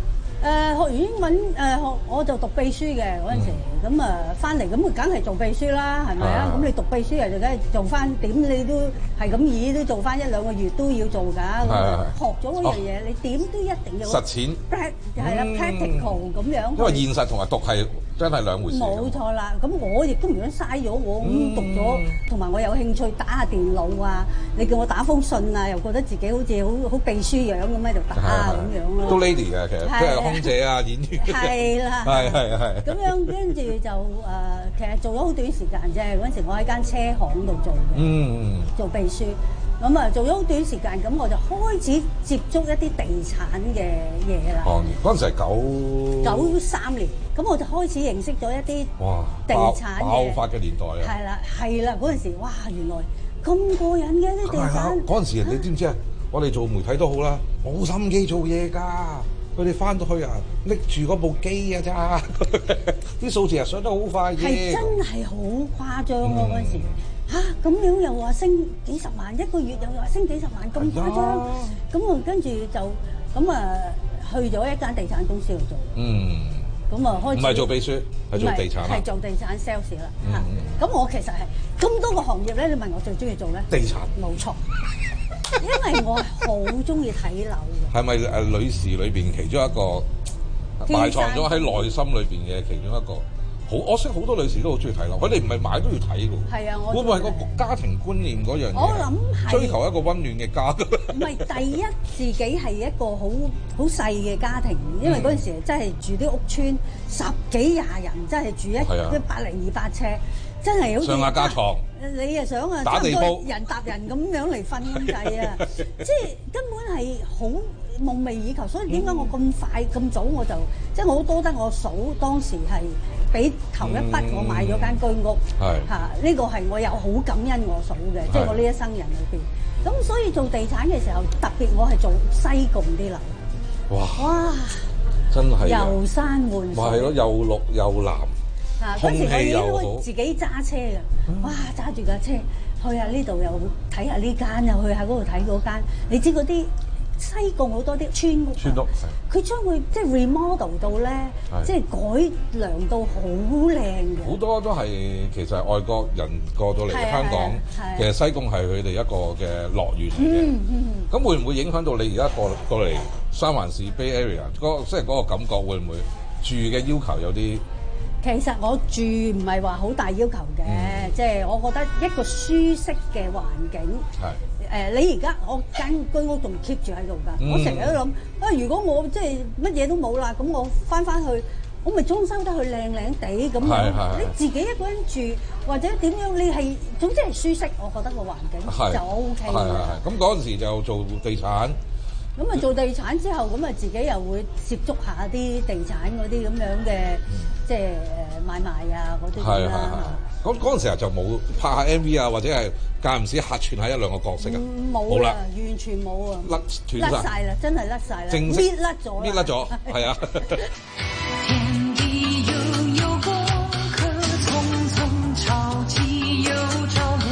誒學完英文誒學我就讀秘書嘅嗰陣時，咁啊翻嚟咁梗係做秘書啦，係咪啊？咁你讀秘書人就梗係做翻點你都係咁意都做翻一兩個月都要做㗎。咁學咗嗰樣嘢，你點都一定要實踐。 係啦 ，practical 咁樣。 因為現實同埋讀係真係兩回事。 冇錯啦，咁我亦都唔想嘥咗我咁讀咗，同埋我有興趣打下電腦啊。你叫我打封信啊，又覺得自己好似好好秘書樣咁喺度打咁樣咯。 都 lady 嘅其實，即係空姐啊、演員。 係啦。 係係係。 咁樣跟住就誒，其實做咗好短時間啫。嗰陣時我喺間車行度做嘅，嗯，做秘書。咁啊，做咗好短時間，咁我就開始接觸一啲地產嘅嘢啦。哦， 嗰陣時係九九三年，咁我就開始認識咗一啲哇地產嘅爆發嘅年代啊！ 係啦，係啦，嗰陣時哇，原來咁過癮嘅啲地產。 嗰陣時你知唔知啊？我哋做媒體都好啦，冇心機做嘢㗎。佢哋翻到去啊，拎住嗰部機啊咋，啲數字啊上得好快嘅。 係真係好誇張喎！嗰陣時。嚇咁樣又話升幾十萬一個月，又話升幾十萬咁誇張，咁啊跟住就咁啊去咗一間地產公司度做，嗯，咁啊開始唔係做秘書，係做地產啦， 係做地產 sales 啦嚇。咁我其實係咁多個行業咧，你問我最中意做咧？ 地產冇錯，因為我係好中意睇樓嘅。 係咪誒女士裏邊其中一個埋藏咗喺內心裏邊嘅其中一個？好，我識好多女士都好中意睇樓，佢哋唔係買都要睇㗎。 係啊，我會唔會係個家庭觀念嗰樣嘢？ 我諗係追求一個溫暖嘅家。 唔係第一，自己係一個好好細嘅家庭，因為嗰陣時真係住啲屋村，十幾廿人，真係住一一百零二百尺，真係好似上下家床。 你又想啊， 打地鋪人搭人咁樣嚟瞓咁滯啊！即係根本係好夢寐以求，所以點解我咁快咁早我就即係我好多得我嫂當時係俾頭一筆我買咗間居屋，嚇呢個係我有好感恩我嫂嘅，即係我呢一生人裏邊。咁所以做地產嘅時候，特別我係做西貢啲樓。哇！哇！ 真係遊山玩水。咪係咯，又綠又藍。 啊！嗰時我已經自己揸車嘅，哇！揸住架車去下呢度又睇下呢間，又去下嗰度睇嗰間。你知嗰啲西貢好多啲村屋，村屋佢將佢即係 remodel 到咧，即係改良到好靚嘅。好多都係其實係外國人過咗嚟香港，其實西貢係佢哋一個嘅樂園嚟嘅。咁會唔會影響到你而家過過嚟三藩市 Bay Area 嗰即係嗰個感覺會唔會住嘅要求有啲？ 其實我住唔係話好大要求嘅，嗯、即係我覺得一個舒適嘅環境。係誒、呃，你而家我間居屋仲 keep 住喺度㗎。嗯、我成日都諗啊，如果我即係乜嘢都冇啦，咁我翻翻去，我咪裝修得佢靚靚地咁樣。你自己一個人住或者點樣，你係總之係舒適，我覺得個環境就 O K 嘅。係係係。 咁嗰陣時就做地產。 咁啊做地產之後，咁啊自己又會接觸下啲地產嗰啲咁樣嘅，即係誒買賣啊嗰啲啦。 咁嗰陣時候就冇拍下 M V 啊，或者係間唔時客串下一兩個角色啊。 冇啦，完全冇啊！甩斷晒啦，真係甩晒啦，搣甩咗， 搣甩咗，係啊。 天地悠悠，过客匆匆，潮起又潮落。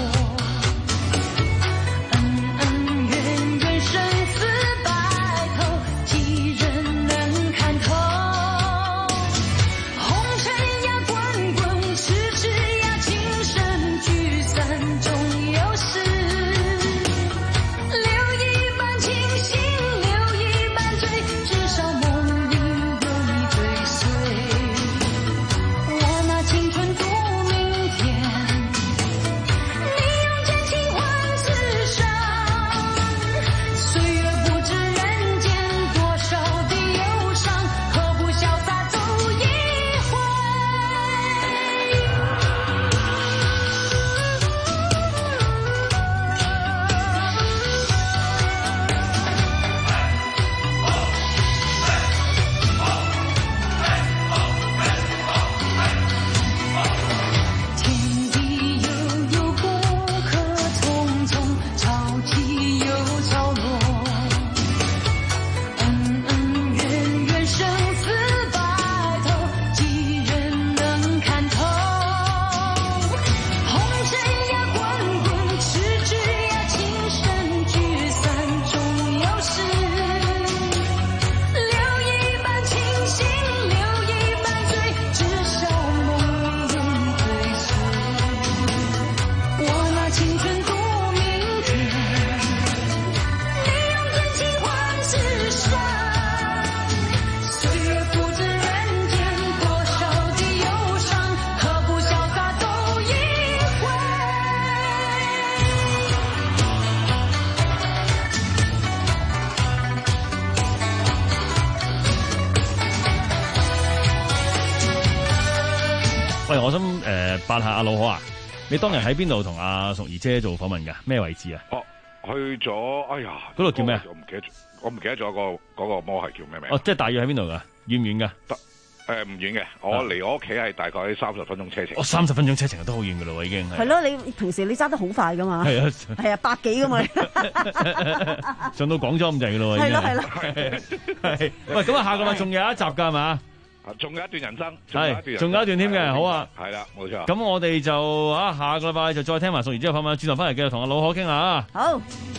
喂，我想誒八下阿老可啊，你當日喺邊度同阿淑儀姐做訪問㗎？咩位置啊？ 哦，去咗，哎呀， 嗰度叫咩啊？ 我唔記得，我唔記得咗個嗰個摩係叫咩名？ 哦，即係大約喺邊度㗎？遠唔遠㗎？ 得誒唔遠嘅，我離我屋企係大概三十分鐘車程。 哦，三十分鐘車程都好遠㗎咯，已經係。 係咯，你平時你揸得好快㗎嘛？ 係啊， 係啊，百幾㗎嘛。 上到廣州咁滯㗎咯，已經。 係咯係咯。 係。喂，咁啊，下個禮拜仲有一集㗎係嘛？ 仲有一段人生， 係，仲有一段添嘅，好啊。 係啦，冇錯。 咁我哋就啊，下個禮拜就再聽埋淑儀之後訪問，轉頭翻嚟繼續同阿老可傾下啊。 好。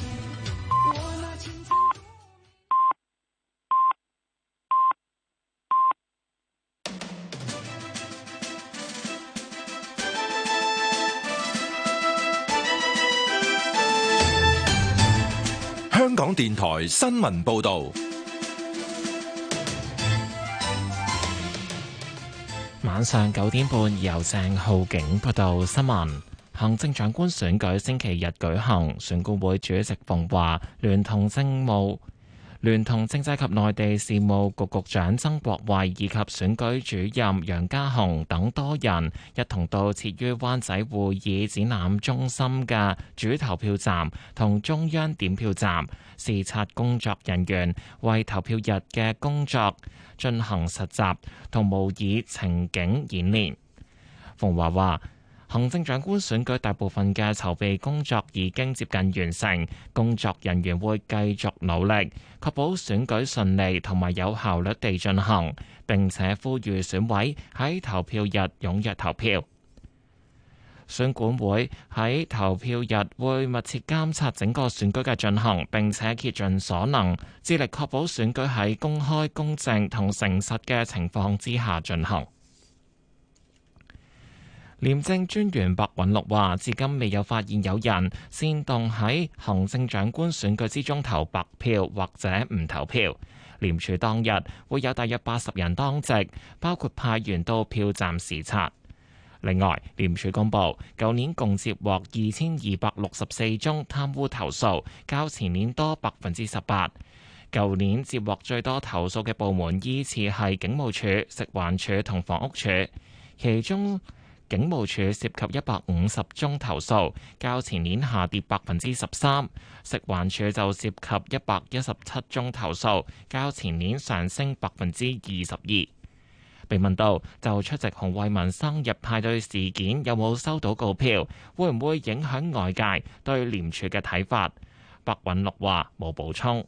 香港電台新聞報導。 晚上九點半，由鄭浩景報道新聞。行政長官選舉星期日舉行，選管會主席馮驊聯同政務聯同政制及內地事務局局長曾國衛以及選舉主任楊家雄等多人一同到設於灣仔會議展覽中心嘅主投票站同中央點票站視察工作人員為投票日嘅工作進行實習同模擬情景演練。馮驊話：行政長官選舉大部分嘅籌備工作已經接近完成，工作人員會繼續努力，確保選舉順利同埋有效率地進行，並且呼籲選委喺投票日踴躍投票。選管會喺投票日會密切監察整個選舉嘅進行，並且竭盡所能，致力確保選舉喺公開、公正同誠實嘅情況之下進行。廉政專員白韞六話，至今未有發現有人煽動喺行政長官選舉之中投白票或者唔投票。廉署當日會有大約八十人當值，包括派員到票站視察。另外，廉署公布，舊年共接獲二千二百六十四宗貪污投訴，較前年多百分之十八。舊年接獲最多投訴嘅部門依次係警務處、食環署同房屋署，其中警務處涉及一百五十宗投訴，較前年下跌百分之十三；食環署就涉及一百一十七宗投訴，較前年上升百分之二十二。被問到就出席洪為民生日派對事件有冇收到告票，會唔會影響外界對廉署嘅睇法，白韞六話冇補充。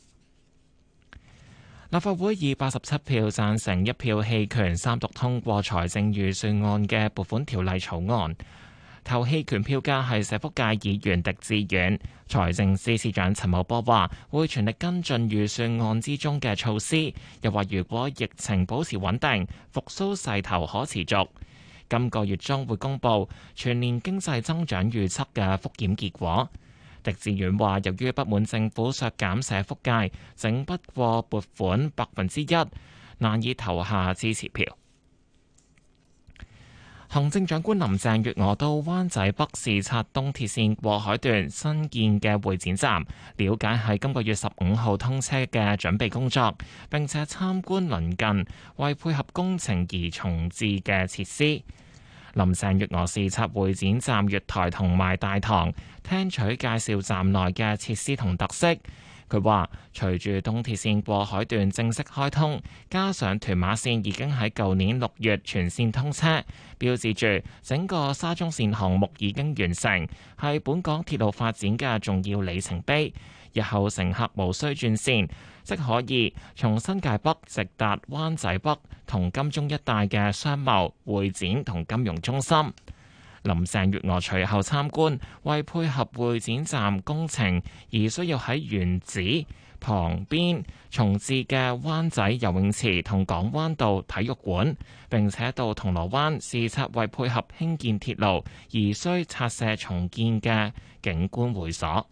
立法會以八十七票贊成、一票棄權，三讀通過財政預算案嘅撥款條例草案。投棄權票嘅係社福界議員狄志遠。財政司司長陳茂波話會全力跟進預算案之中嘅措施，又話如果疫情保持穩定，復甦勢頭可持續。今個月中會公布全年經濟增長預測嘅復檢結果。狄志遠話，由於不滿政府削減社福界整不過撥款百分之一，難以投下支持票。行政長官林鄭月娥到灣仔北視察東鐵線過海段新建嘅會展站，了解係今個月十五號通車嘅準備工作，並且參觀鄰近為配合工程而重置嘅設施。林鄭月娥視察會展站月台同埋大堂，聽取介紹站內嘅設施同特色。佢話：隨住東鐵線過海段正式開通，加上屯馬線已經喺舊年六月全線通車，標誌住整個沙中線項目已經完成，係本港鐵路發展嘅重要里程碑。日後乘客無需轉線，即可以從新界北直達灣仔北同金鐘一帶嘅商貿、會展同金融中心。林鄭月娥隨後參觀，為配合會展站工程而需要喺原址旁邊重置嘅灣仔游泳池同港灣道體育館，並且到銅鑼灣視察為配合興建鐵路而需拆卸重建嘅景觀會所。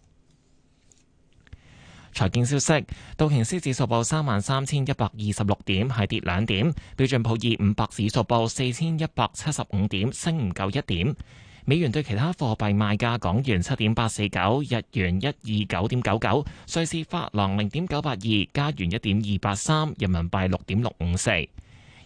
財經消息，道瓊斯指數報三萬三千一百二十六點，係跌兩點；標準普爾五百指數報四千一百七十五點，升唔夠一點。美元對其他貨幣賣價：港元七點八四九，日元一二九點九九，瑞士法郎零點九八二，加元一點二八三，人民幣六點六五四，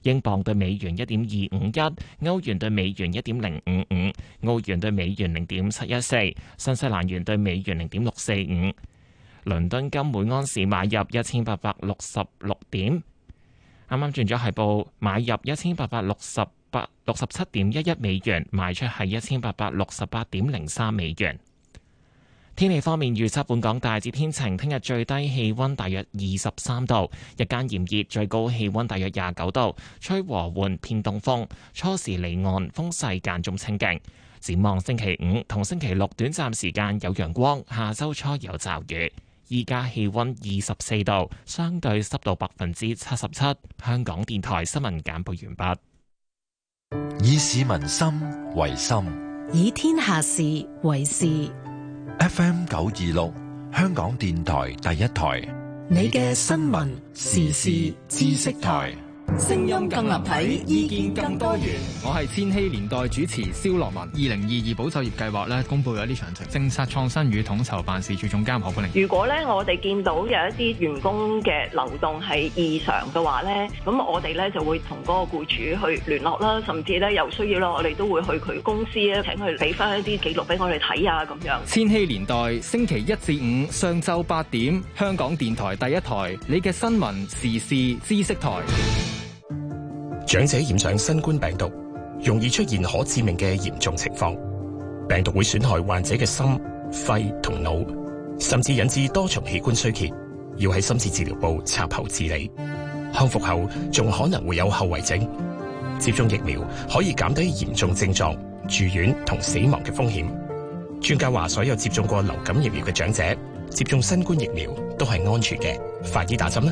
英鎊對美元一點二五一，歐元對美元一點零五五，澳元對美元零點七一四，新西蘭元對美元零點六四五。倫敦金每安士買入一千八百六十六點，啱啱轉咗係報買入一千八百六十八六十七點一一美元，賣出係一千八百六十八點零三美元。天氣方面預測，本港大致天晴，聽日最低氣溫大約二十三度，日間炎熱，最高氣溫大約廿九度，吹和緩偏東風，初時離岸風勢間中清勁。展望星期五同星期六短暫時間有陽光，下周初有驟雨。依家氣溫二十四度，相對濕度百分之七十七。香港電台新聞簡報完畢。 以市民心為心， 以天下事為事。 F M 九二六，香港電台第一台， 你嘅新聞時事知識台。 聲音更立體，意見更多元。 我係千禧年代主持蕭樂文。二零二二保就業計劃咧，公布咗一啲詳情。政策創新與統籌辦事處總監何冠玲。 如果咧我哋見到有一啲員工嘅流動係異常嘅話咧，咁我哋咧就會同嗰個僱主去聯絡啦，甚至咧有需要啦，我哋都會去佢公司咧請佢俾翻一啲記錄俾我哋睇啊，咁樣。 千禧年代星期一至五上晝八點，香港電台第一台，你嘅新聞時事知識台。 長者染上新冠病毒，容易出現可致命嘅嚴重情況。病毒會損害患者嘅心、肺同腦，甚至引致多重器官衰竭，要喺深切治療部插喉治理。康復後仲可能會有後遺症。接種疫苗可以減低嚴重症狀、住院同死亡嘅風險。專家話，所有接種過流感疫苗嘅長者接種新冠疫苗都係安全嘅。快啲打針啦！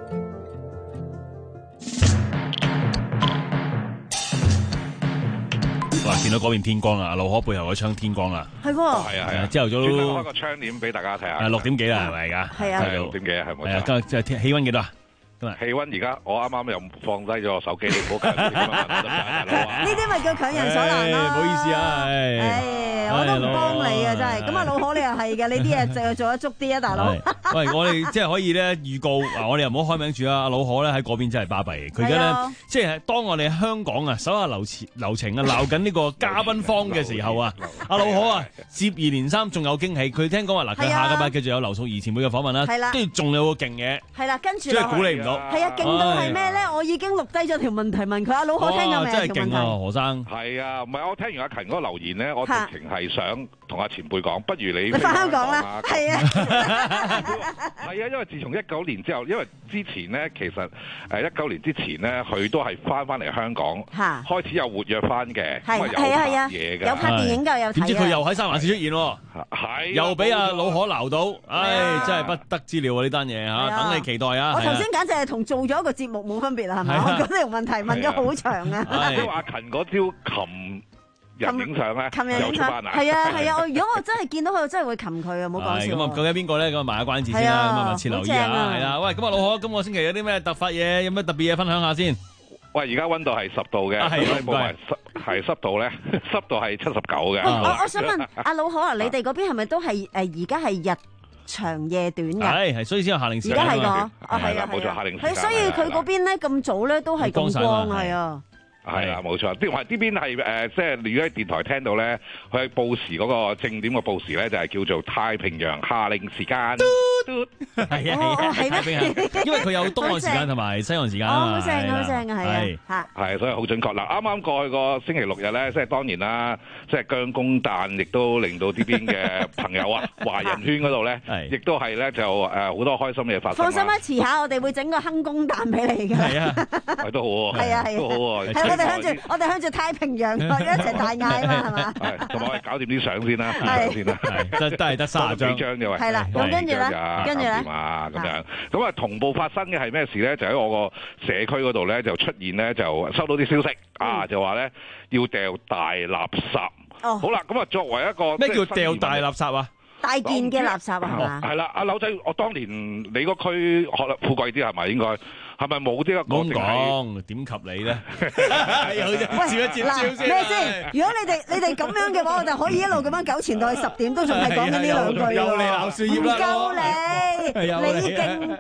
哇！見到嗰邊天光啦，路可背後嗰窗天光啦， 係喎， 係啊係啊， 朝頭早開個窗簾俾大家睇下。 係六點幾啦，係咪而家？ 係啊， 六點幾啊，係冇錯。 今日即係天氣溫幾多啊？ 氣溫而家我啱啱又放低咗個手機，你唔好強調呢啲咪叫強人所難咯。 唔好意思啊， 唉，我都唔幫你啊，真係。咁啊，老可你又係嘅，你啲嘢就做得足啲啊，大佬。 喂，我哋即係可以咧預告啊，我哋又唔好開名住啊。阿老可咧喺嗰邊真係巴閉，佢而家咧即係當我哋香港啊手下留情留情啊鬧緊呢個嘉賓方嘅時候啊，阿老可啊接二連三仲有驚喜。佢聽講話嗱，佢下個禮拜繼續有劉淑儀前輩嘅訪問啦，跟住仲有個勁嘢， 係啦，跟住即係鼓勵唔到。 係啊，勁到係咩咧？我已經錄低咗條問題問佢，阿老可聽咗未？ 真係勁啊，何生。 係啊，唔係我聽完阿勤嗰個留言咧，我直情係想同阿前輩講，不如你翻香港啦。係啊， 係啊，因為自從一九年之後，因為之前咧，其實誒一九年之前咧，佢都係翻翻嚟香港，開始有活躍翻嘅，咁啊有拍嘢嘅， 有拍電影㗎，有睇。 點知佢又喺三藩市出現喎？ 係又俾阿老可鬧到，唉，真係不得之了啊！呢單嘢嚇，等你期待啊！ 我頭先簡直係同做咗一個節目冇分別啦，係咪？我嗰條問題問咗好長啊！ 因為阿勤嗰招琴人影相咧， 琴日影相係啊係啊！如果我真係見到佢，我真係會擒佢啊！唔好講笑。 咁啊，究竟邊個咧？咁啊，賣下關子先啦，咁啊，密切留意啊，係啦。喂，咁啊，老可，今個星期有啲咩突發嘢？有咩特別嘢分享下先？ 喂，而家溫度係十度嘅，冇埋濕係濕度咧，濕度係七十九嘅。 我我想問阿老可啊，你哋嗰邊係咪都係誒而家係日長夜短㗎？ 係係，所以先有夏令時間。 而家係個，啊係啊，冇錯，夏令時間。 係，所以佢嗰邊咧咁早咧都係咁光，係啊。 係啦，冇錯。啲話呢邊係誒，即係如果喺電台聽到咧，佢喺報時嗰個正點嘅報時咧，就係叫做太平洋夏令時間。 係啊係啊，因為佢有東岸時間同埋西岸時間啊嘛。 好正好正啊，係啊， 係，所以好準確。嗱，啱啱過去個星期六日咧，即係當然啦，即係姜公誕，亦都令到呢邊嘅朋友啊，華人圈嗰度咧，亦都係咧就誒好多開心嘅嘢發生。 放心啦，遲下我哋會整個亨公誕俾你嘅。 係啊， 係都好喎。 係啊係啊， 都好喎。 我哋向住我哋向住太平洋一齊大嗌啊嘛，係嘛？ 係，同埋我哋搞掂啲相先啦，相先啦， 都都係得三十張張嘅喂。 係啦，咁跟住咧，跟住咧， 啊咁樣，咁啊同步發生嘅係咩事咧？就喺我個社區嗰度咧，就出現咧，就收到啲消息啊，就話咧要掉大垃圾。哦，好啦，咁啊作為一個咩叫掉大垃圾啊？ 大件嘅垃圾啊，係嘛？ 係啦，阿柳仔，我當年你個區可能富貴啲係咪應該？係咪冇啲一個？ 講講點及你咧？ 喂，嗱咩先？如果你哋你哋咁樣嘅話，我就可以一路咁樣糾纏到去十點，都仲係講緊呢兩句喎。 又嚟鬧樹葉啦！ 唔夠你，你勁啲。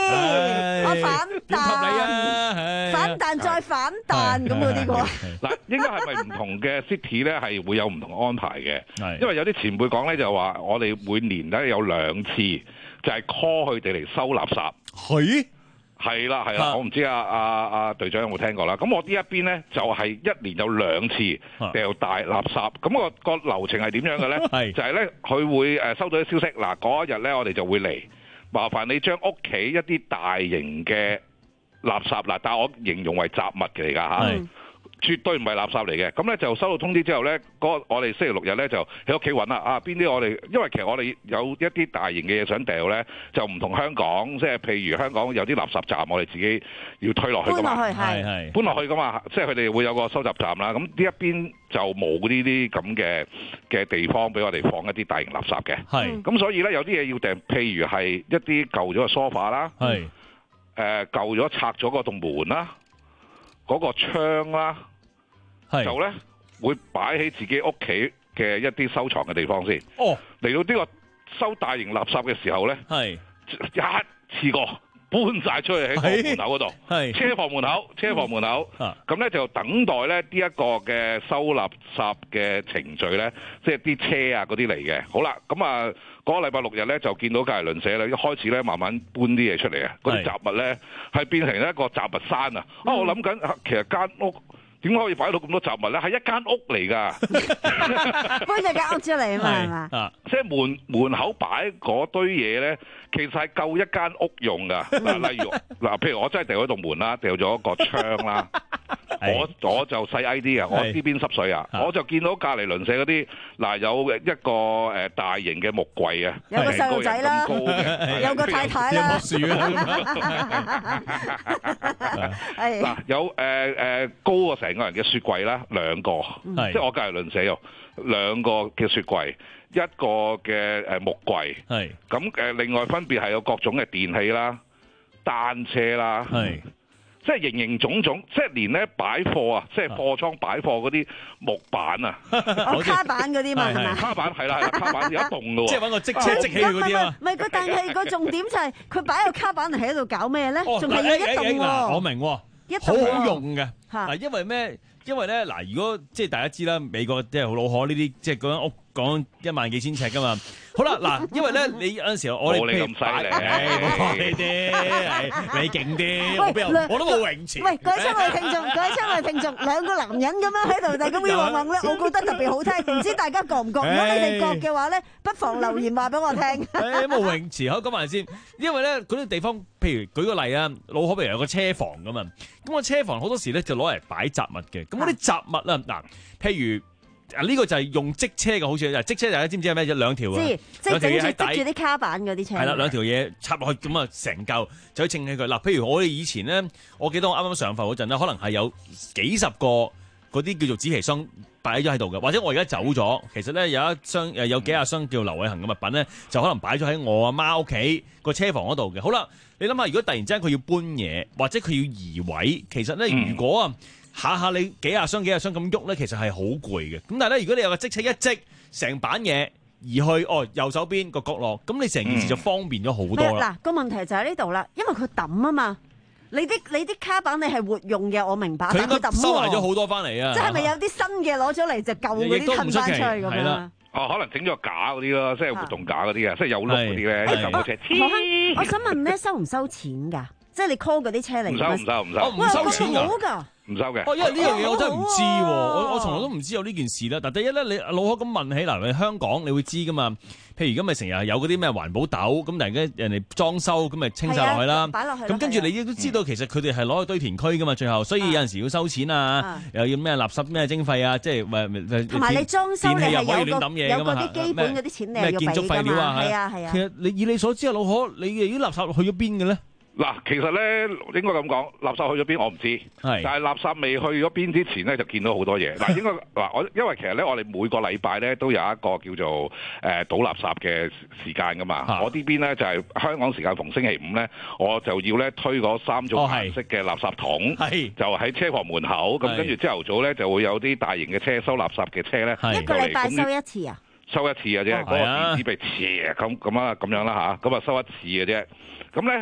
我反彈， 啊、 反彈再反彈咁嗰啲個。 嗱，應該係咪唔同嘅 city 咧係會有唔同安排嘅？因為有啲前輩講咧就話，我哋每年咧有兩次就係 call 佢哋嚟收垃圾。 係係啦係啦，我唔知阿阿阿隊長有冇聽過啦。咁我呢一邊咧就係一年有兩次掉大垃圾。咁個個流程係點樣嘅咧？就係咧佢會誒收到啲消息，嗱嗰一日咧我哋就會嚟。麻煩你將屋企一啲大型嘅垃圾嗱，但係我形容為雜物嚟㗎嚇，絕對唔係垃圾嚟嘅。咁咧就收到通知之後咧，嗰我哋星期六日咧就喺屋企揾啦。啊，邊啲我哋因為其實我哋有一啲大型嘅嘢想掉咧，就唔同香港，即係譬如香港有啲垃圾站，我哋自己要推落去㗎嘛， 搬落去係係搬落去㗎嘛，即係佢哋會有個收集站啦。咁呢一邊就冇呢啲咁嘅嘅地方俾我哋放一啲大型垃圾嘅。係咁，所以咧有啲嘢要訂，譬如係一啲舊咗嘅 sofa 啦，係誒舊咗拆咗嗰棟門啦，嗰個窗啦。就咧會擺喺自己屋企嘅一啲收藏嘅地方先。哦，嚟到呢個收大型垃圾嘅時候咧，係一次過搬晒出去喺個門口嗰度。係車房門口，車房門口。咁咧、嗯、就等待咧呢一個嘅收垃圾嘅程序咧，即係啲車啊嗰啲嚟嘅。好啦，咁啊嗰個禮拜六日咧就見到隔離鄰舍咧，一開始咧慢慢搬啲嘢出嚟啊，嗰啲雜物咧係變成一個雜物山啊！啊，我諗緊其實間屋。點解可以擺到咁多雜物咧？係一間屋嚟㗎， 搬隻間屋出嚟啊嘛，係嘛？啊， 即係門門口擺嗰堆嘢咧，其實係夠一間屋用㗎。嗱，例如嗱，譬如我真係掉咗道門啦，掉咗個窗啦，我我就細 I D 啊，我呢邊濕水啊，我就見到隔離鄰舍嗰啲嗱有一個誒大型嘅木櫃啊， 有個細路仔啦，有個太太啦， 樹啊，係嗱有誒誒高過成個人嘅雪櫃啦，兩個，即係我隔離鄰舍有兩個嘅雪櫃，一個嘅誒木櫃，係咁誒，另外分別係有各種嘅電器啦、單車啦，係即係形形種種，即係連咧擺貨啊，即係貨倉擺貨嗰啲木板啊， 卡板嗰啲嘛，係咪？ 卡板係啦係啦，卡板有一棟㗎喎， 即係揾個積車積起嗰啲啊。 唔係佢，但係個重點就係佢擺個卡板喺度搞咩咧？仲係有一棟喎。 我明喎。好好用嘅嗱，因為咩？因為咧嗱，如果即係大家知啦，美國即係好老可呢啲，即係嗰間屋講一萬幾千尺噶嘛。好啦，嗱，因為咧你有陣時我哋譬如擺，冇你啲，你勁啲，我邊有我都冇泳池。 喂，各位親愛聽眾，各位親愛聽眾，兩個男人咁樣喺度就咁樣話咧，我覺得特別好聽，唔知大家覺唔覺？如果你哋覺嘅話咧，不妨留言話俾我聽。 誒，冇泳池，好講埋先，因為咧嗰啲地方，譬如舉個例啊，老可譬如有個車房咁嘛，咁個車房好多時咧就攞嚟擺雜物嘅，咁嗰啲雜物啊，嗱，譬如。啊！呢個就係用積車嘅好處，就係積車大家知唔知係咩？兩條啊， 即係整住積住啲卡板嗰啲車。 係啦，兩條嘢插落去咁啊，成嚿就可以稱起佢。嗱，譬如我哋以前咧，我記得我啱啱上浮嗰陣咧，可能係有幾十個嗰啲叫做紙皮箱擺咗喺度嘅，或者我而家走咗，其實咧有一箱誒有幾廿箱叫劉偉恒嘅物品咧，就可能擺咗喺我阿媽屋企個車房嗰度嘅。好啦，你諗下，如果突然之間佢要搬嘢，或者佢要移位，其實咧如果啊〜、嗯下下你幾廿箱幾廿箱咁喐咧，其實係好攰嘅。咁但係咧，如果你有個積車一積成板嘢移去哦右手邊個角落，咁你成件事就方便咗好多啦。 嗱，個問題就喺呢度啦，因為佢抌啊嘛。你啲你啲卡板你係活用嘅，我明白。 佢應該收埋咗好多翻嚟啊！ 即係咪有啲新嘅攞咗嚟就舊嗰啲褪翻出去咁樣？ 哦，可能整咗個假嗰啲咯，即係活動假嗰啲啊，即係有碌嗰啲咧，撳個車。 我想問咧，收唔收錢㗎？即係你 call 嗰啲車嚟？ 唔收唔收唔收， 我唔收錢㗎。 唔收嘅。 哦，因為呢樣嘢我真係唔知喎，我我從來都唔知有呢件事啦。但第一咧，你老可咁問起嗱，你香港你會知噶嘛？譬如而家咪成日有嗰啲咩環保斗，咁突然間人哋裝修，咁咪清晒落去啦。 擺落去。 咁跟住你亦都知道，其實佢哋係攞去堆填區噶嘛，最後，所以有陣時要收錢啊，又要咩垃圾咩徵費啊，即係咪？ 同埋你裝修你係有個有嗰啲基本嗰啲錢你係要俾㗎嘛？ 咩建築廢料啊？ 係啊係啊。 其實你以你所知啊，老可，你嘅啲垃圾去咗邊嘅咧？ 嗱，其實咧應該咁講，垃圾去咗邊我唔知，但係垃圾未去咗邊之前咧，就見到好多嘢。嗱，應該嗱我因為其實咧，我哋每個禮拜咧都有一個叫做誒、呃、倒垃圾嘅時間噶嘛。啊、我呢邊咧就係、是、香港時間逢星期五咧，我就要咧推嗰三種顏色嘅垃圾桶，哦、就喺車房門口。咁跟住朝頭早咧就會有啲大型嘅車收垃圾嘅車咧， 一個禮拜收一次啊？ 收一次嘅啫，嗰、哦、個電子被斜咁咁啊咁樣啦吓，咁啊收一次嘅啫。咁咧。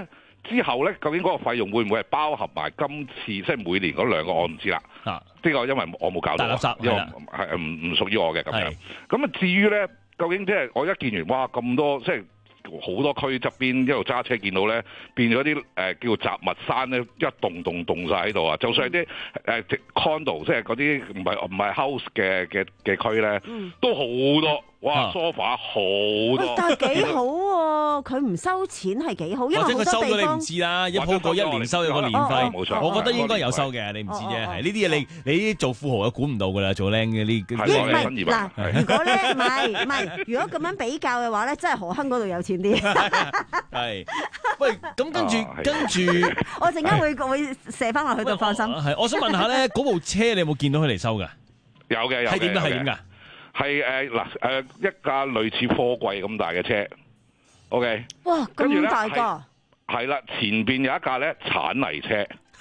之後咧，究竟嗰個費用會唔會係包含埋今次即係每年嗰兩個，我唔知啦。啊，呢個因為我冇搞到， 大垃圾因為係唔唔屬於我嘅咁樣。咁啊，至於咧，究竟即係我一見完，哇咁多即係。好多區側邊一路揸車見到咧，變咗啲誒叫雜物山咧，一棟棟棟晒喺度啊！就算係啲誒 condo，即係嗰啲唔係唔係 house 嘅嘅嘅區咧，都好多。哇 sofa 好多， 但係幾好喎！佢唔收錢係幾好，因為好多地方或者佢收咗你唔知啦，一鋪過一年收一個年費，冇錯。我覺得應該有收嘅，你唔知啫。係呢啲嘢你你做富豪啊估唔到㗎啦，做靚嘅呢啲。 唔係嗱，如果咧唔係唔係，如果咁樣比較嘅話咧，真係何亨嗰度有錢啲。 係，喂，咁跟住跟住， 我陣間會會射翻落去度，放心。 係，我想問下咧，嗰部車你有冇見到佢嚟收㗎？ 有嘅有嘅。係點㗎？係點㗎？ 係誒嗱誒一架類似貨櫃咁大嘅車 ，OK。 哇，咁大個。 係啦，前邊有一架咧鏟泥車。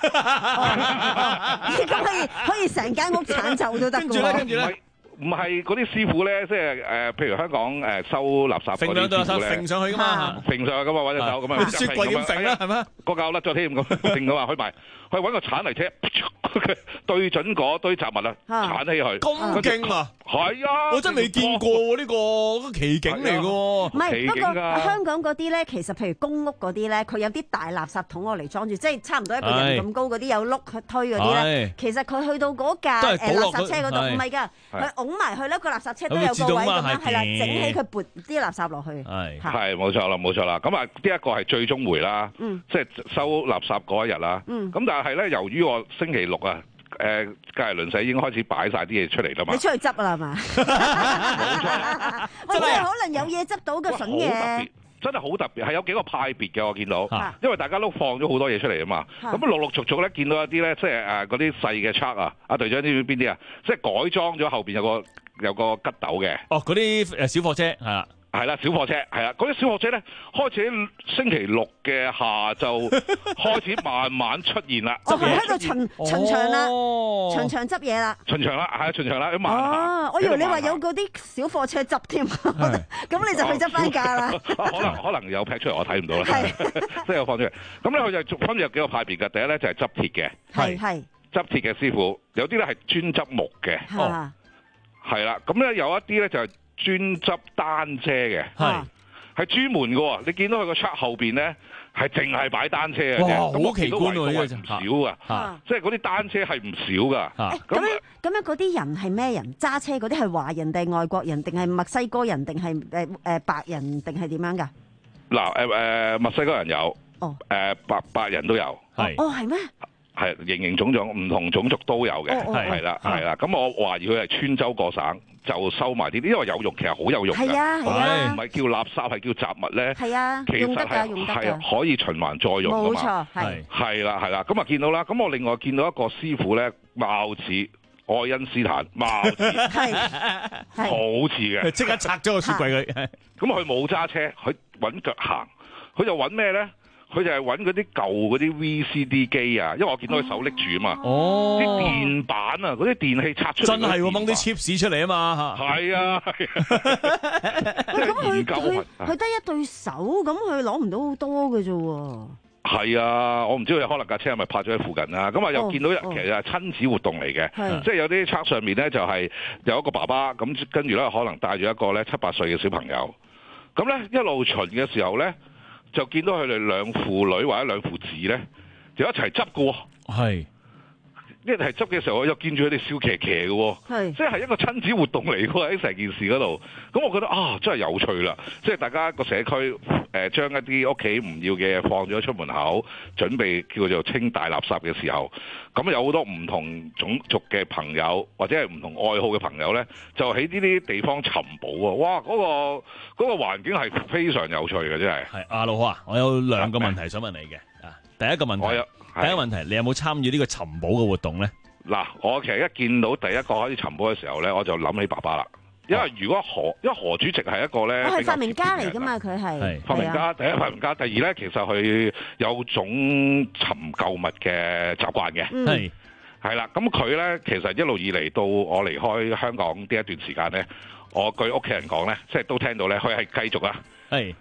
咁可以可以成間屋鏟走都得㗎喎。跟住咧，跟住咧。 唔係嗰啲師傅咧，即係誒，譬如香港誒收垃圾嗰啲師傅咧， 揈上去噶嘛， 揈上去噶嘛，揾隻手咁啊， 雪櫃咁揈啦，係咩？ 個膠甩咗添咁，揈噶嘛，去埋去揾個鏟泥車，對準嗰堆雜物啊，鏟起佢。 咁勁啊！ 係啊， 我真係未見過喎呢個，奇景嚟嘅喎。 唔係，不過香港嗰啲咧，其實譬如公屋嗰啲咧，佢有啲大垃圾桶我嚟裝住，即係差唔多一個人咁高嗰啲有碌去推嗰啲咧。其實佢去到嗰架誒垃圾車嗰度，唔係㗎，佢拱埋去咧，個垃圾車都有個位咁樣，係啦，整起佢撥啲垃圾落去。係係冇錯啦，冇錯啦。咁啊，呢一個係最終回啦，即係收垃圾嗰一日啦。咁但係咧，由於我星期六啊。誒，隔離鄰舍已經開始擺晒啲嘢出嚟啦嘛！ 你出去執啦係嘛？冇錯，喂，真係可能有嘢執到嘅筍嘢， 真係好特別，係有幾個派別嘅我見到，因為大家都放咗好多嘢出嚟啊嘛。咁陸陸續續咧見到一啲咧，即係誒嗰啲細嘅 truck 啊，阿隊長知唔知邊啲啊？即係改裝咗後邊有個有個吉斗嘅。 哦，嗰啲誒小貨車係啦。 係啦，小貨車係啦，嗰啲小貨車咧開始喺星期六嘅下晝開始慢慢出現啦。 就係喺度巡巡場啦，巡場執嘢啦。 巡場啦，係啊，巡場啦，咁慢哦，我以為你話有嗰啲小貨車執添，咁你就去執翻架啦。 可能可能有劈出嚟，我睇唔到啦。即係有放出嚟。咁咧佢就分有幾個派別嘅，第一咧就係執鐵嘅， 係係執鐵嘅師傅，有啲咧係專執木嘅，哦，係啦。咁咧有一啲咧就係。專執單車嘅，係係專門嘅喎。你見到佢個 truck 後邊咧，係淨係擺單車嘅啫。 哇，好奇觀喎！呢個真係唔少噶，即係嗰啲單車係唔少噶。 咁樣咁樣嗰啲人係咩人？揸車嗰啲係華人定外國人，定係墨西哥人，定係誒誒白人，定係點樣㗎？ 嗱誒誒，墨西哥人有，哦誒白白人都有， 係哦係咩？ 係形形種種唔同種族都有嘅，係啦係啦。咁我懷疑佢係穿州過省。就收埋啲，因為有用，其實好有用嘅，唔係叫垃圾，係叫雜物咧。 係啊， 其實係係可以循環再用㗎嘛。冇錯，係係啦係啦。咁啊見到啦，咁我另外見到一個師傅咧，貌似愛因斯坦，貌似係好似嘅， 即刻拆咗個雪櫃佢。 咁佢冇揸車，佢揾腳行，佢就揾咩咧？佢就係揾嗰啲舊嗰啲 V C D 機啊，因為我見到佢手拎住啊嘛，哦，啲電板啊，嗰啲電器拆出嚟， 真係喎，掹啲 chips 出嚟啊嘛， 係啊，係啊，咁佢佢佢得一對手，咁佢攞唔到好多嘅啫喎。 係啊，我唔知佢可能架車係咪泊咗喺附近啊？咁啊又見到其實係親子活動嚟嘅，即係有啲測上面咧就係有一個爸爸咁，跟住咧可能帶住一個咧七八歲嘅小朋友，咁咧一路巡嘅時候咧。就見到佢哋兩父女或者兩父子咧，就一齊執嘅喎。係，一齊執嘅時候，我又見住佢哋笑騎騎嘅喎。係，即係一個親子活動嚟嘅喎喺成件事嗰度。咁我覺得啊，真係有趣啦！即係大家個社區誒、呃、將一啲屋企唔要嘅嘢放咗出門口，準備叫做清大垃圾嘅時候，咁有好多唔同種族嘅朋友或者係唔同愛好嘅朋友咧，就喺呢啲地方尋寶啊！哇，嗰、嗰個嗰、嗰個環境係非常有趣嘅，真係。 係阿老啊，我有兩個問題想問你嘅啊。第一個問題，第一個問題，你有冇參與呢個尋寶嘅活動咧？ 嗱，我其實一見到第一個開始尋寶嘅時候咧，我就諗起爸爸啦。因為如果何，因為何主席係一個咧， 我係發明家嚟噶嘛，佢係發明家，第一發明家，第二咧，其實佢有種尋舊物嘅習慣嘅，係係啦。咁佢咧，其實一路以嚟到我離開香港呢一段時間咧，我據屋企人講咧，即係都聽到咧，佢係繼續啊，係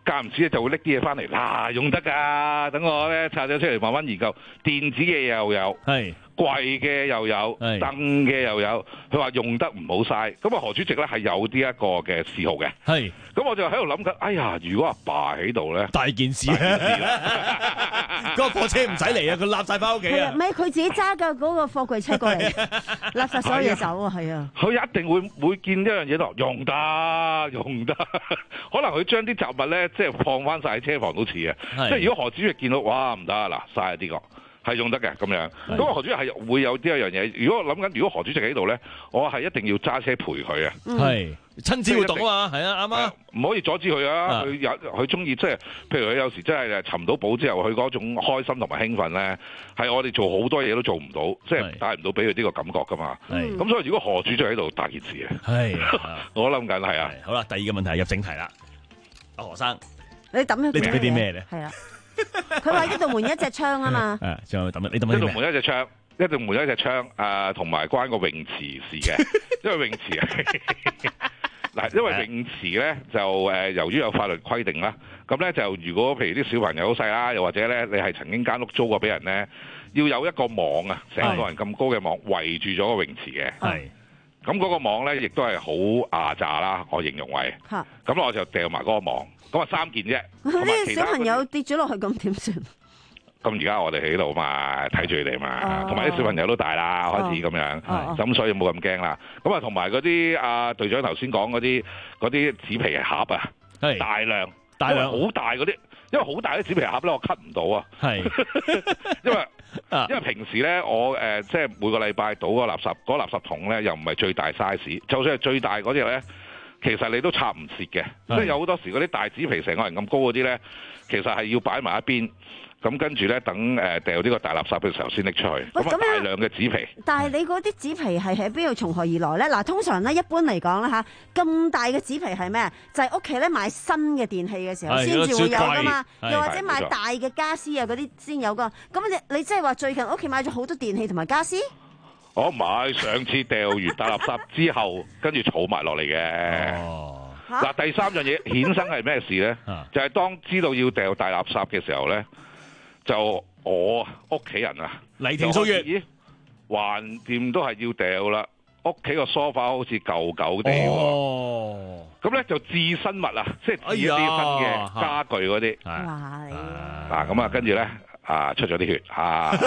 間唔時咧就會拎啲嘢翻嚟，嗱用得㗎，等我咧拆咗出嚟慢慢研究。電子嘅又有， 係貴嘅又有，燈嘅又有。佢話用得唔好嘥。咁啊何主席咧係有呢一個嘅嗜好嘅。 係。 咁我就喺度諗緊，哎呀，如果阿爸喺度咧， 大件事啊！嗰個貨車唔使嚟啊，佢揦晒翻屋企啊！ 唔係佢自己揸㗎嗰個貨櫃車過嚟，揦晒所有嘢走啊，係啊！ 佢一定會會見一樣嘢度，用得用得，可能佢將啲雜物咧，即係放翻晒喺車房都似啊！即係如果何主席見到，哇唔得啊，嗱嘥啊呢個。係用得嘅咁樣，咁啊何主席係會有呢一樣嘢。如果我諗緊，如果何主席喺度咧，我係一定要揸車陪佢啊。 係親子活動啊嘛，係啊啱啊， 唔可以阻止佢啊。佢有佢中意，即係譬如佢有時真係尋到寶之後，佢嗰種開心同埋興奮咧，係我哋做好多嘢都做唔到，即係帶唔到俾佢呢個感覺噶嘛。咁所以如果何主席喺度，大件事啊。係，我諗緊係啊。 好啦，第二個問題入正題啦，阿何生， 你抌咗你抌咗啲咩咧？ 係啊。佢話一道門一隻窗啊嘛， 誒，仲有抌你抌一道門一隻窗，一道門一隻窗，誒，同埋關個泳池事嘅，因為泳池啊，嗱，因為泳池咧就誒，由於有法律規定啦，咁咧就如果譬如啲小朋友好細啦，又或者咧你係曾經間屋租過俾人咧，要有一個網啊，成個人咁高嘅網圍住咗個泳池嘅，係，咁嗰個網咧亦都係好牙炸啦，我形容為，咁我就掉埋嗰個網。咁啊三件啫， 啲小朋友跌咗落去咁點算？ 咁而家我哋喺度嘛，睇住你哋嘛，同埋啲小朋友都大啦，開始咁樣，咁所以冇咁驚啦。咁啊同埋嗰啲阿隊長頭先講嗰啲嗰啲紙皮盒啊，大量大量好大嗰啲，因為好大啲紙皮盒咧，我 cut 唔到啊。係，因為因為平時咧，我誒即係每個禮拜倒個垃圾，嗰垃圾桶咧又唔係最大 size， 就算係最大嗰隻咧。其實你都插唔切嘅，即係有好多時嗰啲大紙皮成個人咁高嗰啲咧，其實係要擺埋一邊，咁跟住咧等誒掉呢個大垃圾嘅時候先拎出去。咁啊大量嘅紙皮。 但係你嗰啲紙皮係喺邊度從何而來咧？嗱，通常咧一般嚟講啦嚇，咁大嘅紙皮係咩？就係屋企咧買新嘅電器嘅時候先至會有噶嘛，又或者買大嘅家私啊嗰啲先有噶。咁你你即係話最近屋企買咗好多電器同埋家私？ 我唔係上次掉完大垃圾之後，跟住儲埋落嚟嘅。嗱、哦，第三樣嘢衍生係咩事咧？就係、是、當知道要掉大垃圾嘅時候咧，就我屋企人啊， 黎庭數月， 咦，橫掂都係要掉啦。屋企個梳化好似舊舊地喎，咁咧就置新物啊，即係置一啲新嘅家具嗰啲。嗱，咁啊，跟住咧啊，出咗啲血啊！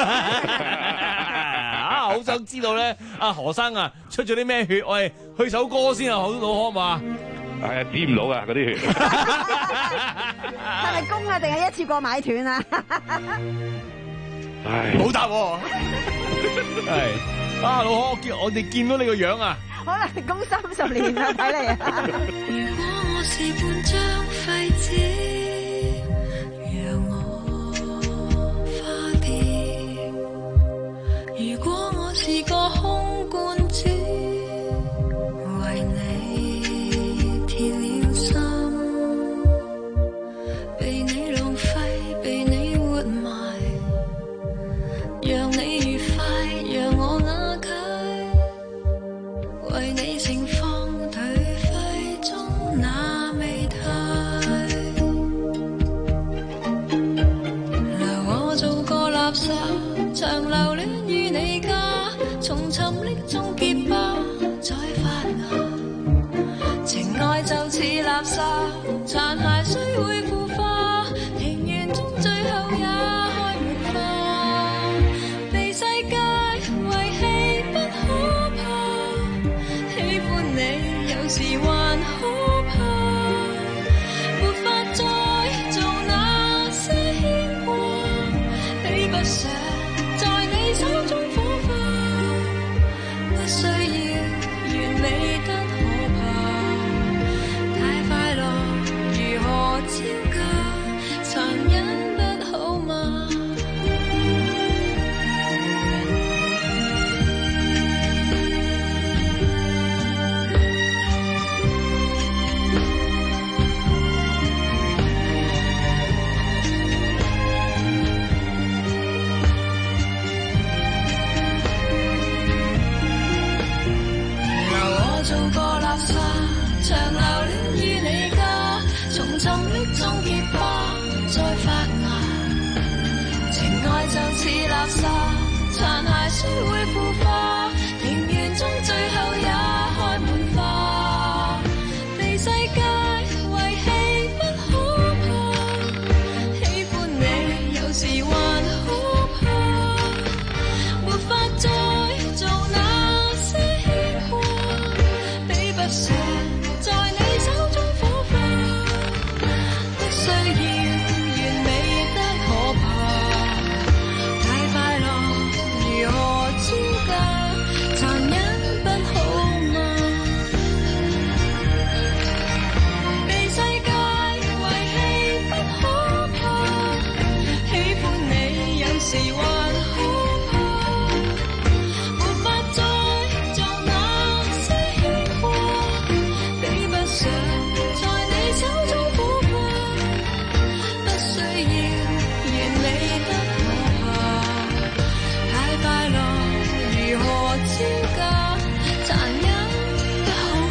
啊，好想知道咧，阿何生啊，出咗啲咩血？我哋去首歌先啊，好老可嘛？ 係啊，止唔到噶嗰啲血。 係咪公啊？定係一次過買斷啊？ 唉， 冇答喎。係。啊，老可，我見我哋見到你個樣啊， 可能供三十年啊，睇嚟啊。 如果我是半張廢紙，讓我花掉；如果我是個空罐子，為你填了心，被你浪費，被你活埋，讓你愉快，讓我為你盛放頹廢中那美態，留我做個垃圾，長留戀於你家，從沉溺中結疤，再發芽，情愛就似垃圾，殘骸雖會腐化，庭園中最後也開滿花，被世界遺棄不可怕。喜歡你有時還可怕，沒法再做那些牽掛，比不上在你手中火花，不需要完美得可怕，太快樂如何招架，殘忍不好嗎？ 垃圾，殘骸雖會腐化，庭園中最後也開滿花。被世界遺棄不可怕，喜歡你有時還可怕，沒法再做那些牽掛，比不上在你手中火花，不需要完美得可怕，太快樂如何招架，殘忍不好嗎？被世界遺棄不可怕，喜歡你有時還可怕，沒法再做那些牽掛，比不上在你手中火花，不需要完美得可怕，太快樂如何招架，殘忍不好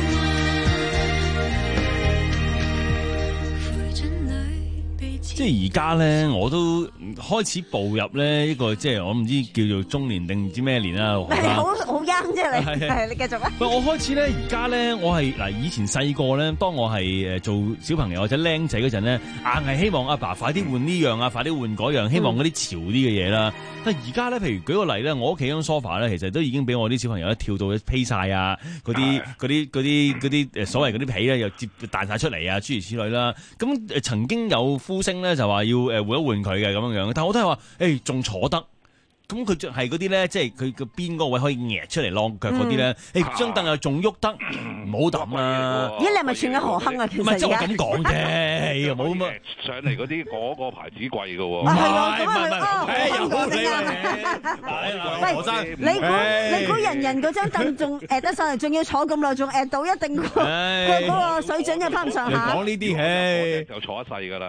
即係而家咧，我都開始步入咧一個即係我唔知叫做中年定唔知咩年啦。 你好好 young 啫，你係係你繼續啊！ 喂，我開始咧，而家咧，我係嗱，以前細個咧，當我係誒做小朋友或者僆仔嗰陣咧，硬係希望阿爸快啲換呢樣啊，快啲換嗰樣，希望嗰啲潮啲嘅嘢啦。但係而家咧，譬如舉個例咧，我屋企張 sofa 咧，其實都已經俾我啲小朋友咧跳到披晒啊，嗰啲嗰啲嗰啲嗰啲誒所謂嗰啲被咧又接彈晒出嚟啊，諸如此類啦。咁誒曾經有呼聲咧就話要誒換一換佢嘅咁樣樣，但係我都係話誒仲坐得。咁佢就係嗰啲咧，即係佢個邊嗰個位可以搲出嚟晾腳嗰啲咧，誒張凳又仲喐得，唔好抌啦！ 咦，你係咪串緊何亨啊？其實唔係即係我咁講啫，又冇乜上嚟嗰啲嗰個牌子貴嘅喎。 唔係啊，咁啊係又講你喂，何生，你估你估人人嗰張凳仲誒得上嚟，仲要坐咁耐，仲誒到一定個個嗰個水準又翻唔上下。 講呢啲，唉， 就坐一世㗎啦。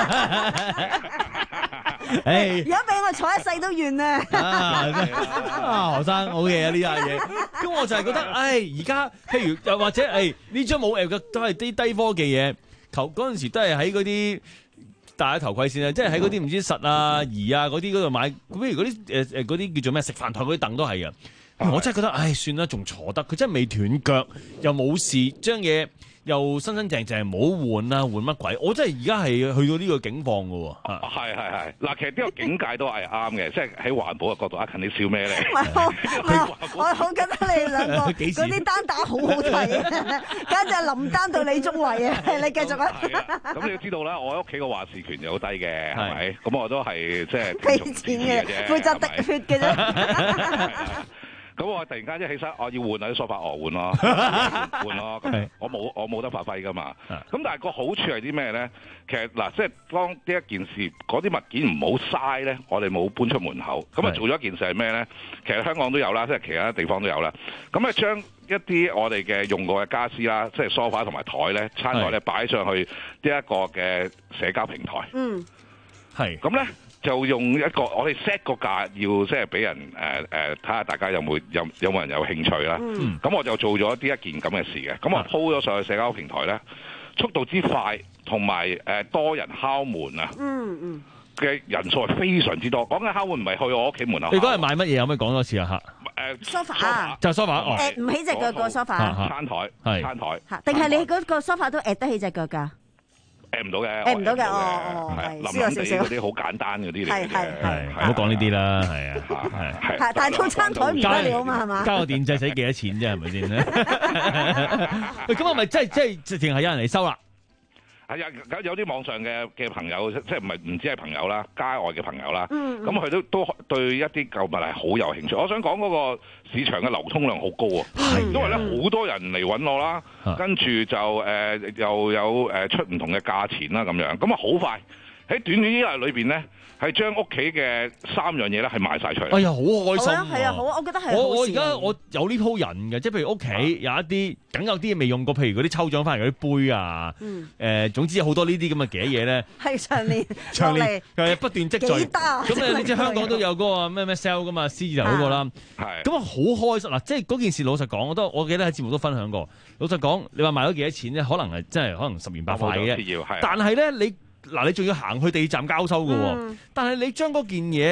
誒， 如果俾我坐一世都完啊！ 啊，何生好嘢啊！呢樣嘢，咁我就係覺得，唉，而家譬如又或者，誒呢張冇誒嘅都係啲低科技嘢，頭嗰陣時都係喺嗰啲戴下頭盔先啊，即係喺嗰啲唔知實啊、儀啊嗰啲嗰度買，譬如嗰啲誒誒嗰啲叫做咩食飯台嗰啲凳都係嘅。我真係覺得，唉，算啦，仲坐得，佢真係未斷腳，又冇事，將嘢。又新新淨淨，唔好換啦，換乜鬼？我真係而家係去到呢個境況嘅喎。 係係係，嗱，其實呢個境界都係啱嘅，即係喺環保嘅角度。阿勤，你笑咩咧？ 唔係我，我好覺得你哋兩個嗰啲單打好好睇啊，簡直係林丹對李宗偉啊！你繼續啊。 咁你要知道啦，我喺屋企個話事權就好低嘅，係咪？咁我都係即係俾錢嘅，負責滴血嘅啫。 咁我突然間一起身，我要換啊啲梳化，我換咯，換咯。咁我冇我冇得發揮噶嘛。咁但係個好處係啲咩咧？其實嗱，即係當呢一件事，嗰啲物件唔好嘥咧，我哋冇搬出門口。咁啊做咗一件事係咩咧？其實香港都有啦，即係其他地方都有啦。咁啊將一啲我哋嘅用過嘅家私啦，即係梳化同埋台咧、餐台咧，擺上去呢一個嘅社交平台。嗯，係。咁咧。就用一個我哋 set 個價，要即係俾人誒誒睇下大家有冇有有冇人有興趣啦。咁、嗯、我就做咗啲一件咁嘅事嘅。咁我 po 咗上去社交平台咧，速度之快同埋誒多人敲門啊！嗯嗯嘅人數係非常之多。講緊敲門唔係去我屋企門口。 你嗰日買乜嘢？可唔可以講多次啊？嚇誒 sofa 就 sofa 哦。 誒唔起隻腳個 sofa。 餐台係餐台。嚇， 定係你嗰個 sofa 都誒得起隻腳㗎？ 誒唔到嘅， 誒唔到嘅，哦哦， 係冧冧地嗰啲好簡單嗰啲嚟嘅，係係唔好講呢啲啦，係啊， 係係，但係套餐台唔得了嘛，係嘛？ 加個電掣使幾多錢啫？係咪先咧？喂，咁我咪即係即係直情係有人嚟收啦？ 係啊，有啲網上嘅嘅朋友，即係唔係唔止係朋友啦，街外嘅朋友啦，咁佢都都對一啲舊物係好有興趣。我想講嗰個市場嘅流通量好高啊，因為咧好多人嚟揾我啦，跟住就誒、呃、又有誒出唔同嘅價錢啦咁樣，咁啊好快喺短短一日裏邊咧。係將屋企嘅三樣嘢咧係賣晒出嚟。 哎呀，好開心！ 係啊，好，我覺得係。 我我而家我有呢鋪人嘅，即係譬如屋企有一啲，梗有啲未用過，譬如嗰啲抽獎翻嚟嗰啲杯啊，誒，總之有好多呢啲咁嘅嘅嘢咧。係上年長年誒不斷積聚。咁你知香港都有嗰個咩咩 sell 噶嘛，獅字頭嗰個啦。係。咁啊好開心嗱，即係嗰件事老實講，我都我記得喺節目都分享過。老實講，你話賣咗幾多錢咧？可能係真係可能十元八塊嘅啫。但係咧，你嗱你仲要行去地鐵站交收嘅喎。但係你將嗰件嘢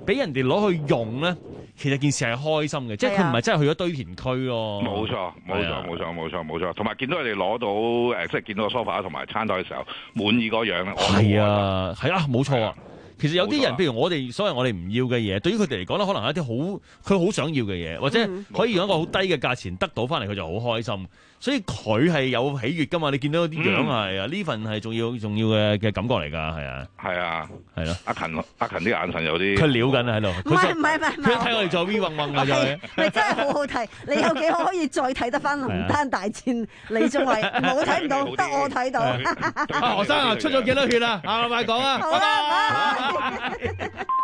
俾人哋攞去用咧，其實件事係開心嘅，即係佢唔係真係去咗堆填區咯。 冇錯，冇錯，冇錯，冇錯，冇錯。同埋見到佢哋攞到誒，即係見到個 sofa 同埋餐台嘅時候，滿意嗰樣咧。 係啊，係啊，冇錯啊。其實有啲人，譬如我哋所謂我哋唔要嘅嘢，對於佢哋嚟講咧，可能係一啲好佢好想要嘅嘢，或者可以用一個好低嘅價錢得到翻嚟，佢就好開心。所以佢係有喜悅噶嘛？你見到啲樣係啊，呢份係重要重要嘅嘅感覺嚟㗎，係啊， 係啊， 係咯。 阿勤阿勤啲眼神有啲， 佢撩緊喺度。 唔係唔係唔係， 佢睇我哋做 V 運運啊，就係。 你真係好好睇，你有幾可可以再睇得翻《龍丹大戰》李宗偉？冇睇唔到，得我睇到。 阿何生啊，出咗幾多血啊？下禮拜講啊，拜拜。